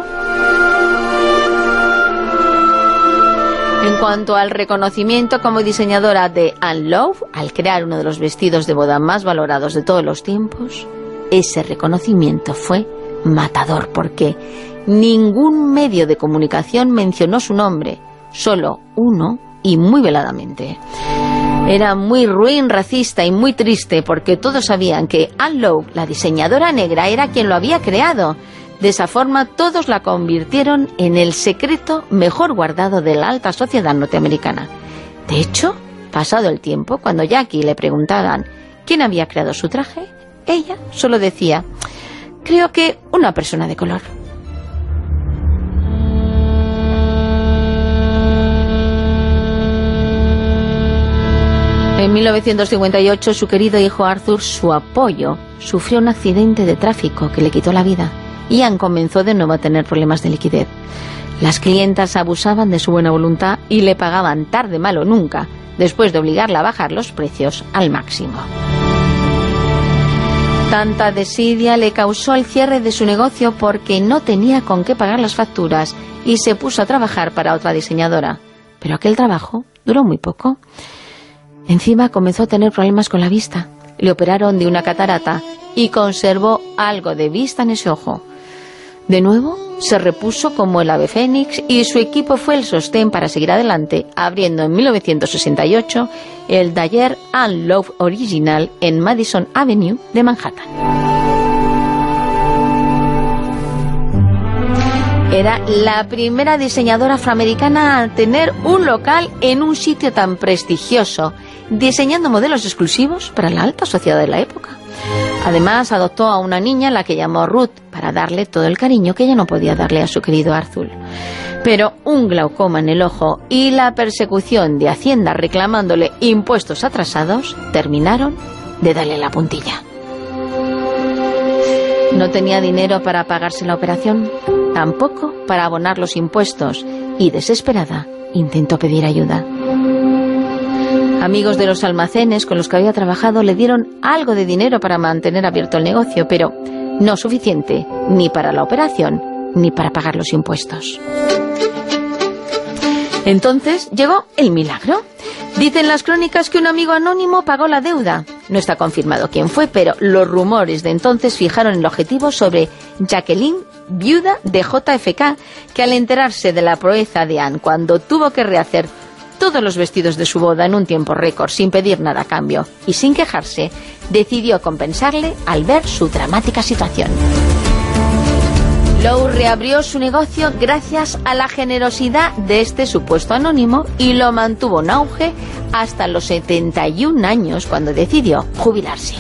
En cuanto al reconocimiento como diseñadora de Anne Love, al crear uno de los vestidos de boda más valorados de todos los tiempos, ese reconocimiento fue matador, porque ningún medio de comunicación mencionó su nombre, solo uno, y muy veladamente. Era muy ruin, racista y muy triste, porque todos sabían que Anne Love, la diseñadora negra, era quien lo había creado. De esa forma, todos la convirtieron en el secreto mejor guardado de la alta sociedad norteamericana. De hecho, pasado el tiempo, cuando Jackie le preguntaban quién había creado su traje, ella solo decía: creo que una persona de color. En mil novecientos cincuenta y ocho, su querido hijo Arthur, su apoyo, sufrió un accidente de tráfico que le quitó la vida. y Anne comenzó de nuevo a tener problemas de liquidez. Las clientas abusaban de su buena voluntad y le pagaban tarde, mal o nunca, después de obligarla a bajar los precios al máximo. Tanta desidia le causó el cierre de su negocio porque no tenía con qué pagar las facturas y se puso a trabajar para otra diseñadora. Pero aquel trabajo duró muy poco. Encima comenzó a tener problemas con la vista. Le operaron de una catarata y conservó algo de vista en ese ojo. De nuevo, se repuso como el ave fénix y su equipo fue el sostén para seguir adelante, abriendo en mil novecientos sesenta y ocho el taller Anne Love Original en Madison Avenue de Manhattan. Era la primera diseñadora afroamericana a tener un local en un sitio tan prestigioso, diseñando modelos exclusivos para la alta sociedad de la época. Además, adoptó a una niña, la que llamó Ruth, para darle todo el cariño que ella no podía darle a su querido Arthur. Pero un glaucoma en el ojo y la persecución de Hacienda reclamándole impuestos atrasados terminaron de darle la puntilla. No tenía dinero para pagarse la operación, tampoco para abonar los impuestos, y desesperada intentó pedir ayuda. Amigos de los almacenes con los que había trabajado le dieron algo de dinero para mantener abierto el negocio, pero no suficiente ni para la operación ni para pagar los impuestos. Entonces llegó el milagro. Dicen las crónicas que un amigo anónimo pagó la deuda. No está confirmado quién fue, pero los rumores de entonces fijaron el objetivo sobre Jacqueline, viuda de J F K, que al enterarse de la proeza de Anne cuando tuvo que rehacer todos los vestidos de su boda en un tiempo récord sin pedir nada a cambio y sin quejarse, decidió compensarle al ver su dramática situación. Lowe reabrió su negocio gracias a la generosidad de este supuesto anónimo y lo mantuvo en auge hasta los setenta y un años, cuando decidió jubilarse.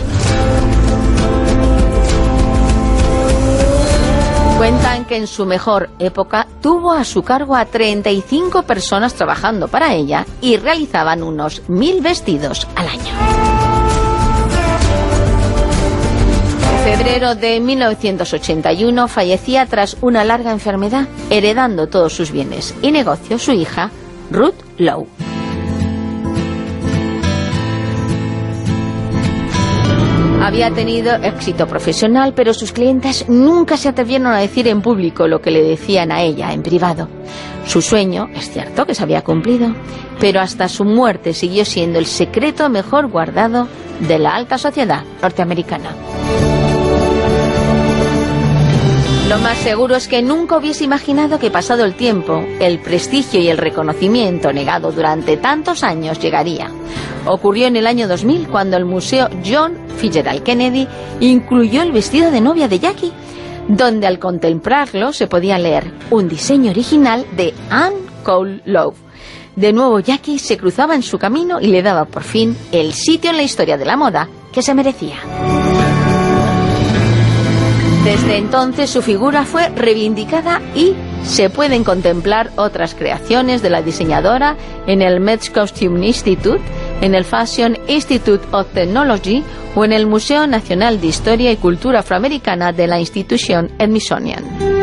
Cuentan que en su mejor época tuvo a su cargo a treinta y cinco personas trabajando para ella y realizaban unos mil vestidos al año. En febrero de mil novecientos ochenta y uno fallecía tras una larga enfermedad, heredando todos sus bienes y negocios su hija, Ruth Lowe. Había tenido éxito profesional, pero sus clientes nunca se atrevieron a decir en público lo que le decían a ella en privado. Su sueño, es cierto que se había cumplido, pero hasta su muerte siguió siendo el secreto mejor guardado de la alta sociedad norteamericana. Lo más seguro es que nunca hubiese imaginado que, pasado el tiempo, el prestigio y el reconocimiento negado durante tantos años llegaría. Ocurrió en el año dos mil, cuando el Museo John Fitzgerald Kennedy incluyó el vestido de novia de Jackie, donde al contemplarlo se podía leer un diseño original de Anne Cole Love. De nuevo Jackie se cruzaba en su camino y le daba por fin el sitio en la historia de la moda que se merecía. Desde entonces su figura fue reivindicada y se pueden contemplar otras creaciones de la diseñadora en el Met Costume Institute, en el Fashion Institute of Technology o en el Museo Nacional de Historia y Cultura Afroamericana de la Institution Smithsonian.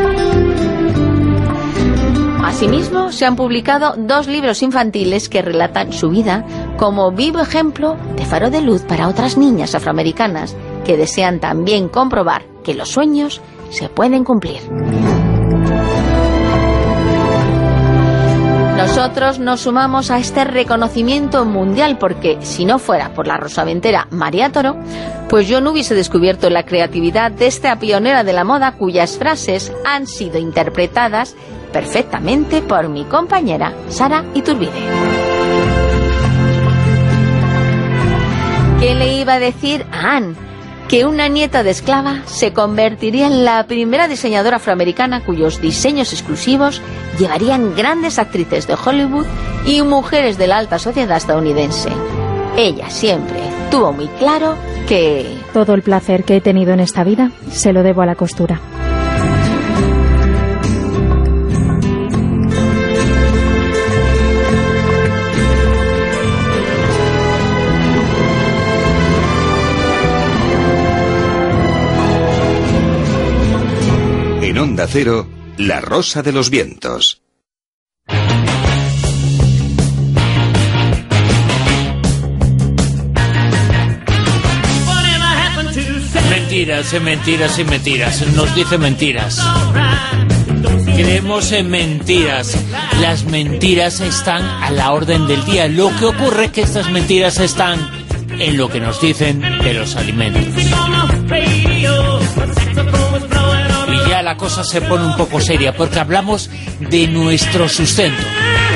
Asimismo, se han publicado dos libros infantiles que relatan su vida como vivo ejemplo de faro de luz para otras niñas afroamericanas que desean también comprobar que los sueños se pueden cumplir. Nosotros nos sumamos a este reconocimiento mundial porque, si no fuera por la rosaventera María Toro, pues yo no hubiese descubierto la creatividad de esta pionera de la moda cuyas frases han sido interpretadas perfectamente por mi compañera Sara Iturbide. ¿Qué le iba a decir a Anne? Que una nieta de esclava se convertiría en la primera diseñadora afroamericana cuyos diseños exclusivos llevarían grandes actrices de Hollywood y mujeres de la alta sociedad estadounidense. Ella siempre tuvo muy claro que... todo el placer que he tenido en esta vida se lo debo a la costura. En Onda Cero, La Rosa de los Vientos. Mentiras, mentiras y mentiras. Nos dice mentiras. Creemos en mentiras. Las mentiras están a la orden del día. Lo que ocurre es que estas mentiras están en lo que nos dicen de los alimentos. Y ya la cosa se pone un poco seria, porque hablamos de nuestro sustento.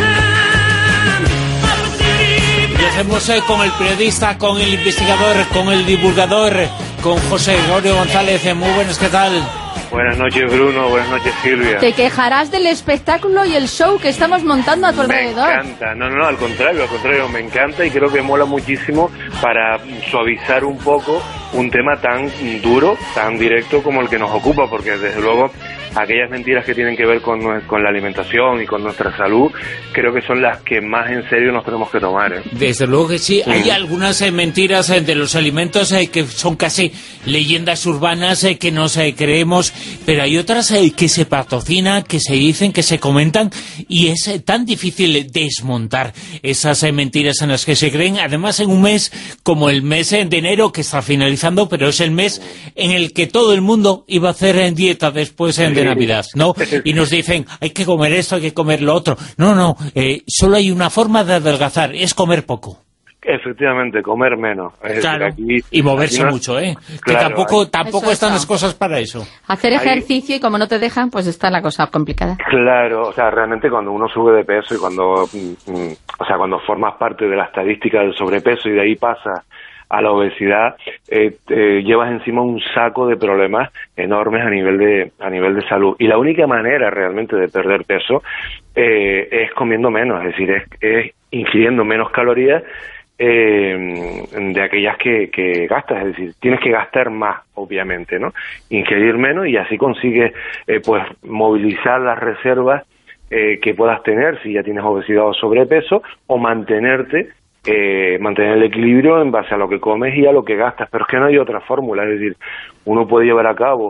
Lo hacemos eh, con el periodista, con el investigador, con el divulgador, con José Gregorio González. Muy buenas, ¿qué tal? Buenas noches, Bruno. Buenas noches, Silvia. Te quejarás del espectáculo y el show que estamos montando a tu alrededor. Me encanta. No, no, al contrario, al contrario, me encanta y creo que mola muchísimo para suavizar un poco un tema tan duro, tan directo como el que nos ocupa, porque desde luego aquellas mentiras que tienen que ver con, con la alimentación y con nuestra salud, creo que son las que más en serio nos tenemos que tomar, ¿eh? Desde luego que sí. sí. Hay algunas eh, mentiras eh, de los alimentos eh, que son casi leyendas urbanas eh, que nos eh, creemos, pero hay otras eh, que se patrocinan, que se dicen, que se comentan, y es eh, tan difícil desmontar esas eh, mentiras en las que se creen, además en un mes como el mes eh, de enero, que está finalizando, pero es el mes en el que todo el mundo iba a hacer en dieta después eh, de Navidad, ¿no? Y nos dicen, hay que comer esto, hay que comer lo otro. No, no, eh, solo hay una forma de adelgazar, es comer poco. Efectivamente, comer menos. Es claro, decir, aquí, y moverse aquí no, mucho, ¿eh? Claro, que tampoco, hay, tampoco están las cosas para eso. Hacer ejercicio ahí, y como no te dejan, pues está la cosa complicada. Claro, o sea, realmente cuando uno sube de peso y cuando, mm, o sea, cuando formas parte de la estadística del sobrepeso y de ahí pasa a la obesidad, eh, eh, llevas encima un saco de problemas enormes a nivel de a nivel de salud. Y la única manera realmente de perder peso eh, es comiendo menos, es decir, es, es ingiriendo menos calorías eh, de aquellas que, que gastas, es decir, tienes que gastar más, obviamente, ¿no? Ingerir menos y así consigues eh, pues movilizar las reservas eh, que puedas tener si ya tienes obesidad o sobrepeso, o mantenerte Eh, mantener el equilibrio en base a lo que comes y a lo que gastas, pero es que no hay otra fórmula, es decir, uno puede llevar a cabo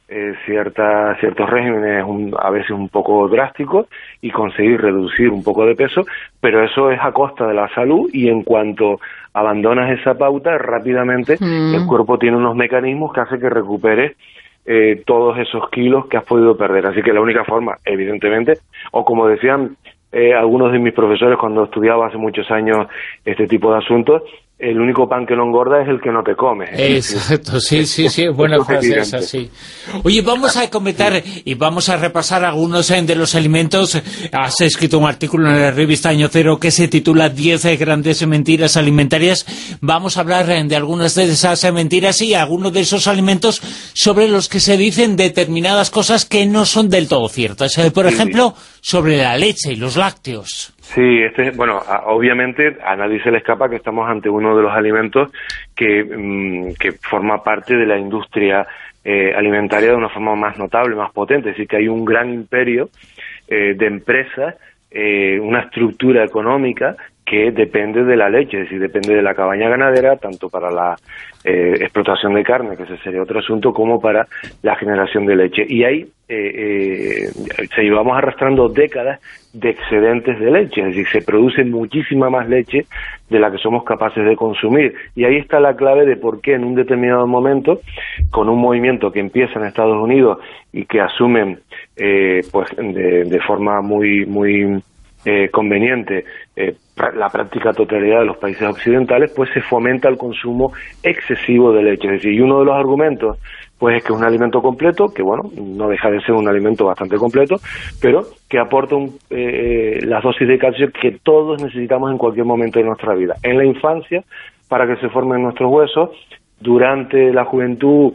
eh, cierta, ciertos regímenes un, a veces un poco drásticos y conseguir reducir un poco de peso, pero eso es a costa de la salud, y en cuanto abandonas esa pauta, rápidamente mm. el cuerpo tiene unos mecanismos que hace que recupere eh, todos esos kilos que has podido perder. Así que la única forma, evidentemente, o como decían eh, algunos de mis profesores cuando estudiaba hace muchos años este tipo de asuntos, el único pan que no engorda es el que no te comes. Exacto, sí, sí, sí, buena frase esa, sí. Oye, vamos a comentar y vamos a repasar algunos de los alimentos. Has escrito un artículo en la revista Año Cero que se titula diez grandes mentiras alimentarias. Vamos a hablar de algunas de esas mentiras y algunos de esos alimentos sobre los que se dicen determinadas cosas que no son del todo ciertas. Por ejemplo, sobre la leche y los lácteos. Sí, este, bueno, obviamente a nadie se le escapa que estamos ante uno de los alimentos que, mmm, que forma parte de la industria eh, alimentaria de una forma más notable, más potente. Es decir, que hay un gran imperio eh, de empresas, eh, una estructura económica que depende de la leche, es decir, depende de la cabaña ganadera, tanto para la eh, explotación de carne, que ese sería otro asunto, como para la generación de leche. Y ahí eh, eh, se llevamos arrastrando décadas de excedentes de leche, es decir, se produce muchísima más leche de la que somos capaces de consumir. Y ahí está la clave de por qué en un determinado momento, con un movimiento que empieza en Estados Unidos y que asumen eh, pues de, de forma muy muy eh, conveniente eh, la práctica totalidad de los países occidentales, pues se fomenta el consumo excesivo de leche. Es decir, y uno de los argumentos pues es que es un alimento completo, que bueno, no deja de ser un alimento bastante completo, pero que aporta un, eh, las dosis de calcio que todos necesitamos en cualquier momento de nuestra vida. En la infancia, para que se formen nuestros huesos, durante la juventud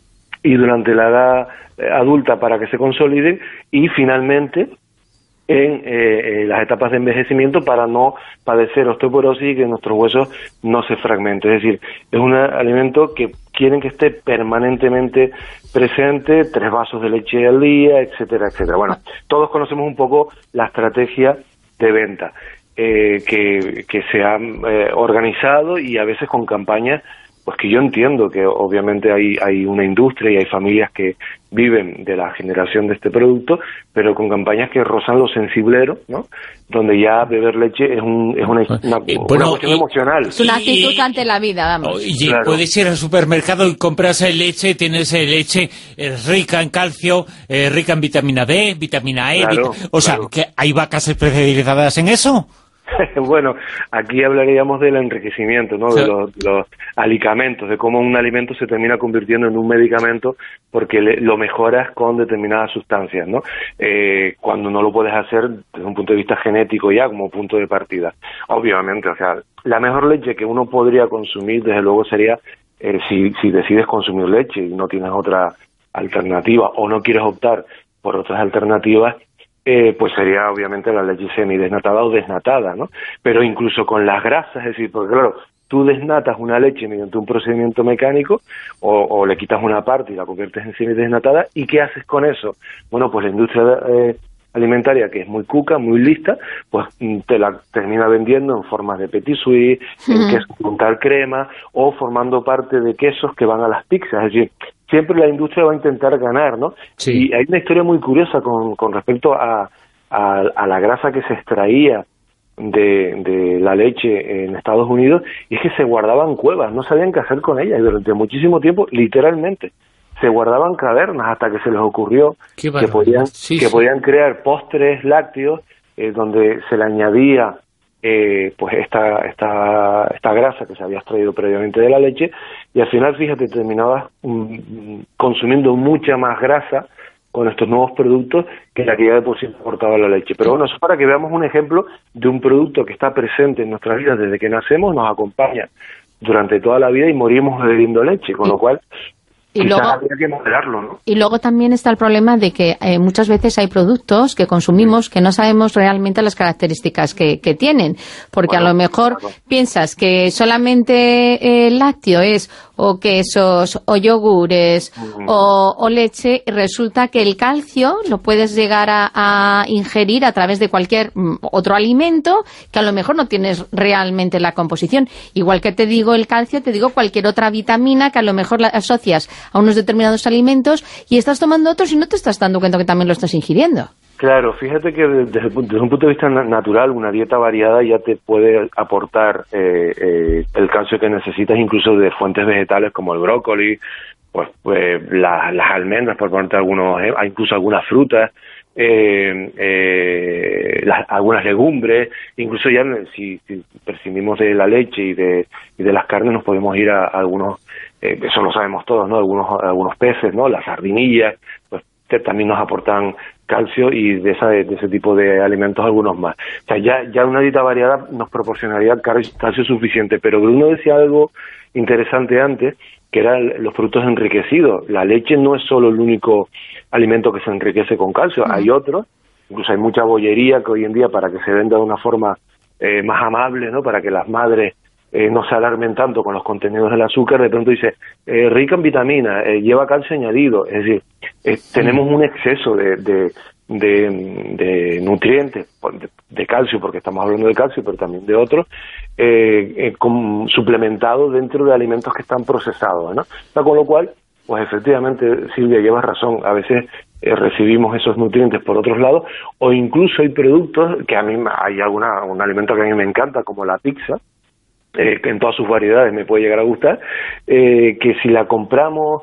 y durante la edad adulta para que se consoliden, y finalmente en eh, las etapas de envejecimiento para no padecer osteoporosis y que nuestros huesos no se fragmenten. Es decir, es un alimento que quieren que esté permanentemente presente, tres vasos de leche al día, etcétera, etcétera. Bueno, todos conocemos un poco la estrategia de venta eh, que, que se ha eh, organizado, y a veces con campañas pues que yo entiendo que obviamente hay, hay una industria y hay familias que viven de la generación de este producto, pero con campañas que rozan lo sensiblero, ¿no? Donde ya beber leche es, un, es una, una, eh, bueno, una cuestión y, emocional. Es una actitud y, ante la vida, vamos. Y claro, puedes ir al supermercado y compras leche, tienes leche rica en calcio, eh, rica en vitamina D, vitamina E, claro, vit o sea, claro. ¿que hay vacas especializadas en eso? Bueno, aquí hablaríamos del enriquecimiento, ¿no? Sí. De los, los alicamentos, de cómo un alimento se termina convirtiendo en un medicamento porque le, lo mejoras con determinadas sustancias, ¿no? Eh, cuando no lo puedes hacer desde un punto de vista genético ya como punto de partida. Obviamente, o sea, la mejor leche que uno podría consumir, desde luego, sería eh, si, si decides consumir leche y no tienes otra alternativa o no quieres optar por otras alternativas, Eh, pues sería obviamente la leche semidesnatada o desnatada, ¿no? Pero incluso con las grasas, es decir, porque claro, tú desnatas una leche mediante un procedimiento mecánico o, o le quitas una parte y la conviertes en semidesnatada, ¿y qué haces con eso? Bueno, pues la industria eh, alimentaria, que es muy cuca, muy lista, pues te la termina vendiendo en formas de petit suisse, mm. en queso con tal crema, o formando parte de quesos que van a las pizzas, es decir, siempre la industria va a intentar ganar, ¿no? Sí. Y hay una historia muy curiosa con, con respecto a, a, a la grasa que se extraía de, de la leche en Estados Unidos, y es que se guardaban cuevas, no sabían qué hacer con ella, y durante muchísimo tiempo, literalmente, se guardaban cavernas hasta que se les ocurrió que podían, sí, que sí. podían crear postres lácteos eh, donde se le añadía Eh, pues esta, esta, esta grasa que se había extraído previamente de la leche, y al final, fíjate, terminabas um, consumiendo mucha más grasa con estos nuevos productos que la que ya de por sí aportaba la leche. Pero bueno, eso para que veamos un ejemplo de un producto que está presente en nuestras vidas desde que nacemos, nos acompaña durante toda la vida y morimos bebiendo leche, con lo cual Y luego, habría que moderarlo, ¿no? y luego también está el problema de que eh, muchas veces hay productos que consumimos que no sabemos realmente las características que, que tienen, porque bueno, a lo mejor claro. piensas que solamente el lácteo es o quesos o yogures uh-huh. o, o leche, y resulta que el calcio lo puedes llegar a, a ingerir a través de cualquier mm, otro alimento que a lo mejor no tienes realmente la composición. Igual que te digo el calcio, te digo cualquier otra vitamina que a lo mejor la asocias a unos determinados alimentos y estás tomando otros y no te estás dando cuenta que también lo estás ingiriendo. Claro, fíjate que desde, desde un punto de vista natural, una dieta variada ya te puede aportar eh, eh, el calcio que necesitas, incluso de fuentes vegetales como el brócoli, pues, pues la, las almendras, por ponerte algunos, eh, incluso algunas frutas, eh, eh, las, algunas legumbres, incluso ya si, si prescindimos de la leche y de, y de las carnes, nos podemos ir a, a algunos, eh, eso lo sabemos todos, ¿no? Algunos, algunos peces, ¿no? Las sardinillas, pues que también nos aportan calcio, y de, esa, de ese tipo de alimentos algunos más. O sea, ya, ya una dieta variada nos proporcionaría calcio suficiente, pero Bruno decía algo interesante antes, que eran los frutos enriquecidos. La leche no es solo el único alimento que se enriquece con calcio, hay otros, incluso hay mucha bollería que hoy en día, para que se venda de una forma eh, más amable, ¿no? Para que las madres eh, no se alarmen tanto con los contenidos del azúcar, de pronto dice, eh, rica en vitamina, eh, lleva calcio añadido, es decir, eh, tenemos un exceso de, de, de, de nutrientes, de, de calcio, porque estamos hablando de calcio, pero también de otros, eh, eh, con, suplementados dentro de alimentos que están procesados, ¿no? O sea, con lo cual, pues efectivamente, Silvia, llevas razón, a veces eh, recibimos esos nutrientes por otros lados, o incluso hay productos que a mí, hay alguna un alimento que a mí me encanta, como la pizza, eh, que en todas sus variedades me puede llegar a gustar, eh, que si la compramos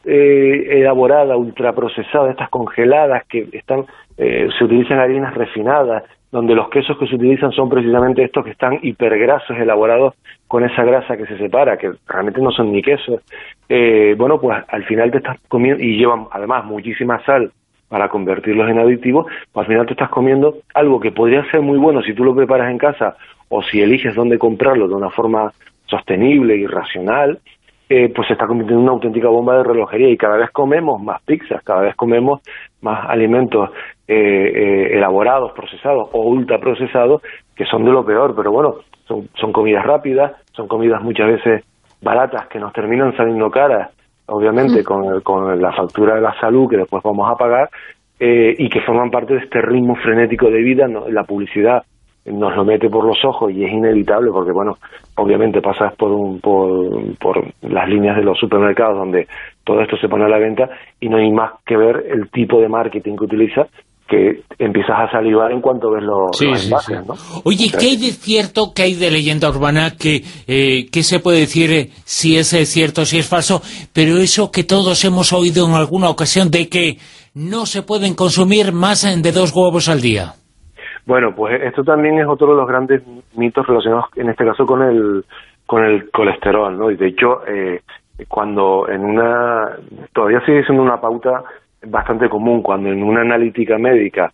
eh, elaborada, ultraprocesada, estas congeladas, que están eh, se utilizan harinas refinadas, donde los quesos que se utilizan son precisamente estos que están hipergrasos, elaborados con esa grasa que se separa, que realmente no son ni quesos, eh, bueno, pues al final te estás comiendo, y llevan además muchísima sal para convertirlos en aditivos, pues al final te estás comiendo algo que podría ser muy bueno si tú lo preparas en casa, o si eliges dónde comprarlo de una forma sostenible y racional, eh, pues se está convirtiendo en una auténtica bomba de relojería, y cada vez comemos más pizzas, cada vez comemos más alimentos eh, eh, elaborados, procesados o ultraprocesados, que son de lo peor, pero bueno, son, son comidas rápidas, son comidas muchas veces baratas, que nos terminan saliendo caras, obviamente, mm. con, con la factura de la salud que después vamos a pagar, eh, y que forman parte de este ritmo frenético de vida, ¿no? La publicidad nos lo mete por los ojos y es inevitable, porque bueno, obviamente pasas por un por, por las líneas de los supermercados donde todo esto se pone a la venta, y no hay más que ver el tipo de marketing que utiliza, que empiezas a salivar en cuanto ves los, sí, los sí, envases, sí. ¿no? Oye, o sea, ¿qué hay de cierto, qué hay de leyenda urbana? ¿Qué, eh, ¿qué se puede decir eh, si es eh, cierto, si es falso? Pero eso que todos hemos oído en alguna ocasión, de que no se pueden consumir más de dos huevos al día. Bueno, pues esto también es otro de los grandes mitos relacionados, en este caso, con el con el colesterol, ¿no? Y de hecho, eh, cuando en una... todavía sigue siendo una pauta bastante común, cuando en una analítica médica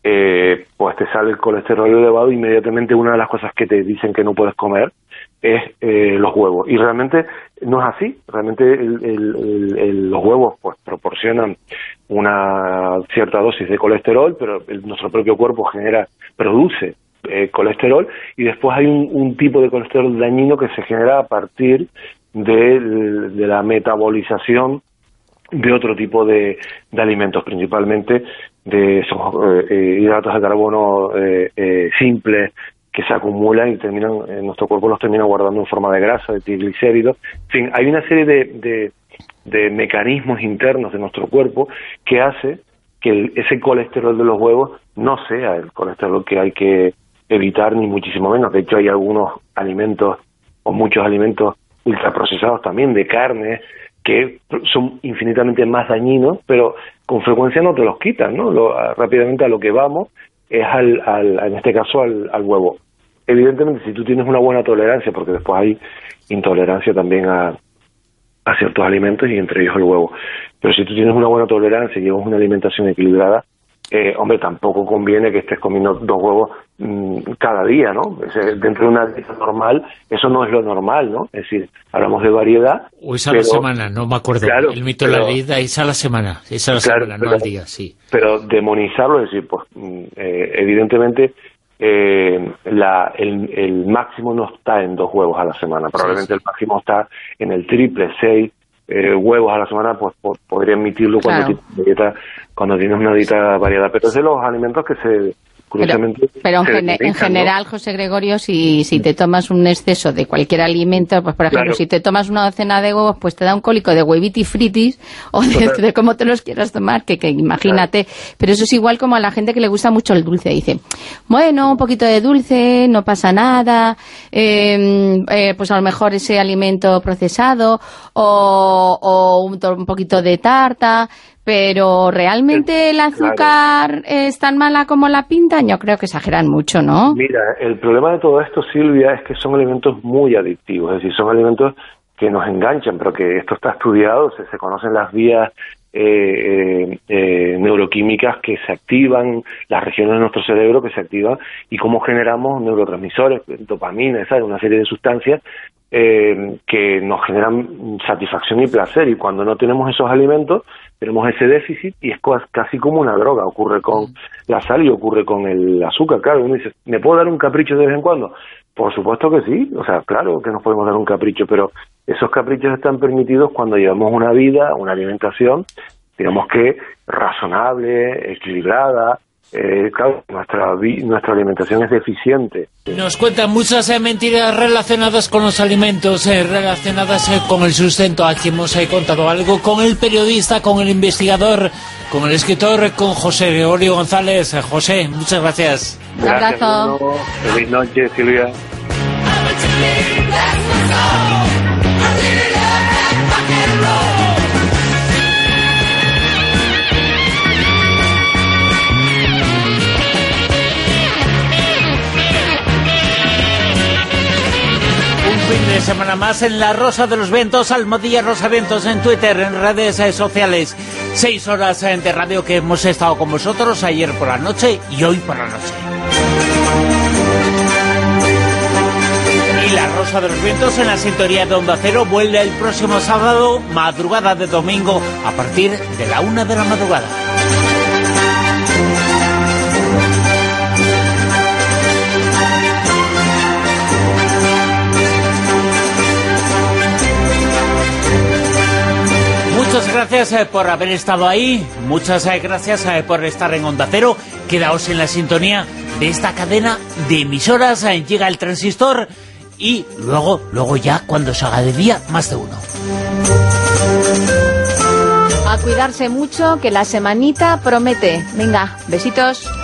eh, pues te sale el colesterol elevado, inmediatamente una de las cosas que te dicen que no puedes comer es eh, los huevos. Y realmente no es así. Realmente el, el, el, el, los huevos pues proporcionan una cierta dosis de colesterol, pero el, nuestro propio cuerpo genera, produce eh, colesterol, y después hay un, un tipo de colesterol dañino que se genera a partir de, de la metabolización de otro tipo de, de alimentos, principalmente de esos eh, hidratos de carbono eh, eh, simples, que se acumulan y terminan, en nuestro cuerpo los termina guardando en forma de grasa, de triglicéridos. En fin, hay una serie de, de, de mecanismos internos de nuestro cuerpo que hace que el, ese colesterol de los huevos no sea el colesterol que hay que evitar, ni muchísimo menos. De hecho, hay algunos alimentos, o muchos alimentos ultraprocesados también, de carne, que son infinitamente más dañinos, pero con frecuencia no te los quitan, ¿no? Lo, rápidamente a lo que vamos es al, al, en este caso al, al huevo. Evidentemente, si tú tienes una buena tolerancia, porque después hay intolerancia también a, a ciertos alimentos, y entre ellos el huevo, pero si tú tienes una buena tolerancia y llevas una alimentación equilibrada, eh, hombre, tampoco conviene que estés comiendo dos huevos mmm, cada día, ¿no? Es, dentro de una dieta normal, eso no es lo normal, ¿no? Es decir, hablamos de variedad. O es a pero, la semana, no me acuerdo. Claro, el mito de la dieta es a la semana, es a la claro, semana, pero, no al día, sí. Pero demonizarlo, es decir, pues eh, evidentemente eh, la, el, el máximo no está en dos huevos a la semana, probablemente sí, sí. El máximo está en el triple, seis eh, huevos a la semana, pues po podría emitirlo claro. cuando, tienes dieta, cuando tienes una dieta variada, pero es de los alimentos que se curiosamente... Pero, pero en, gen en general, ¿no? José Gregorio, si, si te tomas un exceso de cualquier alimento, pues por ejemplo, claro. si te tomas una docena de huevos, pues te da un cólico de hueviti fritis, o de, de cómo te los quieras tomar, que, que imagínate. Claro. Pero eso es igual como a la gente que le gusta mucho el dulce. Dice, bueno, un poquito de dulce, no pasa nada, eh, eh, pues a lo mejor ese alimento procesado, o, o un, un poquito de tarta... Pero ¿realmente el azúcar claro. es tan mala como la pintan? Yo creo que exageran mucho, ¿no? Mira, el problema de todo esto, Silvia, es que son alimentos muy adictivos, es decir, son alimentos que nos enganchan, pero que esto está estudiado, se, se conocen las vías eh, eh, eh, neuroquímicas que se activan, las regiones de nuestro cerebro que se activan, y cómo generamos neurotransmisores, dopamina, ¿sabes? Una serie de sustancias eh, que nos generan satisfacción y placer, y cuando no tenemos esos alimentos, tenemos ese déficit y es casi como una droga. Ocurre con la sal y ocurre con el azúcar. Claro, uno dice, ¿me puedo dar un capricho de vez en cuando? Por supuesto que sí, o sea, claro que nos podemos dar un capricho, pero esos caprichos están permitidos cuando llevamos una vida, una alimentación, digamos que razonable, equilibrada. Eh, claro, nuestra, nuestra alimentación es deficiente. Nos cuentan muchas eh, mentiras relacionadas con los alimentos, eh, relacionadas eh, con el sustento. Aquí hemos eh, contado algo con el periodista, con el investigador, con el escritor, con José Gregorio González. Eh, José, muchas gracias. Un abrazo. Bruno. Feliz noche, Silvia. Fin de semana más en La Rosa de los Vientos, Almohadilla Rosa Vientos en Twitter, en redes eh, sociales. Seis horas eh, de radio que hemos estado con vosotros ayer por la noche y hoy por la noche. Y La Rosa de los Vientos en la sintonía de Onda Cero vuelve el próximo sábado, madrugada de domingo, a partir de la una de la madrugada. Muchas gracias eh, por haber estado ahí, muchas eh, gracias eh, por estar en Onda Cero. Quedaos en la sintonía de esta cadena de emisoras. Eh, llega el transistor y luego, luego ya cuando se haga de día, más de uno. A cuidarse mucho, que la semanita promete. Venga, besitos.